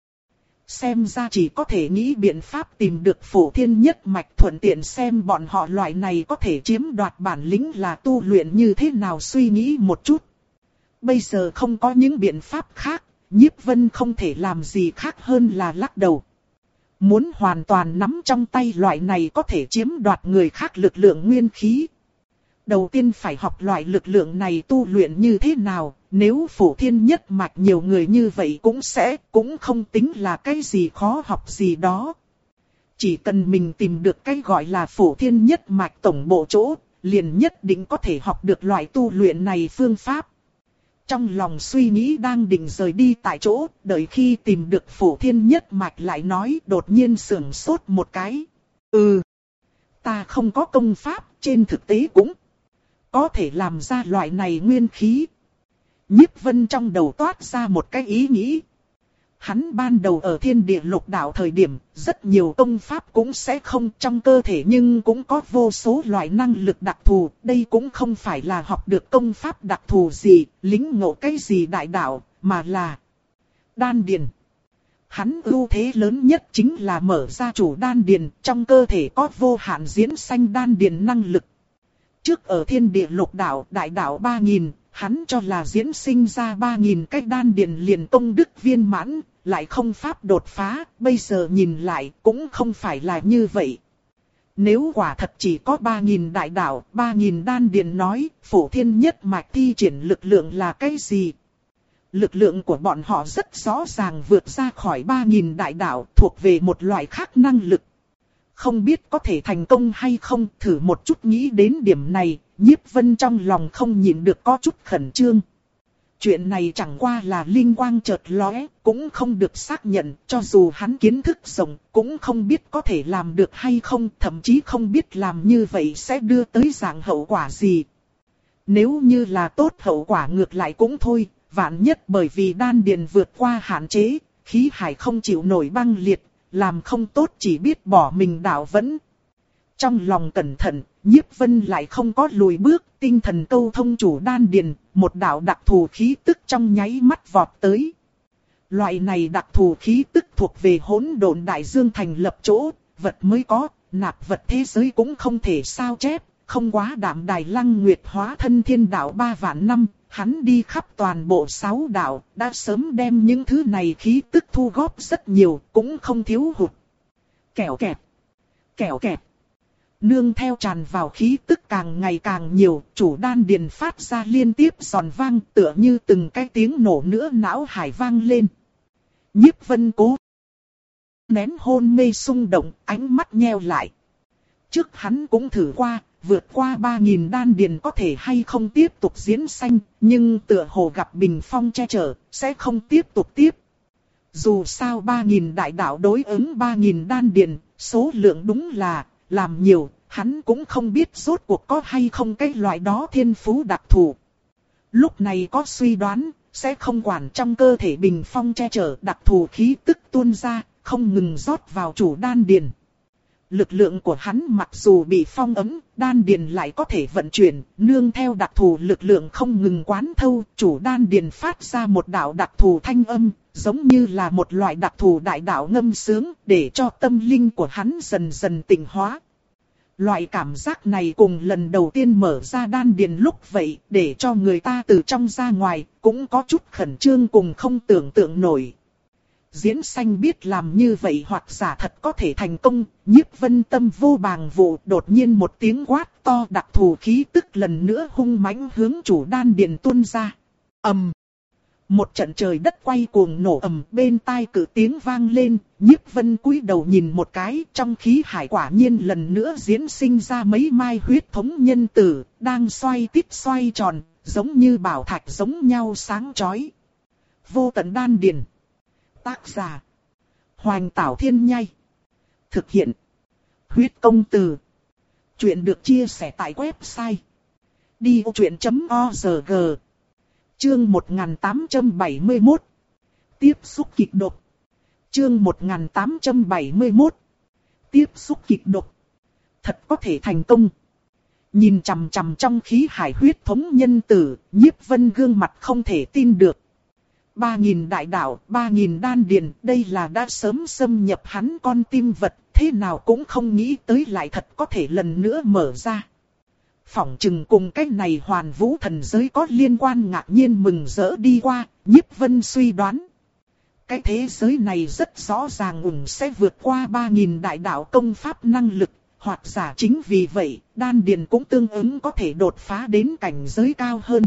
S1: Xem ra chỉ có thể nghĩ biện pháp tìm được Phổ Thiên Nhất Mạch, thuận tiện xem bọn họ loại này có thể chiếm đoạt bản lĩnh là tu luyện như thế nào, suy nghĩ một chút. Bây giờ không có những biện pháp khác, Nhiếp Vân không thể làm gì khác hơn là lắc đầu. Muốn hoàn toàn nắm trong tay loại này có thể chiếm đoạt người khác lực lượng nguyên khí. Đầu tiên phải học loại lực lượng này tu luyện như thế nào, nếu Phổ Thiên Nhất Mạch nhiều người như vậy cũng sẽ, cũng không tính là cái gì khó học gì đó. Chỉ cần mình tìm được cái gọi là Phổ Thiên Nhất Mạch tổng bộ chỗ, liền nhất định có thể học được loại tu luyện này phương pháp. Trong lòng suy nghĩ đang định rời đi tại chỗ, đợi khi tìm được Phổ Thiên Nhất Mạch lại nói, đột nhiên sưởng sốt một cái. Ừ, ta không có công pháp, trên thực tế cũng có thể làm ra loại này nguyên khí. Nhiếp Vân trong đầu toát ra một cái ý nghĩ. Hắn ban đầu ở Thiên Địa Lục Đạo thời điểm, rất nhiều công pháp cũng sẽ không trong cơ thể, nhưng cũng có vô số loại năng lực đặc thù. Đây cũng không phải là học được công pháp đặc thù gì, lĩnh ngộ cái gì đại đạo, mà là đan điền. Hắn ưu thế lớn nhất chính là mở ra chủ đan điền, trong cơ thể có vô hạn diễn sanh đan điền năng lực. Trước ở Thiên Địa Lục Đạo, đại đạo ba nghìn, hắn cho là diễn sinh ra ba nghìn cái đan điền liền công đức viên mãn, lại không pháp đột phá, bây giờ nhìn lại cũng không phải là như vậy. Nếu quả thật chỉ có ba nghìn đại đạo, ba nghìn đan điền nói, Phổ Thiên Nhất Mạch thi triển lực lượng là cái gì? Lực lượng của bọn họ rất rõ ràng vượt ra khỏi ba nghìn đại đạo, thuộc về một loại khác năng lực. Không biết có thể thành công hay không, thử một chút nghĩ đến điểm này, Nhiếp Vân trong lòng không nhịn được có chút khẩn trương. Chuyện này chẳng qua là linh quang chợt lóe, cũng không được xác nhận, cho dù hắn kiến thức rộng, cũng không biết có thể làm được hay không, thậm chí không biết làm như vậy sẽ đưa tới dạng hậu quả gì. Nếu như là tốt hậu quả ngược lại cũng thôi, vạn nhất bởi vì đan điền vượt qua hạn chế, khí hải không chịu nổi băng liệt, làm không tốt chỉ biết bỏ mình đạo vẫn. Trong lòng cẩn thận, Nhiếp Vân lại không có lùi bước, tinh thần câu thông chủ đan điền, một đạo đặc thù khí tức trong nháy mắt vọt tới. Loại này đặc thù khí tức thuộc về hỗn độn đại dương thành lập chỗ, vật mới có, nạp vật thế giới cũng không thể sao chép, không quá đạm đài Lăng Nguyệt hóa thân thiên đạo ba vạn năm, hắn đi khắp toàn bộ sáu đạo, đã sớm đem những thứ này khí tức thu góp rất nhiều, cũng không thiếu hụt. Kẻo kẹt, kẻo kẹt. Nương theo tràn vào khí tức càng ngày càng nhiều, chủ đan điền phát ra liên tiếp giòn vang tựa như từng cái tiếng nổ nữa não hải vang lên. Nhiếp Vân cố nén hôn mê xung động, ánh mắt nheo lại. Trước hắn cũng thử qua, vượt qua ba nghìn đan điền có thể hay không tiếp tục diễn sanh, nhưng tựa hồ gặp bình phong che chở, sẽ không tiếp tục tiếp. Dù sao ba nghìn đại đạo đối ứng ba nghìn đan điền, số lượng đúng là, làm nhiều, hắn cũng không biết rốt cuộc có hay không cái loại đó thiên phú đặc thù. Lúc này có suy đoán, sẽ không quản trong cơ thể bình phong che chở đặc thù khí tức tuôn ra, không ngừng rót vào chủ đan điền. Lực lượng của hắn mặc dù bị phong ấm, đan điền lại có thể vận chuyển, nương theo đặc thù lực lượng không ngừng quán thâu, chủ đan điền phát ra một đạo đặc thù thanh âm, giống như là một loại đặc thù đại đạo ngâm sướng, để cho tâm linh của hắn dần dần tỉnh hóa. Loại cảm giác này cùng lần đầu tiên mở ra đan điền lúc vậy, để cho người ta từ trong ra ngoài, cũng có chút khẩn trương cùng không tưởng tượng nổi. Diễn sanh biết làm như vậy hoặc giả thật có thể thành công, Nhiếp Vân tâm vô bàng vụ, đột nhiên một tiếng quát to đặc thù khí tức lần nữa hung mãnh hướng chủ đan điền tuôn ra. Ầm! Một trận trời đất quay cuồng nổ ầm, bên tai cử tiếng vang lên, Nhiếp Vân cúi đầu nhìn một cái, trong khí hải quả nhiên lần nữa diễn sinh ra mấy mai huyết thống nhân tử, đang xoay tít xoay tròn, giống như bảo thạch giống nhau sáng chói. Vô tận đan điền. Tác giả: Hoành Tảo Thiên Nhai. Thực hiện: Huyết Công Từ. Chuyện được chia sẻ tại website đi ô chuyện chấm org. Chương một nghìn tám trăm bảy mươi mốt. Tiếp xúc kịch độc. Chương một nghìn tám trăm bảy mươi mốt. Tiếp xúc kịch độc. Thật có thể thành công. Nhìn chằm chằm trong khí hải huyết thống nhân tử, Nhiếp Vân gương mặt không thể tin được. Ba nghìn đại đạo, ba nghìn đan điền, đây là đã sớm xâm nhập hắn con tim vật, thế nào cũng không nghĩ tới lại thật có thể lần nữa mở ra. Phỏng chừng cùng cái này hoàn vũ thần giới có liên quan, ngạc nhiên mừng rỡ đi qua, Nhiếp Vân suy đoán. Cái thế giới này rất rõ ràng ủng sẽ vượt qua ba nghìn đại đạo công pháp năng lực, hoặc giả chính vì vậy, đan điền cũng tương ứng có thể đột phá đến cảnh giới cao hơn.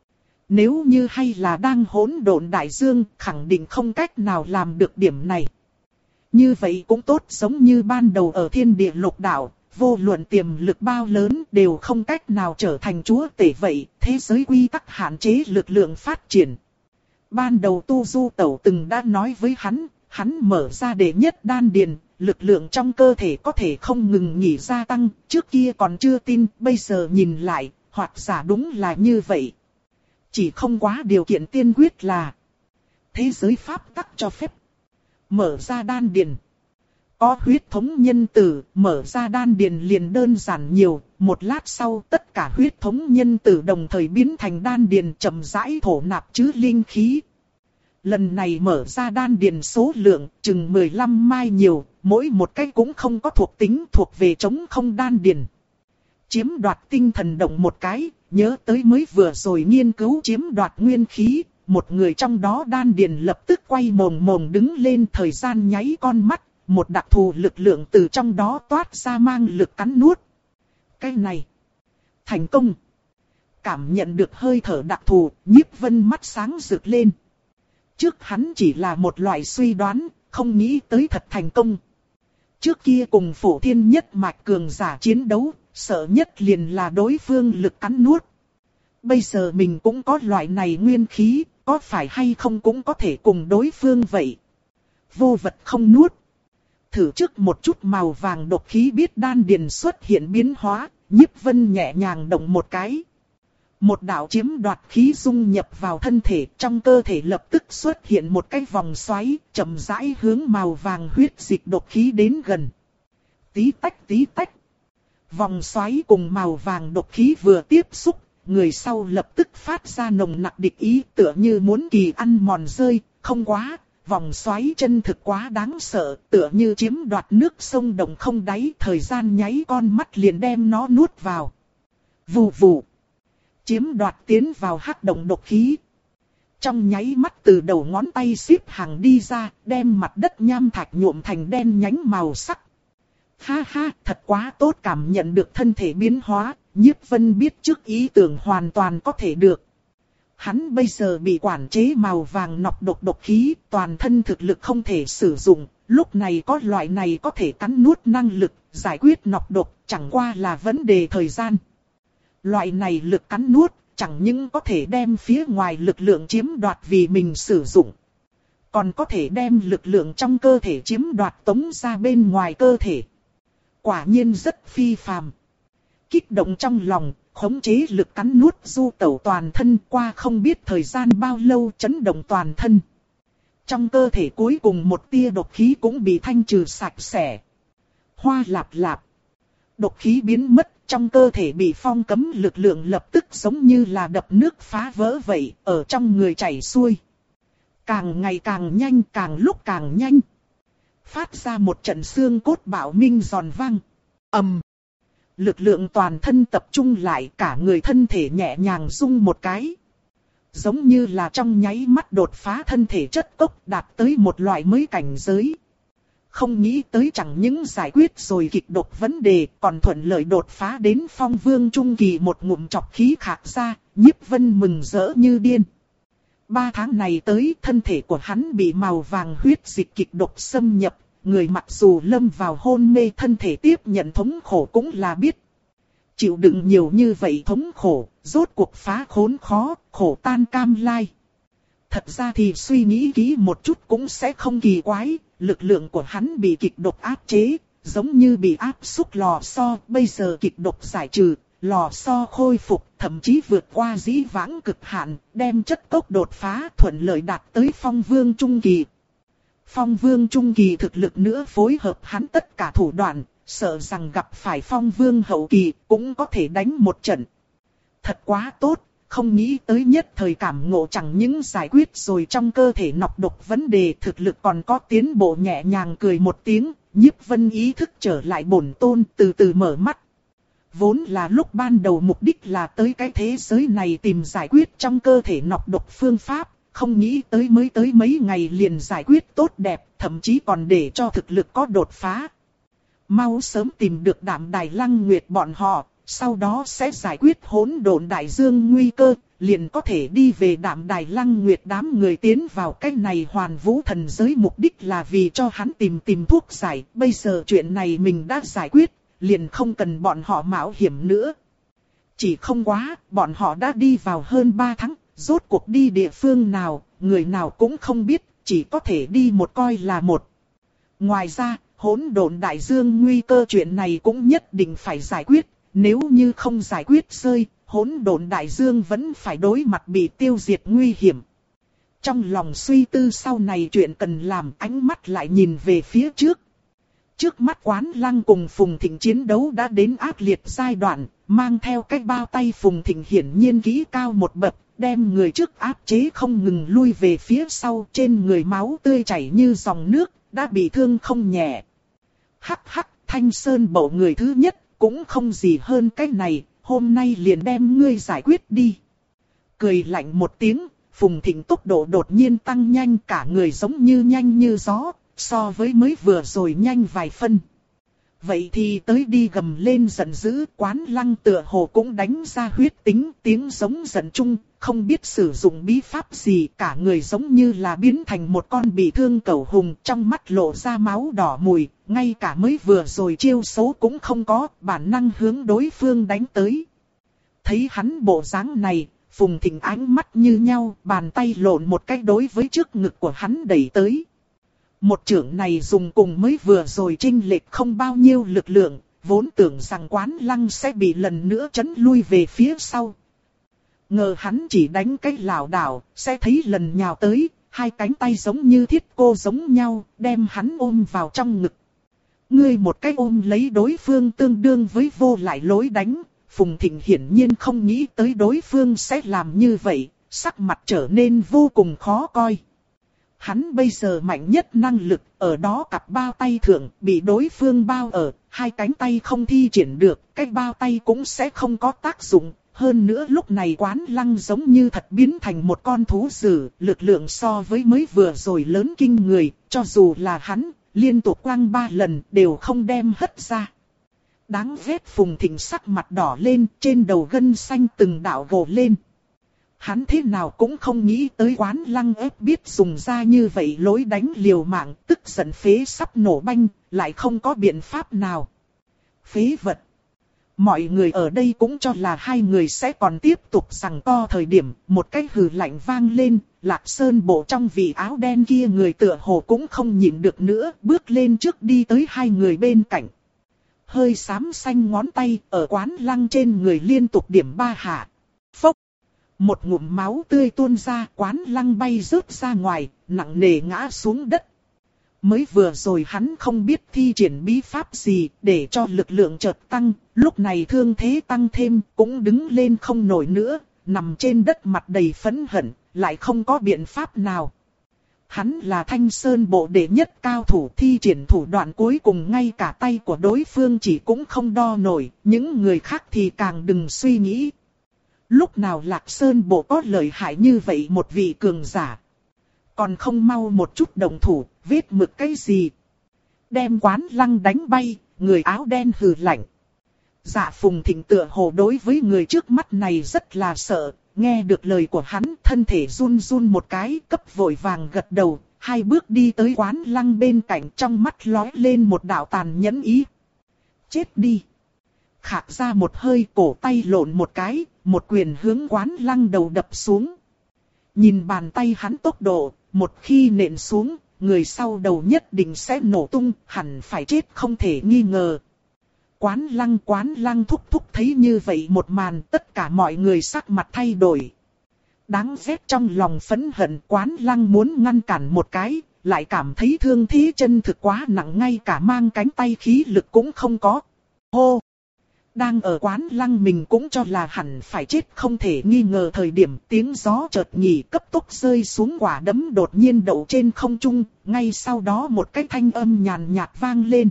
S1: Nếu như hay là đang hỗn độn đại dương, khẳng định không cách nào làm được điểm này. Như vậy cũng tốt, giống như ban đầu ở thiên địa lục đạo, vô luận tiềm lực bao lớn đều không cách nào trở thành chúa tể vậy, thế giới quy tắc hạn chế lực lượng phát triển. Ban đầu Tu Du Tẩu từng đã nói với hắn, hắn mở ra đệ nhất đan điền, lực lượng trong cơ thể có thể không ngừng nghỉ gia tăng, trước kia còn chưa tin, bây giờ nhìn lại, hoặc giả đúng là như vậy. Chỉ không quá điều kiện tiên quyết là thế giới pháp tắc cho phép mở ra đan điền. Có huyết thống nhân tử, mở ra đan điền liền đơn giản nhiều, một lát sau tất cả huyết thống nhân tử đồng thời biến thành đan điền chậm rãi thổ nạp chứ linh khí. Lần này mở ra đan điền số lượng chừng mười lăm mai nhiều, mỗi một cái cũng không có thuộc tính thuộc về trống không đan điền. Chiếm đoạt tinh thần động một cái, nhớ tới mới vừa rồi nghiên cứu chiếm đoạt nguyên khí, một người trong đó đan điền lập tức quay mồm mồm đứng lên, thời gian nháy con mắt, một đặc thù lực lượng từ trong đó toát ra mang lực cắn nuốt. Cái này, thành công. Cảm nhận được hơi thở đặc thù, Nhiếp Vân mắt sáng rực lên. Trước hắn chỉ là một loại suy đoán, không nghĩ tới thật thành công. Trước kia cùng Phổ Thiên nhất mạch cường giả chiến đấu, sợ nhất liền là đối phương lực cắn nuốt. Bây giờ mình cũng có loại này nguyên khí, có phải hay không cũng có thể cùng đối phương vậy. Vô vật không nuốt. Thử trước một chút màu vàng độc khí biết đan điền xuất hiện biến hóa, Nhiếp Vân nhẹ nhàng động một cái. Một đạo chiếm đoạt khí dung nhập vào thân thể, trong cơ thể lập tức xuất hiện một cái vòng xoáy, chậm rãi hướng màu vàng huyết dịch độc khí đến gần. Tí tách tí tách. Vòng xoáy cùng màu vàng độc khí vừa tiếp xúc, người sau lập tức phát ra nồng nặc địch ý, tựa như muốn kỳ ăn mòn rơi, không quá. Vòng xoáy chân thực quá đáng sợ, tựa như chiếm đoạt nước sông đồng không đáy, thời gian nháy con mắt liền đem nó nuốt vào. Vù vù. Chiếm đoạt tiến vào hắc động độc khí. Trong nháy mắt từ đầu ngón tay xếp hàng đi ra, đem mặt đất nham thạch nhuộm thành đen nhánh màu sắc. Ha ha, thật quá tốt, cảm nhận được thân thể biến hóa, Nhiếp Vân biết trước ý tưởng hoàn toàn có thể được. Hắn bây giờ bị quản chế màu vàng nọc độc độc khí, toàn thân thực lực không thể sử dụng, lúc này có loại này có thể cắn nuốt năng lực, giải quyết nọc độc, chẳng qua là vấn đề thời gian. Loại này lực cắn nuốt, chẳng những có thể đem phía ngoài lực lượng chiếm đoạt vì mình sử dụng, còn có thể đem lực lượng trong cơ thể chiếm đoạt tống ra bên ngoài cơ thể. Quả nhiên rất phi phàm. Kích động trong lòng, khống chế lực cắn nuốt du tẩu toàn thân, qua không biết thời gian bao lâu chấn động toàn thân. Trong cơ thể cuối cùng một tia độc khí cũng bị thanh trừ sạch sẽ. Hoa lạp lạp. Độc khí biến mất, trong cơ thể bị phong cấm lực lượng lập tức giống như là đập nước phá vỡ vậy, ở trong người chảy xuôi. Càng ngày càng nhanh, càng lúc càng nhanh. Phát ra một trận xương cốt bạo minh giòn vang. Ầm. Lực lượng toàn thân tập trung lại, cả người thân thể nhẹ nhàng rung một cái. Giống như là trong nháy mắt đột phá thân thể chất cốc, đạt tới một loại mới cảnh giới. Không nghĩ tới chẳng những giải quyết rồi kịch độc vấn đề, còn thuận lợi đột phá đến phong vương trung kỳ, một ngụm chọc khí khạc ra, Nhiếp Vân mừng rỡ như điên. Ba tháng này tới, thân thể của hắn bị màu vàng huyết dịch kịch độc xâm nhập, người mặc dù lâm vào hôn mê, thân thể tiếp nhận thống khổ cũng là biết. Chịu đựng nhiều như vậy thống khổ, rốt cuộc phá khốn khó, khổ tan cam lai. Thật ra thì suy nghĩ kỹ một chút cũng sẽ không kỳ quái, lực lượng của hắn bị kịch độc áp chế, giống như bị áp xúc lò xo, bây giờ kịch độc giải trừ, lò xo khôi phục, thậm chí vượt qua dĩ vãng cực hạn, đem chất cốc đột phá, thuận lợi đạt tới phong vương trung kỳ. Phong vương trung kỳ thực lực nữa phối hợp hắn tất cả thủ đoạn, sợ rằng gặp phải phong vương hậu kỳ cũng có thể đánh một trận. Thật quá tốt, không nghĩ tới nhất thời cảm ngộ, chẳng những giải quyết rồi trong cơ thể nọc độc vấn đề, thực lực còn có tiến bộ. Nhẹ nhàng cười một tiếng, Nhiếp Vân ý thức trở lại bổn tôn, từ từ mở mắt. Vốn là lúc ban đầu mục đích là tới cái thế giới này tìm giải quyết trong cơ thể nọc độc phương pháp, không nghĩ tới mới tới mấy ngày liền giải quyết tốt đẹp, thậm chí còn để cho thực lực có đột phá. Mau sớm tìm được Đạm Đài Lăng Nguyệt bọn họ, sau đó sẽ giải quyết hỗn độn đại dương nguy cơ, liền có thể đi về Đạm Đài Lăng Nguyệt. Đám người tiến vào cái này Hoàn Vũ thần giới mục đích là vì cho hắn tìm tìm thuốc giải, bây giờ chuyện này mình đã giải quyết, liền không cần bọn họ mạo hiểm nữa. Chỉ không quá, bọn họ đã đi vào hơn ba tháng, rốt cuộc đi địa phương nào, người nào cũng không biết, chỉ có thể đi một coi là một. Ngoài ra, hỗn độn đại dương nguy cơ chuyện này cũng nhất định phải giải quyết, nếu như không giải quyết rơi, hỗn độn đại dương vẫn phải đối mặt bị tiêu diệt nguy hiểm. Trong lòng suy tư sau này chuyện cần làm, ánh mắt lại nhìn về phía trước. Trước mắt Quán Lăng cùng Phùng Thịnh chiến đấu đã đến ác liệt giai đoạn, mang theo cái bao tay Phùng Thịnh hiển nhiên kỹ cao một bậc, đem người trước áp chế không ngừng lui về phía sau, trên người máu tươi chảy như dòng nước, đã bị thương không nhẹ. Hắc hắc, Thanh Sơn Bộ người thứ nhất, cũng không gì hơn cái này, hôm nay liền đem ngươi giải quyết đi. Cười lạnh một tiếng, Phùng Thịnh tốc độ đột nhiên tăng nhanh, cả người giống như nhanh như gió, so với mới vừa rồi nhanh vài phân. Vậy thì tới đi, gầm lên giận dữ. Quán Lăng tựa hồ cũng đánh ra huyết tính, tiếng giống giận chung, không biết sử dụng bí pháp gì, cả người giống như là biến thành một con bị thương cẩu hùng, trong mắt lộ ra máu đỏ mùi, ngay cả mới vừa rồi chiêu số cũng không có, bản năng hướng đối phương đánh tới. Thấy hắn bộ dáng này, Phùng Thịnh ánh mắt như nhau, bàn tay lộn một cái đối với trước ngực của hắn đẩy tới. Một chưởng này dùng cùng mới vừa rồi chênh lệch không bao nhiêu lực lượng, vốn tưởng rằng Quán Lăng sẽ bị lần nữa chấn lui về phía sau. Ngờ hắn chỉ đánh cái lảo đảo, sẽ thấy lần nhào tới, hai cánh tay giống như thiết cô giống nhau, đem hắn ôm vào trong ngực. Ngươi một cái ôm lấy đối phương tương đương với vô lại lối đánh, Phùng Thịnh hiển nhiên không nghĩ tới đối phương sẽ làm như vậy, sắc mặt trở nên vô cùng khó coi. Hắn bây giờ mạnh nhất năng lực, ở đó cặp bao tay thượng bị đối phương bao ở, hai cánh tay không thi triển được, cái bao tay cũng sẽ không có tác dụng. Hơn nữa lúc này Quán Lăng giống như thật biến thành một con thú dữ, lực lượng so với mới vừa rồi lớn kinh người, cho dù là hắn, liên tục quăng ba lần đều không đem hất ra. Đáng ghét. Phùng Thịnh sắc mặt đỏ lên, trên đầu gân xanh từng đạo gồ lên. Hắn thế nào cũng không nghĩ tới Quán Lăng ép biết dùng ra như vậy lối đánh liều mạng, tức giận phế sắp nổ banh, lại không có biện pháp nào. Phế vật. Mọi người ở đây cũng cho là hai người sẽ còn tiếp tục giằng co thời điểm, một cái hừ lạnh vang lên, Lạc Sơn Bộ trong vị áo đen kia người tựa hồ cũng không nhịn được nữa, bước lên trước đi tới hai người bên cạnh. Hơi xám xanh ngón tay ở Quán Lăng trên người liên tục điểm ba hạ. Phốc. Một ngụm máu tươi tuôn ra, Quán Lăng bay rớt ra ngoài, nặng nề ngã xuống đất. Mới vừa rồi hắn không biết thi triển bí pháp gì để cho lực lượng chợt tăng, lúc này thương thế tăng thêm cũng đứng lên không nổi nữa, nằm trên đất mặt đầy phẫn hận, lại không có biện pháp nào. Hắn là Thanh Sơn Bộ đệ nhất cao thủ, thi triển thủ đoạn cuối cùng ngay cả tay của đối phương chỉ cũng không đo nổi, những người khác thì càng đừng suy nghĩ. Lúc nào Lạc Sơn Bộ có lợi hại như vậy một vị cường giả. Còn không mau một chút đồng thủ, vết mực cái gì. Đem Quán Lăng đánh bay, người áo đen hừ lạnh. Dạ Phùng Thịnh tựa hồ đối với người trước mắt này rất là sợ. Nghe được lời của hắn, thân thể run run một cái, cấp vội vàng gật đầu. Hai bước đi tới Quán Lăng bên cạnh, trong mắt lóe lên một đạo tàn nhẫn ý. Chết đi. Khạc ra một hơi, cổ tay lộn một cái, một quyền hướng Quán Lăng đầu đập xuống. Nhìn bàn tay hắn tốc độ, một khi nện xuống, người sau đầu nhất định sẽ nổ tung, hẳn phải chết không thể nghi ngờ. Quán Lăng Quán Lăng thúc thúc thấy như vậy một màn, tất cả mọi người sắc mặt thay đổi. Đáng ghét, trong lòng phẫn hận, Quán Lăng muốn ngăn cản một cái, lại cảm thấy thương thế chân thực quá nặng, ngay cả mang cánh tay khí lực cũng không có. Hô! Đang ở Quán Lăng mình cũng cho là hẳn phải chết không thể nghi ngờ thời điểm, tiếng gió chợt nghỉ, cấp tốc rơi xuống, quả đấm đột nhiên đậu trên không trung, ngay sau đó một cái thanh âm nhàn nhạt vang lên.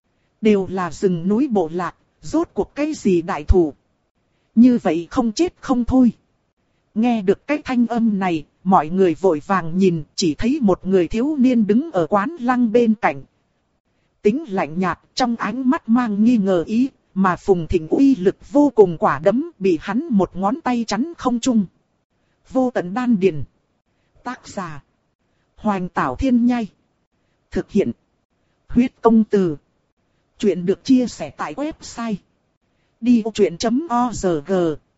S1: Đều là rừng núi Bộ Lạc, rốt cuộc cái gì đại thủ. Như vậy không chết không thôi. Nghe được cái thanh âm này, mọi người vội vàng nhìn, chỉ thấy một người thiếu niên đứng ở Quán Lăng bên cạnh. Tính lạnh nhạt, trong ánh mắt mang nghi ngờ ý. Mà Phùng Thịnh uy lực vô cùng, quả đấm bị hắn một ngón tay chắn không trung. Vô tận đan điền. Tác giả: Hoành Tảo Thiên Nhai. Thực hiện: Huyết Công Từ. Chuyện được chia sẻ tại website đi vô chuyện chấm org.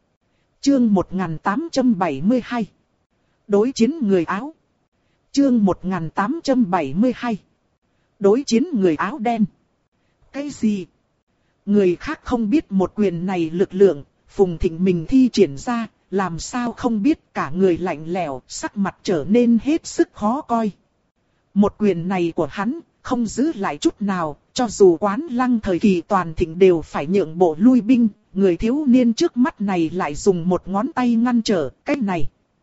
S1: Chương một nghìn tám trăm bảy mươi hai. Đối chiến người áo. Chương một nghìn tám trăm bảy mươi hai. Đối chiến người áo đen. Cái gì? Người khác không biết một quyền này lực lượng, Phùng Thịnh mình thi triển ra, làm sao không biết, cả người lạnh lẽo, sắc mặt trở nên hết sức khó coi. Một quyền này của hắn, không giữ lại chút nào, cho dù Quán Lăng thời kỳ toàn thịnh đều phải nhượng bộ lui binh, người thiếu niên trước mắt này lại dùng một ngón tay ngăn trở, cái này.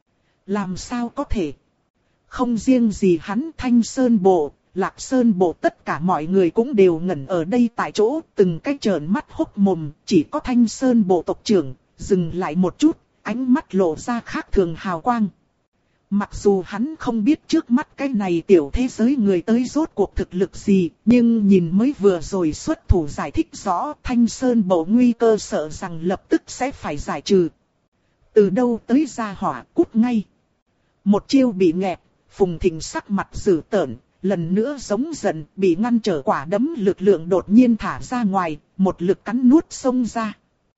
S1: Làm sao có thể? Không riêng gì hắn, Thanh Sơn Bộ, Lạc Sơn Bộ, tất cả mọi người cũng đều ngẩn ở đây tại chỗ, từng cái trợn mắt hốc mồm, chỉ có Thanh Sơn Bộ tộc trưởng, dừng lại một chút, ánh mắt lộ ra khác thường hào quang. Mặc dù hắn không biết trước mắt cái này tiểu thế giới người tới rốt cuộc thực lực gì, nhưng nhìn mới vừa rồi xuất thủ giải thích rõ, Thanh Sơn Bộ nguy cơ sợ rằng lập tức sẽ phải giải trừ. Từ đâu tới ra hỏa, cút ngay. Một chiêu bị nghẹt, Phùng Thịnh sắc mặt dữ tợn. Lần nữa giống giận, bị ngăn trở, quả đấm lực lượng đột nhiên thả ra ngoài, một lực cắn nuốt xông ra.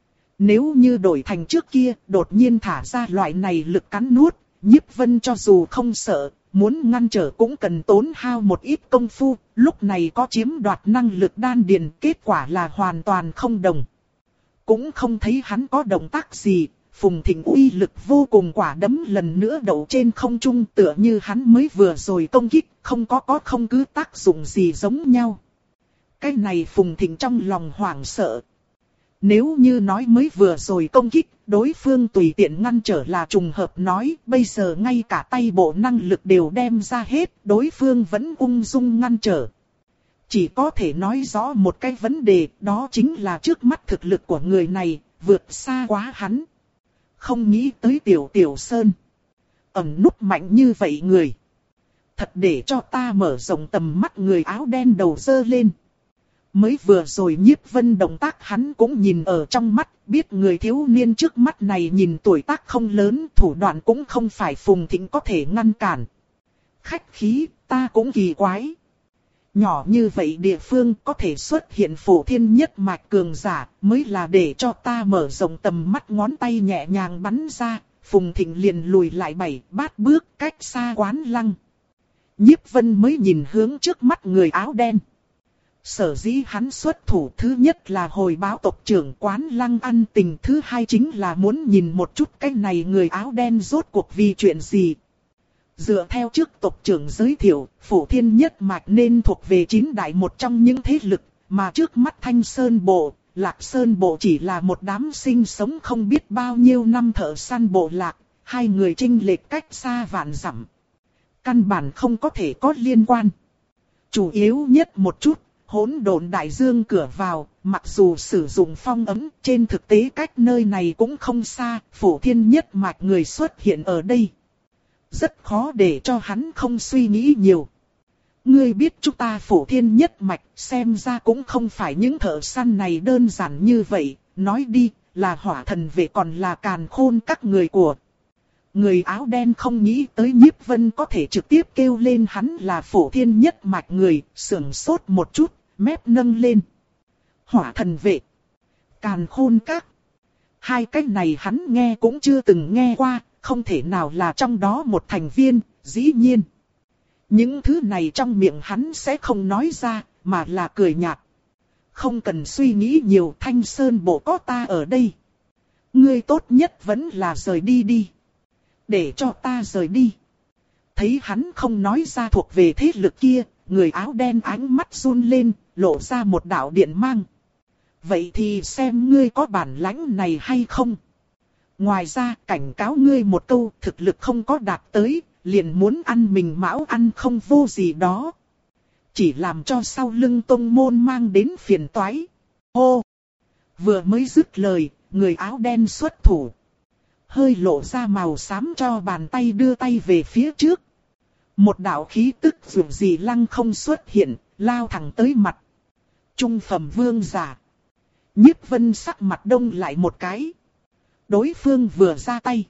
S1: Nếu như đổi thành trước kia, đột nhiên thả ra loại này lực cắn nuốt, Nhiếp Vân cho dù không sợ, muốn ngăn trở cũng cần tốn hao một ít công phu, lúc này có chiếm đoạt năng lực đan điền, kết quả là hoàn toàn không đồng. Cũng không thấy hắn có động tác gì. Phùng Thịnh uy lực vô cùng, quả đấm lần nữa đậu trên không trung, tựa như hắn mới vừa rồi công kích, không có có không cứ tác dụng gì giống nhau. Cái này Phùng Thịnh trong lòng hoảng sợ. Nếu như nói mới vừa rồi công kích, đối phương tùy tiện ngăn trở là trùng hợp nói, bây giờ ngay cả tay bộ năng lực đều đem ra hết, đối phương vẫn ung dung ngăn trở. Chỉ có thể nói rõ một cái vấn đề, đó chính là trước mắt thực lực của người này, vượt xa quá hắn. Không nghĩ tới Tiểu Tiểu Sơn. Ẩn núp mạnh như vậy người. Thật để cho ta mở rộng tầm mắt, người áo đen đầu dơ lên. Mới vừa rồi Nhiếp Vân động tác hắn cũng nhìn ở trong mắt, biết người thiếu niên trước mắt này nhìn tuổi tác không lớn, thủ đoạn cũng không phải Phùng Thịnh có thể ngăn cản. Khách khí, ta cũng kỳ quái. Nhỏ như vậy địa phương có thể xuất hiện Phổ Thiên nhất mạch cường giả, mới là để cho ta mở rộng tầm mắt, ngón tay nhẹ nhàng bắn ra, Phùng Thịnh liền lùi lại bảy bát bước cách xa Quán Lăng. Nhiếp Vân mới nhìn hướng trước mắt người áo đen. Sở dĩ hắn xuất thủ, thứ nhất là hồi báo tộc trưởng Quán Lăng ăn tình, thứ hai chính là muốn nhìn một chút cái này người áo đen rốt cuộc vì chuyện gì. Dựa theo trước tộc trưởng giới thiệu, Phổ Thiên nhất mạch nên thuộc về chín đại một trong những thế lực, mà trước mắt Thanh Sơn Bộ, Lạc Sơn Bộ chỉ là một đám sinh sống không biết bao nhiêu năm thợ săn bộ lạc, hai người chênh lệch cách xa vạn dặm. Căn bản không có thể có liên quan. Chủ yếu nhất một chút, Hỗn Độn Đại Dương cửa vào, mặc dù sử dụng phong ấm, trên thực tế cách nơi này cũng không xa, Phổ Thiên nhất mạch người xuất hiện ở đây. Rất khó để cho hắn không suy nghĩ nhiều. Ngươi biết chúng ta Phổ Thiên nhất mạch, xem ra cũng không phải những thợ săn này đơn giản như vậy, nói đi, là Hỏa Thần Vệ còn là Càn Khôn các người của. Người áo đen không nghĩ tới Nhiếp Vân có thể trực tiếp kêu lên hắn là Phổ Thiên nhất mạch người, sưởng sốt một chút, mép nâng lên. Hỏa Thần Vệ, Càn Khôn các. Hai cái này hắn nghe cũng chưa từng nghe qua, không thể nào là trong đó một thành viên, dĩ nhiên. Những thứ này trong miệng hắn sẽ không nói ra, mà là cười nhạt. Không cần suy nghĩ nhiều, Thanh Sơn Bộ có ta ở đây. Ngươi tốt nhất vẫn là rời đi đi. Để cho ta rời đi. Thấy hắn không nói ra thuộc về thế lực kia, người áo đen ánh mắt run lên, lộ ra một đạo điện mang. Vậy thì xem ngươi có bản lãnh này hay không. Ngoài ra, cảnh cáo ngươi một câu, thực lực không có đạt tới, liền muốn ăn mình mão ăn không vô gì đó. Chỉ làm cho sau lưng tông môn mang đến phiền toái. Hô! Vừa mới dứt lời, người áo đen xuất thủ. Hơi lộ ra màu xám cho bàn tay đưa tay về phía trước. Một đạo khí tức dù gì lăng không xuất hiện, lao thẳng tới mặt. Trung phẩm vương giả. Nhiếp Vân sắc mặt đông lại một cái. Đối phương vừa ra tay.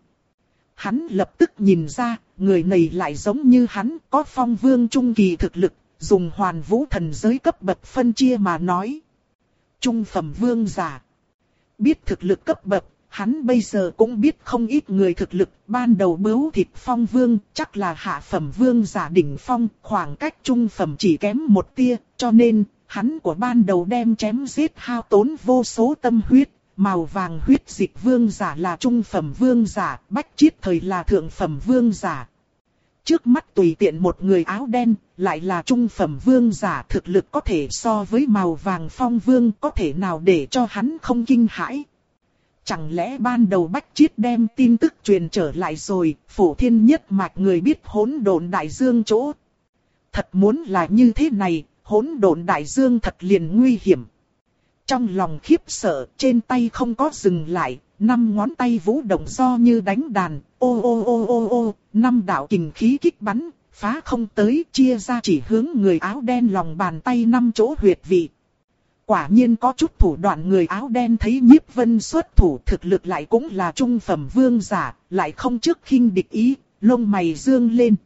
S1: Hắn lập tức nhìn ra, người này lại giống như hắn, có phong vương trung kỳ thực lực, dùng hoàn vũ thần giới cấp bậc phân chia mà nói. Trung phẩm vương giả. Biết thực lực cấp bậc, hắn bây giờ cũng biết không ít người thực lực, ban đầu bướu thịt phong vương, chắc là hạ phẩm vương giả đỉnh phong, khoảng cách trung phẩm chỉ kém một tia, cho nên, hắn của ban đầu đem chém giết hao tốn vô số tâm huyết. Màu vàng huyết dịch vương giả là trung phẩm vương giả, bách chiết thời là thượng phẩm vương giả. Trước mắt tùy tiện một người áo đen, lại là trung phẩm vương giả, thực lực có thể so với màu vàng phong vương, có thể nào để cho hắn không kinh hãi. Chẳng lẽ ban đầu bách chiết đem tin tức truyền trở lại rồi, Phổ Thiên nhất mạch người biết Hỗn Độn Đại Dương chỗ. Thật muốn là như thế này, Hỗn Độn Đại Dương thật liền nguy hiểm. Trong lòng khiếp sợ, trên tay không có dừng lại, năm ngón tay vũ động do như đánh đàn, ô ô ô ô ô, năm đạo kình khí kích bắn, phá không tới, chia ra chỉ hướng người áo đen lòng bàn tay năm chỗ huyệt vị. Quả nhiên có chút thủ đoạn, người áo đen thấy Nhiếp Vân xuất thủ, thực lực lại cũng là trung phẩm vương giả, lại không trước khinh địch ý, lông mày dương lên.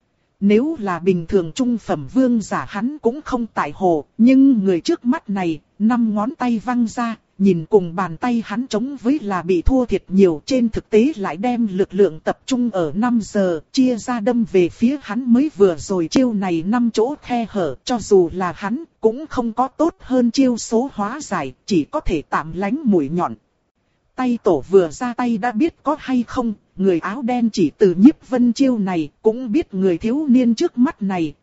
S1: Nếu là bình thường trung phẩm vương giả hắn cũng không tại hồ, nhưng người trước mắt này, năm ngón tay văng ra, nhìn cùng bàn tay hắn chống với là bị thua thiệt nhiều, trên thực tế lại đem lực lượng tập trung ở năm giờ, chia ra đâm về phía hắn mới vừa rồi chiêu này năm chỗ khe hở, cho dù là hắn, cũng không có tốt hơn chiêu số hóa giải, chỉ có thể tạm lánh mũi nhọn. Tay tổ vừa ra tay đã biết có hay không, người áo đen chỉ từ Nhiếp Vân chiêu này, cũng biết người thiếu niên trước mắt này,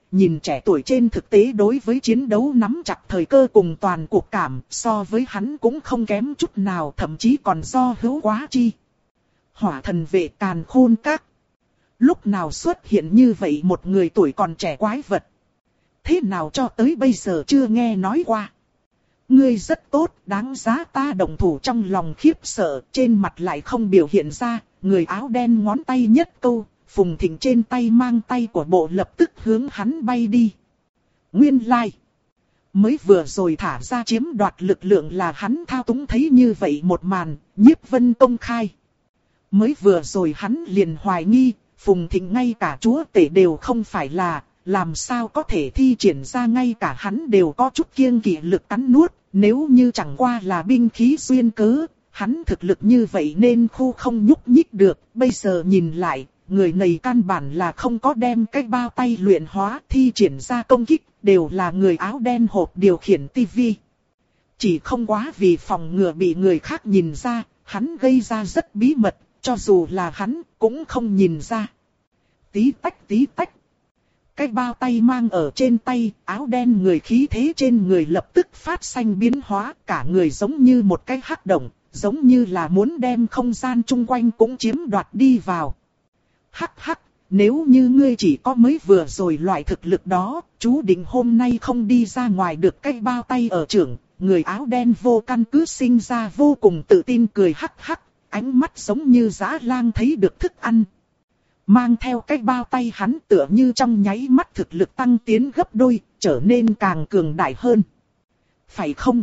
S1: nhìn trẻ tuổi trên thực tế đối với chiến đấu nắm chặt thời cơ cùng toàn cuộc cảm, so với hắn cũng không kém chút nào, thậm chí còn do hữu quá chi. Hỏa thần vệ Càn Khôn Các. Lúc nào xuất hiện như vậy một người tuổi còn trẻ quái vật? Thế nào cho tới bây giờ chưa nghe nói qua? Ngươi rất tốt, đáng giá ta động thủ. Trong lòng khiếp sợ, trên mặt lại không biểu hiện ra. Người áo đen ngón tay nhất câu, Phùng Thịnh trên tay mang tay của bộ lập tức hướng hắn bay đi. Nguyên lai, like. Mới vừa rồi thả ra chiếm đoạt lực lượng là hắn thao túng, thấy như vậy một màn, Nhiếp Vân công khai. Mới vừa rồi hắn liền hoài nghi, Phùng Thịnh ngay cả chúa tể đều không phải là, làm sao có thể thi triển ra, ngay cả hắn đều có chút kiêng kỵ lực cắn nuốt, nếu như chẳng qua là binh khí xuyên cớ, hắn thực lực như vậy nên khu không nhúc nhích được, bây giờ nhìn lại, người này căn bản là không có đem cái bao tay luyện hóa, thi triển ra công kích, đều là người áo đen hộp điều khiển tivi. Chỉ không quá vì phòng ngừa bị người khác nhìn ra, hắn gây ra rất bí mật, cho dù là hắn cũng không nhìn ra. Tí tách tí tách. Cái bao tay mang ở trên tay, áo đen người khí thế trên người lập tức phát xanh biến hóa, cả người giống như một cái hắc động, giống như là muốn đem không gian chung quanh cũng chiếm đoạt đi vào. Hắc hắc, nếu như ngươi chỉ có mới vừa rồi loại thực lực đó, chú định hôm nay không đi ra ngoài được. Cái bao tay ở trưởng, người áo đen vô căn cứ sinh ra vô cùng tự tin cười hắc hắc, ánh mắt giống như dã lang thấy được thức ăn. Mang theo cái bao tay hắn tựa như trong nháy mắt thực lực tăng tiến gấp đôi, trở nên càng cường đại hơn. Phải không?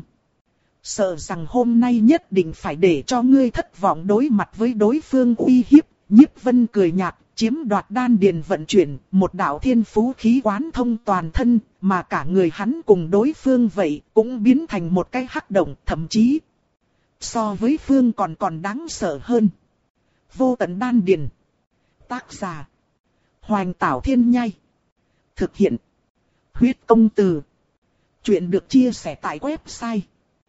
S1: Sợ rằng hôm nay nhất định phải để cho ngươi thất vọng. Đối mặt với đối phương uy hiếp, Nhiếp Vân cười nhạt, chiếm đoạt đan điền vận chuyển, một đạo thiên phú khí quán thông toàn thân, mà cả người hắn cùng đối phương vậy cũng biến thành một cái hắc động, thậm chí so với phương còn còn đáng sợ hơn. Vô tận đan điền. Tác giả Hoành Tảo Thiên Nhai. Thực hiện Huyết Công Từ. Chuyện được chia sẻ tại website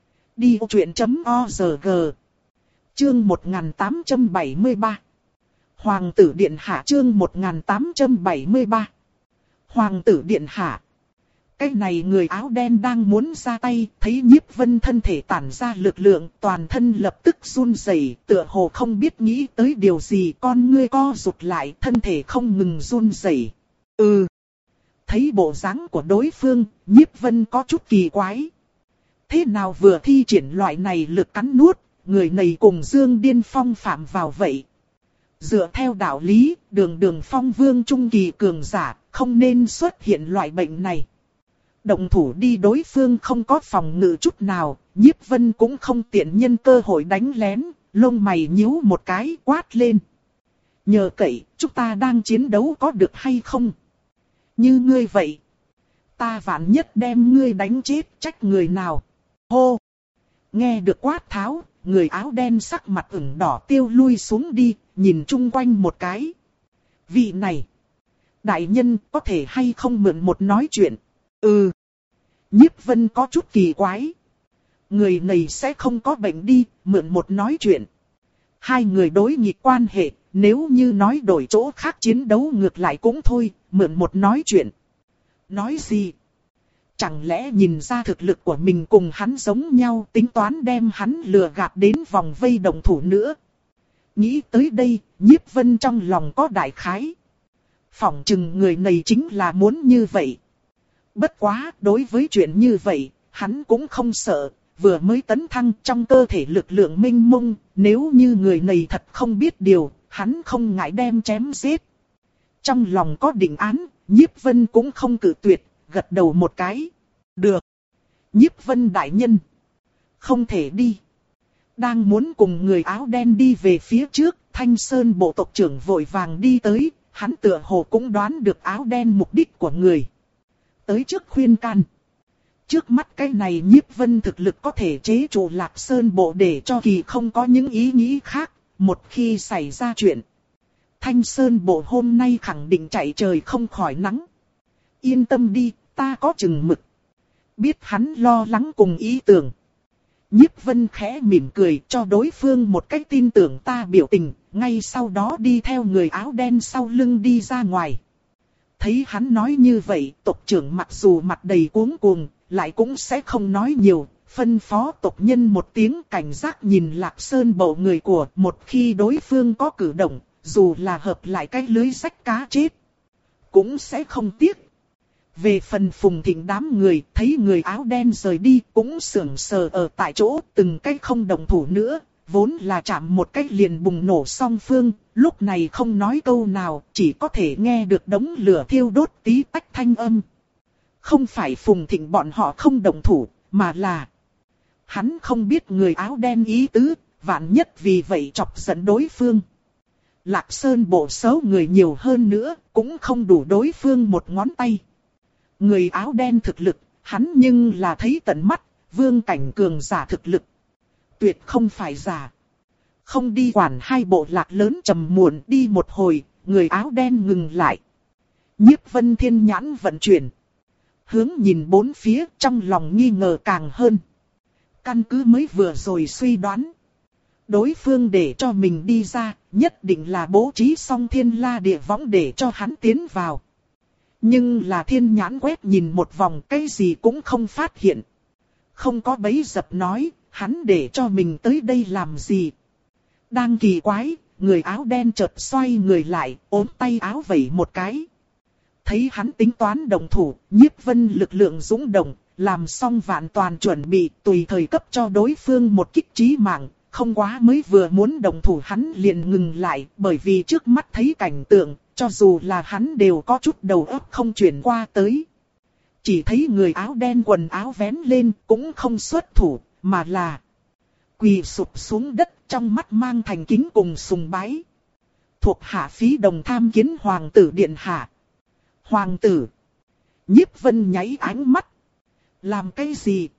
S1: đi ô chuyện chấm org. Chương một nghìn tám trăm bảy mươi ba. Hoàng tử Điện Hạ. Chương một nghìn tám trăm bảy mươi ba. Hoàng tử Điện Hạ. Cái này người áo đen đang muốn ra tay, thấy Nhiếp Vân thân thể tản ra lực lượng, toàn thân lập tức run rẩy, tựa hồ không biết nghĩ tới điều gì, con ngươi co rụt lại, thân thể không ngừng run rẩy. Ừ. Thấy bộ dáng của đối phương, Nhiếp Vân có chút kỳ quái. Thế nào vừa thi triển loại này lực cắn nuốt, người này cùng Dương Điên Phong phạm vào vậy. Dựa theo đạo lý, đường đường phong vương trung kỳ cường giả, không nên xuất hiện loại bệnh này. Động thủ đi, đối phương không có phòng ngự chút nào, Nhiếp Vân cũng không tiện nhân cơ hội đánh lén, lông mày nhíu một cái quát lên. Nhờ cậy, chúng ta đang chiến đấu có được hay không? Như ngươi vậy, ta vạn nhất đem ngươi đánh chết, trách người nào? Hô! Nghe được quát tháo, người áo đen sắc mặt ửng đỏ tiêu lui xuống đi, nhìn chung quanh một cái. Vị này, đại nhân có thể hay không mượn một nói chuyện? Ừ. Nhiếp Vân có chút kỳ quái. Người này sẽ không có bệnh đi, mượn một nói chuyện. Hai người đối nghịch quan hệ, nếu như nói đổi chỗ khác chiến đấu ngược lại cũng thôi, mượn một nói chuyện. Nói gì? Chẳng lẽ nhìn ra thực lực của mình cùng hắn giống nhau, tính toán đem hắn lừa gạt đến vòng vây đồng thủ nữa? Nghĩ tới đây, Nhiếp Vân trong lòng có đại khái. Phỏng chừng người này chính là muốn như vậy. Bất quá, đối với chuyện như vậy, hắn cũng không sợ, vừa mới tấn thăng trong cơ thể lực lượng mênh mông, nếu như người này thật không biết điều, hắn không ngại đem chém giết. Trong lòng có định án, Nhiếp Vân cũng không cự tuyệt, gật đầu một cái. Được. Nhiếp Vân đại nhân. Không thể đi. Đang muốn cùng người áo đen đi về phía trước, Thanh Sơn bộ tộc trưởng vội vàng đi tới, hắn tựa hồ cũng đoán được áo đen mục đích của người. Tới trước khuyên can. Trước mắt cái này Nhiếp Vân thực lực có thể chế trụ Lạc Sơn bộ để cho kỳ không có những ý nghĩ khác, một khi xảy ra chuyện. Thanh Sơn bộ hôm nay khẳng định chạy trời không khỏi nắng. Yên tâm đi, ta có chừng mực. Biết hắn lo lắng cùng ý tưởng. Nhiếp Vân khẽ mỉm cười cho đối phương một cách tin tưởng ta biểu tình, ngay sau đó đi theo người áo đen sau lưng đi ra ngoài. Thấy hắn nói như vậy, tộc trưởng mặc dù mặt đầy cuống cuồng, lại cũng sẽ không nói nhiều, phân phó tộc nhân một tiếng cảnh giác nhìn Lạc Sơn Bộ người của, một khi đối phương có cử động, dù là hợp lại cái lưới rách cá chết, cũng sẽ không tiếc. Về phần Phùng Thịnh đám người, thấy người áo đen rời đi, cũng sững sờ ở tại chỗ, từng cái không động thủ nữa, vốn là chạm một cái liền bùng nổ song phương, lúc này không nói câu nào, chỉ có thể nghe được đống lửa thiêu đốt tí tách thanh âm. Không phải Phùng Thịnh bọn họ không động thủ, mà là hắn không biết người áo đen ý tứ, vạn nhất vì vậy chọc giận đối phương. Lạc Sơn Bộ số người nhiều hơn nữa, cũng không đủ đối phương một ngón tay. Người áo đen thực lực, hắn nhưng là thấy tận mắt, vương cảnh cường giả thực lực. Tuyệt không phải giả. Không đi quản hai bộ lạc lớn trầm muộn đi một hồi, người áo đen ngừng lại. Nhiếp Vân Thiên nhãn vận chuyển. Hướng nhìn bốn phía trong lòng nghi ngờ càng hơn. Căn cứ mới vừa rồi suy đoán. Đối phương để cho mình đi ra, nhất định là bố trí xong thiên la địa võng để cho hắn tiến vào. Nhưng là thiên nhãn quét nhìn một vòng cái gì cũng không phát hiện. Không có bấy dập nói, hắn để cho mình tới đây làm gì. Đang kỳ quái, người áo đen chợt xoay người lại, ốm tay áo vẩy một cái. Thấy hắn tính toán đồng thủ, Nhiếp Vân lực lượng dũng động, làm xong vạn toàn chuẩn bị tùy thời cấp cho đối phương một kích chí mạng. Không quá mới vừa muốn đồng thủ hắn liền ngừng lại, bởi vì trước mắt thấy cảnh tượng, cho dù là hắn đều có chút đầu óc không chuyển qua tới. Chỉ thấy người áo đen quần áo vén lên cũng không xuất thủ, mà là quỳ sụp xuống đất trong mắt mang thành kính cùng sùng bái. Thuộc hạ Phí Đồng tham kiến hoàng tử điện hạ. Hoàng tử. Nhiếp Vân nháy ánh mắt. Làm cái gì?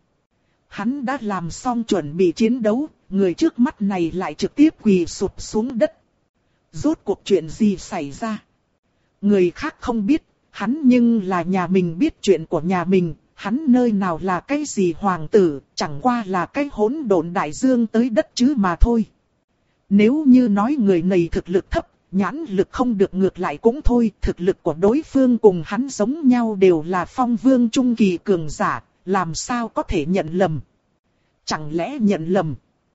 S1: Hắn đã làm xong chuẩn bị chiến đấu, người trước mắt này lại trực tiếp quỳ sụp xuống đất. Rốt cuộc chuyện gì xảy ra? Người khác không biết, hắn nhưng là nhà mình biết chuyện của nhà mình, hắn nơi nào là cái gì hoàng tử, chẳng qua là cái hỗn độn đại dương tới đất chứ mà thôi. Nếu như nói người này thực lực thấp, nhãn lực không được ngược lại cũng thôi, thực lực của đối phương cùng hắn giống nhau đều là phong vương trung kỳ cường giả, làm sao có thể nhận lầm? Chẳng lẽ nhận lầm?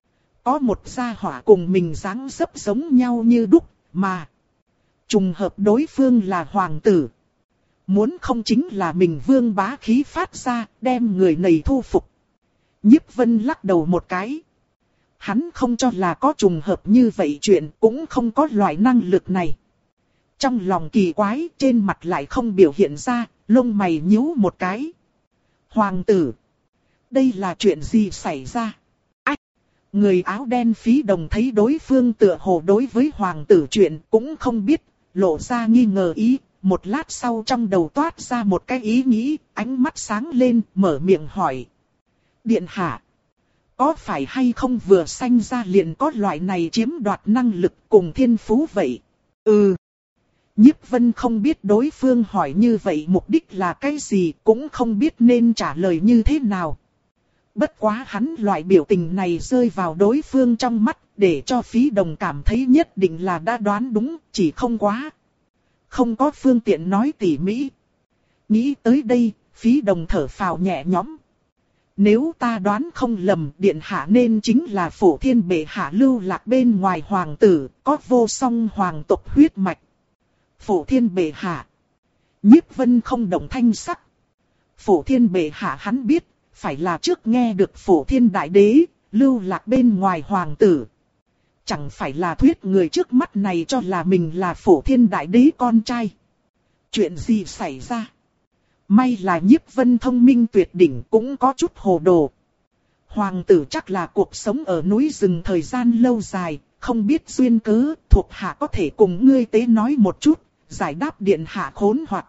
S1: Có một gia hỏa cùng mình dáng dấp giống nhau như đúc, mà trùng hợp đối phương là hoàng tử. Muốn không chính là mình vương bá khí phát ra, đem người này thu phục. Nhiếp Vân lắc đầu một cái. Hắn không cho là có trùng hợp như vậy chuyện, cũng không có loại năng lực này. Trong lòng kỳ quái, trên mặt lại không biểu hiện ra, lông mày nhíu một cái. Hoàng tử, đây là chuyện gì xảy ra? Ách! Người áo đen Phí Đồng thấy đối phương tựa hồ đối với hoàng tử chuyện cũng không biết, lộ ra nghi ngờ ý. Một lát sau trong đầu toát ra một cái ý nghĩ, ánh mắt sáng lên, mở miệng hỏi. Điện hạ, có phải hay không vừa sanh ra liền có loại này chiếm đoạt năng lực cùng thiên phú vậy? Ừ. Nhiếp Vân không biết đối phương hỏi như vậy mục đích là cái gì, cũng không biết nên trả lời như thế nào. Bất quá hắn loại biểu tình này rơi vào đối phương trong mắt, để cho Phí Đồng cảm thấy nhất định là đã đoán đúng, chỉ không quá. Không có phương tiện nói tỉ mỉ. Nghĩ tới đây, Phí Đồng thở phào nhẹ nhõm. Nếu ta đoán không lầm, điện hạ nên chính là Phổ Thiên bệ hạ lưu lạc bên ngoài hoàng tử, có vô song hoàng tộc huyết mạch. Phổ Thiên bệ hạ. Nhiếp Vân không động thanh sắc. Phổ Thiên bệ hạ hắn biết, phải là trước nghe được Phổ Thiên đại đế, lưu lạc bên ngoài hoàng tử. Chẳng phải là thuyết người trước mắt này cho là mình là Phổ Thiên đại đế con trai. Chuyện gì xảy ra? May là Nhiếp Vân thông minh tuyệt đỉnh cũng có chút hồ đồ. Hoàng tử chắc là cuộc sống ở núi rừng thời gian lâu dài, không biết duyên cớ, thuộc hạ có thể cùng ngươi tế nói một chút, giải đáp điện hạ khốn hoặc.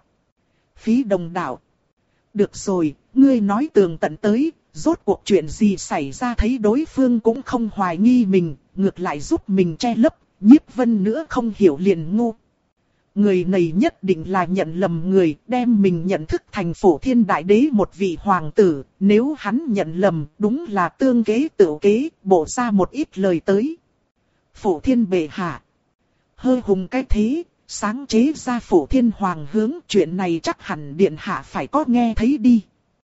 S1: Phí Đồng đạo. Được rồi, ngươi nói tường tận tới, rốt cuộc chuyện gì xảy ra thấy đối phương cũng không hoài nghi mình, ngược lại giúp mình che lấp, Nhiếp Vân nữa không hiểu liền ngu. Người này nhất định là nhận lầm người, đem mình nhận thức thành Phổ Thiên đại đế một vị hoàng tử, nếu hắn nhận lầm, đúng là tương kế tự kế, bổ ra một ít lời tới. Phổ Thiên bệ hạ. Hơi hùng cái thế, sáng chế ra Phổ Thiên Hoàng hướng, chuyện này chắc hẳn điện hạ phải có nghe thấy đi.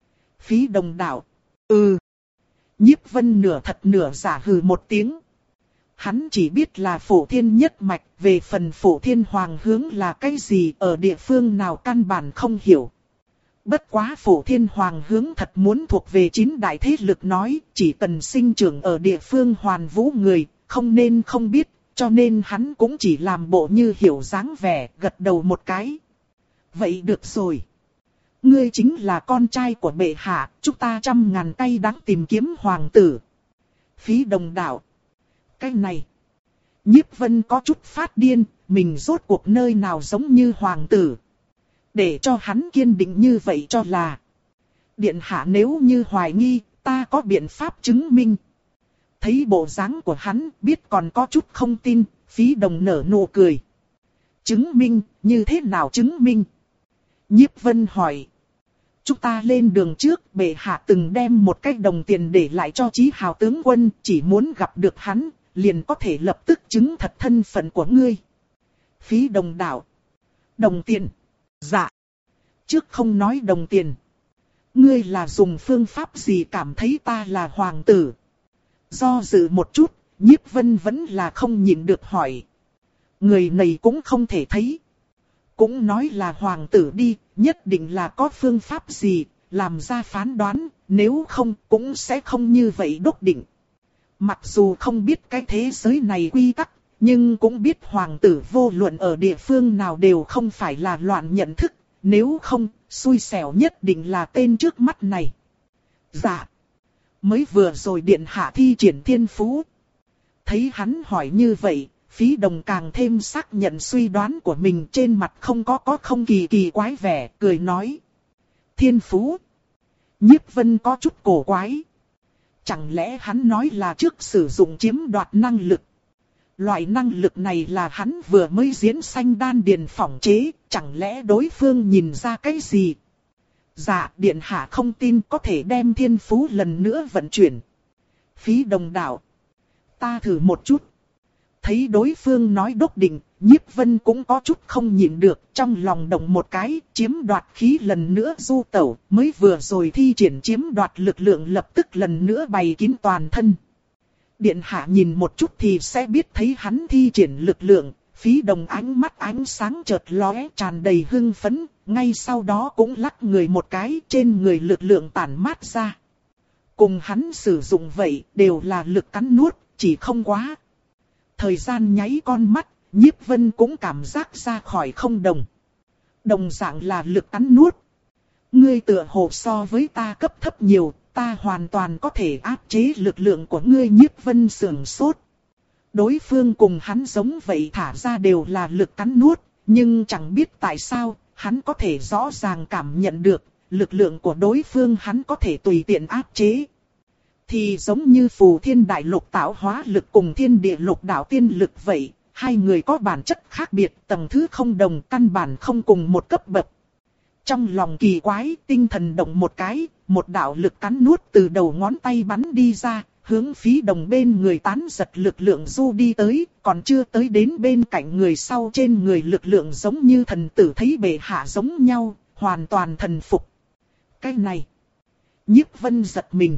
S1: Phí Đồng đạo. Ừ. Nhiếp Vân nửa thật nửa giả hừ một tiếng. Hắn chỉ biết là Phổ Thiên nhất mạch, về phần Phổ Thiên Hoàng hướng là cái gì ở địa phương nào căn bản không hiểu. Bất quá Phổ Thiên Hoàng hướng thật muốn thuộc về chín đại thế lực nói, chỉ cần sinh trưởng ở địa phương Hoàn Vũ người, không nên không biết, cho nên hắn cũng chỉ làm bộ như hiểu dáng vẻ, gật đầu một cái. Vậy được rồi. Ngươi chính là con trai của bệ hạ, chúng ta trăm ngàn tay đáng tìm kiếm hoàng tử. Phí Đồng đạo. Cái này. Nhiếp Vân có chút phát điên, mình rốt cuộc nơi nào giống như hoàng tử. Để cho hắn kiên định như vậy cho là. Điện hạ nếu như hoài nghi, ta có biện pháp chứng minh. Thấy bộ dáng của hắn, biết còn có chút không tin, Phí Đồng nở nụ cười. Chứng minh, như thế nào chứng minh? Nhiếp Vân hỏi. Chúng ta lên đường trước, bệ hạ từng đem một cái đồng tiền để lại cho Chí Hào tướng quân, chỉ muốn gặp được hắn, liền có thể lập tức chứng thật thân phận của ngươi. Phí Đồng đạo. Đồng tiền. Dạ. Trước không nói đồng tiền. Ngươi là dùng phương pháp gì cảm thấy ta là hoàng tử? Do dự một chút, Nhiếp Vân vẫn là không nhịn được hỏi. Người này cũng không thể thấy. Cũng nói là hoàng tử đi, nhất định là có phương pháp gì, làm ra phán đoán, nếu không cũng sẽ không như vậy đốc định. Mặc dù không biết cái thế giới này quy tắc, nhưng cũng biết hoàng tử vô luận ở địa phương nào đều không phải là loạn nhận thức, nếu không, xui xẻo nhất định là tên trước mắt này. Dạ. Mới vừa rồi điện hạ thi triển thiên phú. Thấy hắn hỏi như vậy, Phí Đồng càng thêm xác nhận suy đoán của mình, trên mặt không có có không kỳ kỳ quái vẻ, cười nói. Thiên phú. Nhiếp Vân có chút cổ quái. Chẳng lẽ hắn nói là trước sử dụng chiếm đoạt năng lực? Loại năng lực này là hắn vừa mới diễn sanh đan điền phỏng chế, chẳng lẽ đối phương nhìn ra cái gì? Dạ, điện hạ không tin có thể đem thiên phú lần nữa vận chuyển. Phí Đồng đạo. Ta thử một chút. Thấy đối phương nói đốc định, Nhiếp Vân cũng có chút không nhịn được, trong lòng động một cái, chiếm đoạt khí lần nữa du tẩu, mới vừa rồi thi triển chiếm đoạt lực lượng lập tức lần nữa bày kín toàn thân. Điện hạ nhìn một chút thì sẽ biết thấy hắn thi triển lực lượng, Phí Đồng ánh mắt ánh sáng chợt lóe tràn đầy hưng phấn, ngay sau đó cũng lắc người một cái, trên người lực lượng tản mát ra. Cùng hắn sử dụng vậy đều là lực cắn nuốt, chỉ không quá. Thời gian nháy con mắt, Nhiếp Vân cũng cảm giác ra khỏi không đồng. Đồng dạng là lực cắn nuốt. Ngươi tựa hồ so với ta cấp thấp nhiều, ta hoàn toàn có thể áp chế lực lượng của ngươi. Nhiếp Vân sườn sốt. Đối phương cùng hắn giống vậy thả ra đều là lực cắn nuốt, nhưng chẳng biết tại sao, hắn có thể rõ ràng cảm nhận được, lực lượng của đối phương hắn có thể tùy tiện áp chế. Thì giống như Phù Thiên Đại Lục tạo hóa lực cùng Thiên Địa Lục đạo tiên lực vậy, hai người có bản chất khác biệt, tầng thứ không đồng, căn bản không cùng một cấp bậc. Trong lòng kỳ quái, tinh thần động một cái, một đạo lực cắn nuốt từ đầu ngón tay bắn đi ra, hướng Phí Đồng bên người tán giật lực lượng du đi tới, còn chưa tới đến bên cạnh người sau, trên người lực lượng giống như thần tử thấy bệ hạ giống nhau, hoàn toàn thần phục. Cái này, Nhiếp Vân giật mình.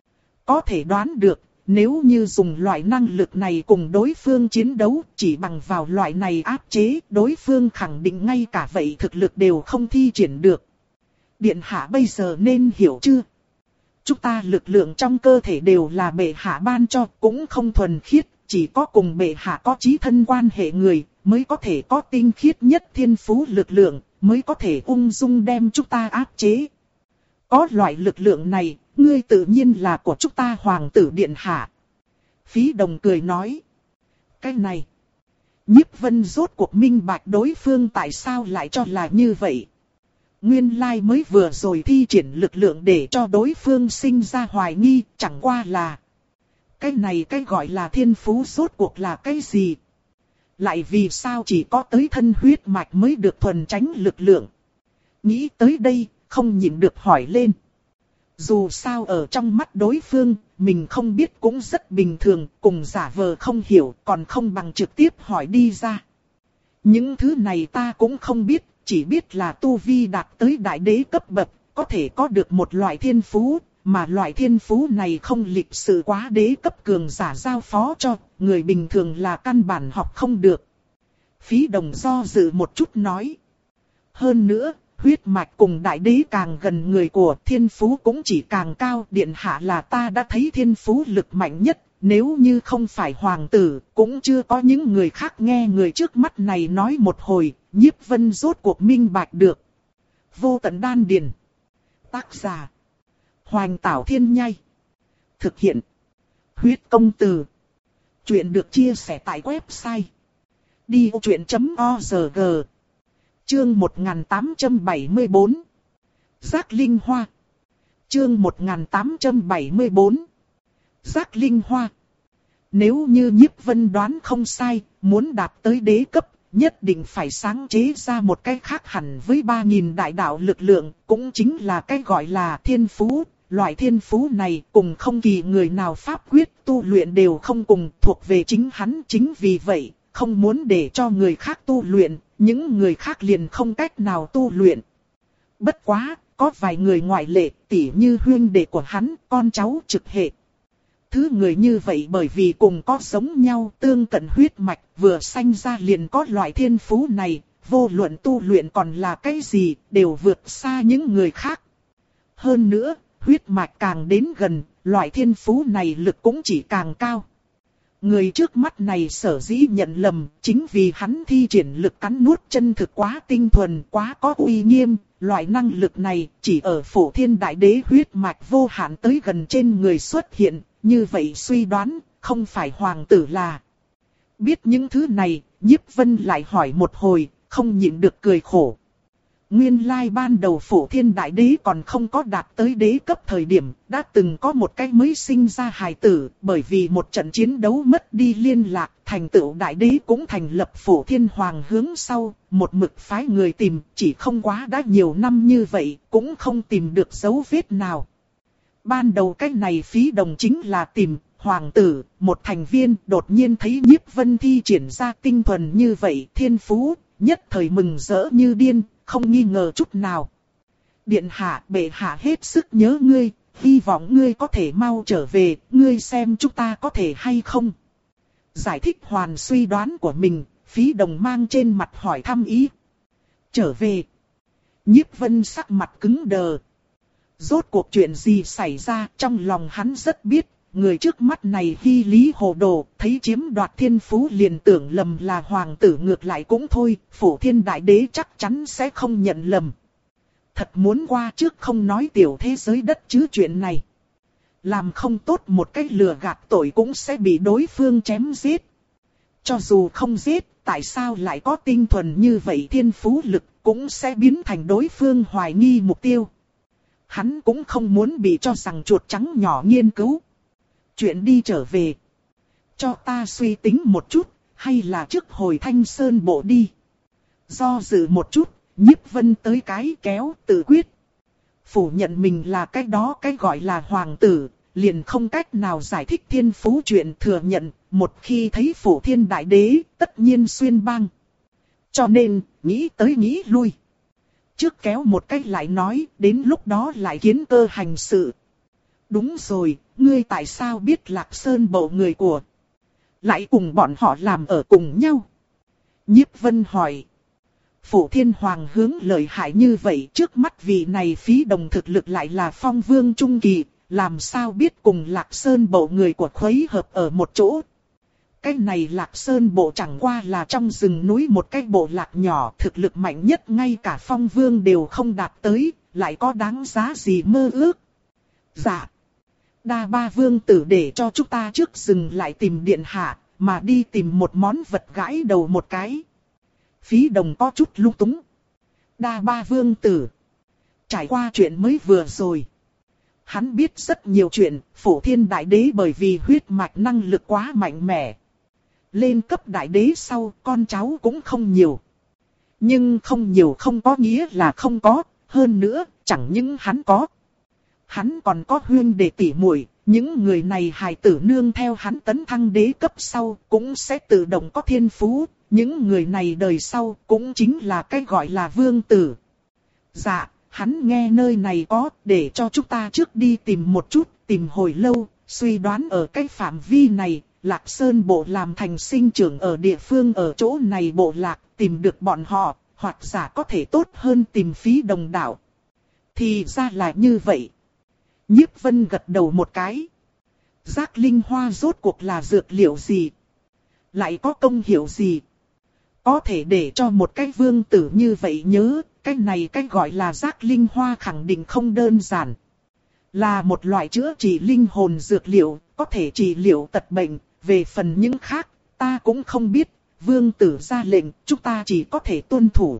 S1: Có thể đoán được, nếu như dùng loại năng lực này cùng đối phương chiến đấu, chỉ bằng vào loại này áp chế, đối phương khẳng định ngay cả vậy thực lực đều không thi triển được. Điện hạ bây giờ nên hiểu chưa? Chúng ta lực lượng trong cơ thể đều là bệ hạ ban cho, cũng không thuần khiết, chỉ có cùng bệ hạ có chí thân quan hệ người, mới có thể có tinh khiết nhất thiên phú lực lượng, mới có thể ung dung đem chúng ta áp chế. Có loại lực lượng này, ngươi tự nhiên là của chúng ta hoàng tử điện hạ. Phí Đồng cười nói. Cái này. Nhiếp Vân rốt cuộc minh bạch đối phương tại sao lại cho là như vậy. Nguyên lai mới vừa rồi thi triển lực lượng để cho đối phương sinh ra hoài nghi, chẳng qua là. Cái này cái gọi là thiên phú rốt cuộc là cái gì? Lại vì sao chỉ có tới thân huyết mạch mới được thuần tránh lực lượng? Nghĩ tới đây, không nhịn được hỏi lên. Dù sao ở trong mắt đối phương, mình không biết cũng rất bình thường, cùng giả vờ không hiểu, còn không bằng trực tiếp hỏi đi ra. Những thứ này ta cũng không biết, chỉ biết là tu vi đạt tới đại đế cấp bậc, có thể có được một loại thiên phú, mà loại thiên phú này không lịch sự quá đế cấp cường giả giao phó cho, người bình thường là căn bản học không được. Phí Đồng do dự một chút nói. Hơn nữa, huyết mạch cùng đại đế càng gần người của thiên phú cũng chỉ càng cao. Điện hạ là ta đã thấy thiên phú lực mạnh nhất, nếu như không phải hoàng tử, cũng chưa có những người khác nghe người trước mắt này nói một hồi, Nhiếp Vân rốt cuộc minh bạch được. Vô Tận Đan Điền. Tác giả. Hoành Tảo Thiên Nhai. Thực hiện. Huyết Công Từ. Chuyện được chia sẻ tại website đi vô chuyện chấm org. Chương một nghìn tám trăm bảy mươi bốn. Giác Linh Hoa. Chương một nghìn tám trăm bảy mươi bốn. Giác Linh Hoa. Nếu như Nhiếp Vân đoán không sai, muốn đạt tới đế cấp, nhất định phải sáng chế ra một cái khác hẳn với ba nghìn đại đạo lực lượng, cũng chính là cái gọi là thiên phú. Loại thiên phú này cùng không kỳ người nào pháp quyết tu luyện đều không cùng, thuộc về chính hắn. Chính vì vậy, không muốn để cho người khác tu luyện, những người khác liền không cách nào tu luyện. Bất quá, có vài người ngoại lệ, tỉ như huynh đệ của hắn, con cháu trực hệ. Thứ người như vậy bởi vì cùng có giống nhau tương cận huyết mạch, vừa sanh ra liền có loại thiên phú này, vô luận tu luyện còn là cái gì, đều vượt xa những người khác. Hơn nữa, huyết mạch càng đến gần, loại thiên phú này lực cũng chỉ càng cao. Người trước mắt này sở dĩ nhận lầm, chính vì hắn thi triển lực cắn nuốt chân thực quá tinh thuần, quá có uy nghiêm. Loại năng lực này chỉ ở Phổ Thiên Đại Đế huyết mạch vô hạn tới gần trên người xuất hiện. Như vậy suy đoán, không phải hoàng tử là. Biết những thứ này, Nhiếp Vân lại hỏi một hồi, không nhịn được cười khổ. Nguyên lai ban đầu Phổ Thiên Đại Đế còn không có đạt tới đế cấp thời điểm, đã từng có một cái mới sinh ra hài tử, bởi vì một trận chiến đấu mất đi liên lạc, thành tựu Đại Đế cũng thành lập Phổ Thiên Hoàng hướng sau, một mực phái người tìm, chỉ không quá đã nhiều năm như vậy, cũng không tìm được dấu vết nào. Ban đầu cái này Phí Đồng chính là tìm hoàng tử, một thành viên, đột nhiên thấy Nhiếp Vân thi triển ra tinh thuần như vậy, thiên phú, nhất thời mừng rỡ như điên. Không nghi ngờ chút nào. Điện hạ, bệ hạ hết sức nhớ ngươi, hy vọng ngươi có thể mau trở về, ngươi xem chúng ta có thể hay không. Giải thích hoàn suy đoán của mình, Phí Đồng mang trên mặt hỏi thăm ý. Trở về. Nhiếp Vân sắc mặt cứng đờ. Rốt cuộc chuyện gì xảy ra, trong lòng hắn rất biết. Người trước mắt này hy lý hồ đồ, thấy chiếm đoạt thiên phú liền tưởng lầm là hoàng tử, ngược lại cũng thôi, Phổ Thiên Đại Đế chắc chắn sẽ không nhận lầm. Thật muốn qua trước không nói tiểu thế giới đất chứ chuyện này. Làm không tốt một cách lừa gạt tội cũng sẽ bị đối phương chém giết. Cho dù không giết, tại sao lại có tinh thuần như vậy thiên phú lực cũng sẽ biến thành đối phương hoài nghi mục tiêu. Hắn cũng không muốn bị cho rằng chuột trắng nhỏ nghiên cứu. Chuyện đi trở về. Cho ta suy tính một chút, hay là trước hồi Thanh Sơn bộ đi. Do dự một chút, Nhiếp Vân tới cái kéo tự quyết. Phủ nhận mình là cái đó cái gọi là hoàng tử, liền không cách nào giải thích thiên phú chuyện, thừa nhận, một khi thấy Phổ Thiên Đại Đế, tất nhiên xuyên bang. Cho nên, nghĩ tới nghĩ lui. Trước kéo một cách lại nói, đến lúc đó lại kiến cơ hành sự. Đúng rồi, ngươi tại sao biết Lạc Sơn bộ người của? Lại cùng bọn họ làm ở cùng nhau? Nhiếp Vân hỏi. Phổ Thiên Hoàng hướng lợi hại như vậy, trước mắt vị này Phí Đồng thực lực lại là phong vương trung kỳ, làm sao biết cùng Lạc Sơn bộ người của khuấy hợp ở một chỗ? Cái này Lạc Sơn bộ chẳng qua là trong rừng núi một cái bộ lạc nhỏ, thực lực mạnh nhất ngay cả phong vương đều không đạt tới, lại có đáng giá gì mơ ước? Dạ. Đa Ba Vương tử để cho chúng ta trước dừng lại tìm điện hạ, mà đi tìm một món vật gãi đầu một cái. Phí Đồng có chút lung túng. Đa Ba Vương tử. Trải qua chuyện mới vừa rồi. Hắn biết rất nhiều chuyện, Phổ Thiên Đại Đế bởi vì huyết mạch năng lực quá mạnh mẽ. Lên cấp Đại Đế sau, con cháu cũng không nhiều. Nhưng không nhiều không có nghĩa là không có, hơn nữa, chẳng những hắn có. Hắn còn có huynh đệ tỷ muội, Những người này hài tử nương theo hắn tấn thăng đế cấp sau cũng sẽ tự động có thiên phú, những người này đời sau cũng chính là cái gọi là vương tử. Dạ, hắn nghe nơi này có, để cho chúng ta trước đi tìm một chút, tìm hồi lâu, suy đoán ở cái phạm vi này, Lạc Sơn bộ làm thành sinh trưởng ở địa phương ở chỗ này bộ lạc, tìm được bọn họ, hoặc giả có thể tốt hơn tìm Phí Đồng đảo. Thì ra là như vậy. Nhiếp Vân gật đầu một cái. Giác linh hoa rốt cuộc là dược liệu gì? Lại có công hiệu gì? Có thể để cho một cái vương tử như vậy nhớ, cái này cái gọi là giác linh hoa khẳng định không đơn giản. Là một loại chữa trị linh hồn dược liệu, có thể trị liệu tật bệnh, về phần những khác, ta cũng không biết, vương tử ra lệnh, chúng ta chỉ có thể tuân thủ.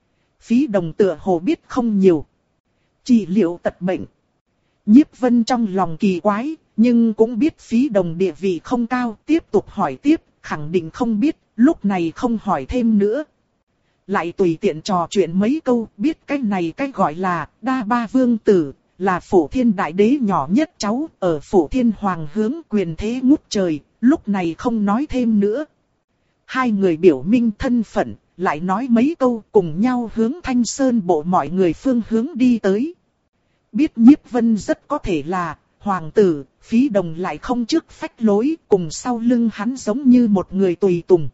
S1: Phí Đồng tựa hồ biết không nhiều. Trị liệu tật bệnh. Nhiếp Vân trong lòng kỳ quái, nhưng cũng biết Phí Đồng địa vị không cao, tiếp tục hỏi tiếp, khẳng định không biết, lúc này không hỏi thêm nữa. Lại tùy tiện trò chuyện mấy câu, biết cái này cái gọi là Đa Ba Vương Tử, là Phổ Thiên Đại Đế nhỏ nhất cháu, ở Phổ Thiên Hoàng hướng quyền thế ngút trời, lúc này không nói thêm nữa. Hai người biểu minh thân phận, lại nói mấy câu cùng nhau hướng Thanh Sơn bộ mọi người phương hướng đi tới. Biết Nhiếp Vân rất có thể là hoàng tử, Phí Đồng lại không trước phách lối, cùng sau lưng hắn giống như một người tùy tùng.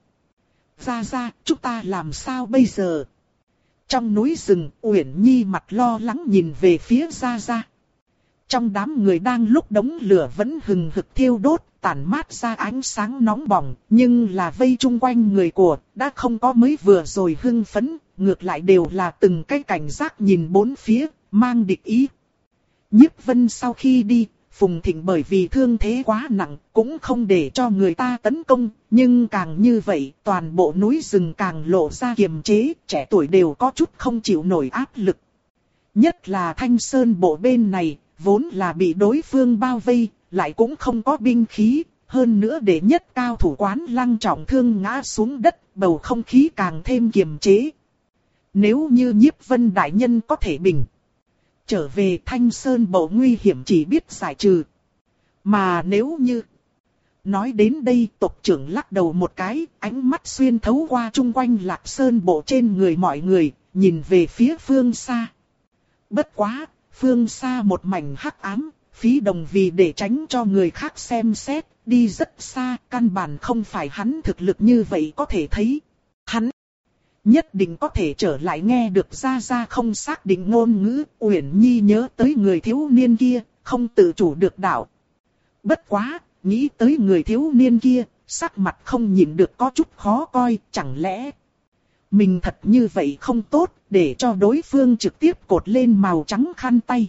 S1: Ra ra, chúng ta làm sao bây giờ? Trong núi rừng, Uyển Nhi mặt lo lắng nhìn về phía Ra Ra. Trong đám người đang lúc đống lửa vẫn hừng hực thiêu đốt, tản mát ra ánh sáng nóng bỏng, nhưng là vây chung quanh người của, đã không có mới vừa rồi hưng phấn, ngược lại đều là từng cái cảnh giác nhìn bốn phía, mang địch ý. Nhiếp Vân sau khi đi, Phùng Thịnh bởi vì thương thế quá nặng, cũng không để cho người ta tấn công, nhưng càng như vậy, toàn bộ núi rừng càng lộ ra kiềm chế, trẻ tuổi đều có chút không chịu nổi áp lực. Nhất là Thanh Sơn bộ bên này, vốn là bị đối phương bao vây, lại cũng không có binh khí, hơn nữa để nhất cao thủ quán Lăng trọng thương ngã xuống đất, bầu không khí càng thêm kiềm chế. Nếu như Nhiếp Vân đại nhân có thể bình trở về Thanh Sơn bộ nguy hiểm chỉ biết giải trừ. Mà nếu như... Nói đến đây tộc trưởng lắc đầu một cái, ánh mắt xuyên thấu qua chung quanh Lạc Sơn bộ trên người mọi người, nhìn về phía phương xa. Bất quá, phương xa một mảnh hắc ám, Phí Đồng vì để tránh cho người khác xem xét, đi rất xa, căn bản không phải hắn thực lực như vậy có thể thấy. Hắn nhất định có thể trở lại nghe được Ra Ra không xác định ngôn ngữ, Uyển Nhi nhớ tới người thiếu niên kia, không tự chủ được đảo. Bất quá, nghĩ tới người thiếu niên kia, sắc mặt không nhìn được có chút khó coi, chẳng lẽ mình thật như vậy không tốt, để cho đối phương trực tiếp cột lên màu trắng khăn tay.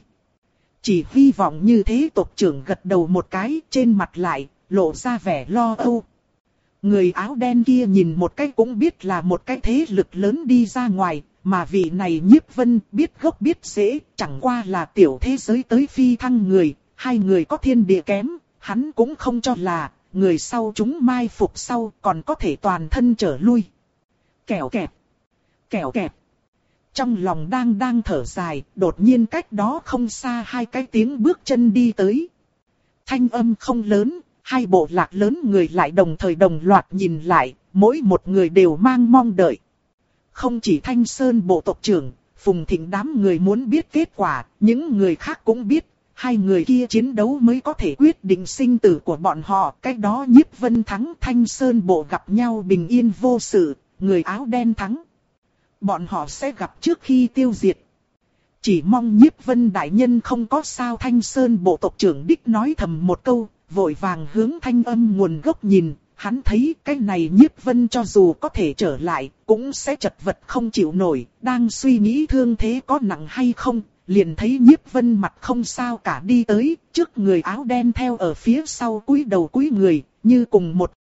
S1: Chỉ hy vọng như thế tộc trưởng gật đầu một cái, trên mặt lại, lộ ra vẻ lo âu. Người áo đen kia nhìn một cái cũng biết là một cái thế lực lớn đi ra ngoài, mà vị này Nhiếp Vân biết gốc biết rễ, chẳng qua là tiểu thế giới tới phi thăng người, hai người có thiên địa kém, hắn cũng không cho là, người sau chúng mai phục sau còn có thể toàn thân trở lui. Kẻo kẹt, kẻo kẹt. Trong lòng đang đang thở dài, đột nhiên cách đó không xa hai cái tiếng bước chân đi tới. Thanh âm không lớn, hai bộ lạc lớn người lại đồng thời đồng loạt nhìn lại, mỗi một người đều mang mong đợi. Không chỉ Thanh Sơn bộ tộc trưởng, Phùng Thịnh đám người muốn biết kết quả, những người khác cũng biết, hai người kia chiến đấu mới có thể quyết định sinh tử của bọn họ. Cách đó Nhiếp Vân thắng, Thanh Sơn bộ gặp nhau bình yên vô sự, người áo đen thắng. Bọn họ sẽ gặp trước khi tiêu diệt. Chỉ mong Nhiếp Vân đại nhân không có sao. Thanh Sơn bộ tộc trưởng đích nói thầm một câu, vội vàng hướng thanh âm nguồn gốc nhìn. Hắn thấy cái này Nhiếp Vân cho dù có thể trở lại, cũng sẽ chật vật không chịu nổi. Đang suy nghĩ thương thế có nặng hay không, liền thấy Nhiếp Vân mặt không sao cả đi tới, trước người áo đen theo ở phía sau cúi đầu cúi người, như cùng một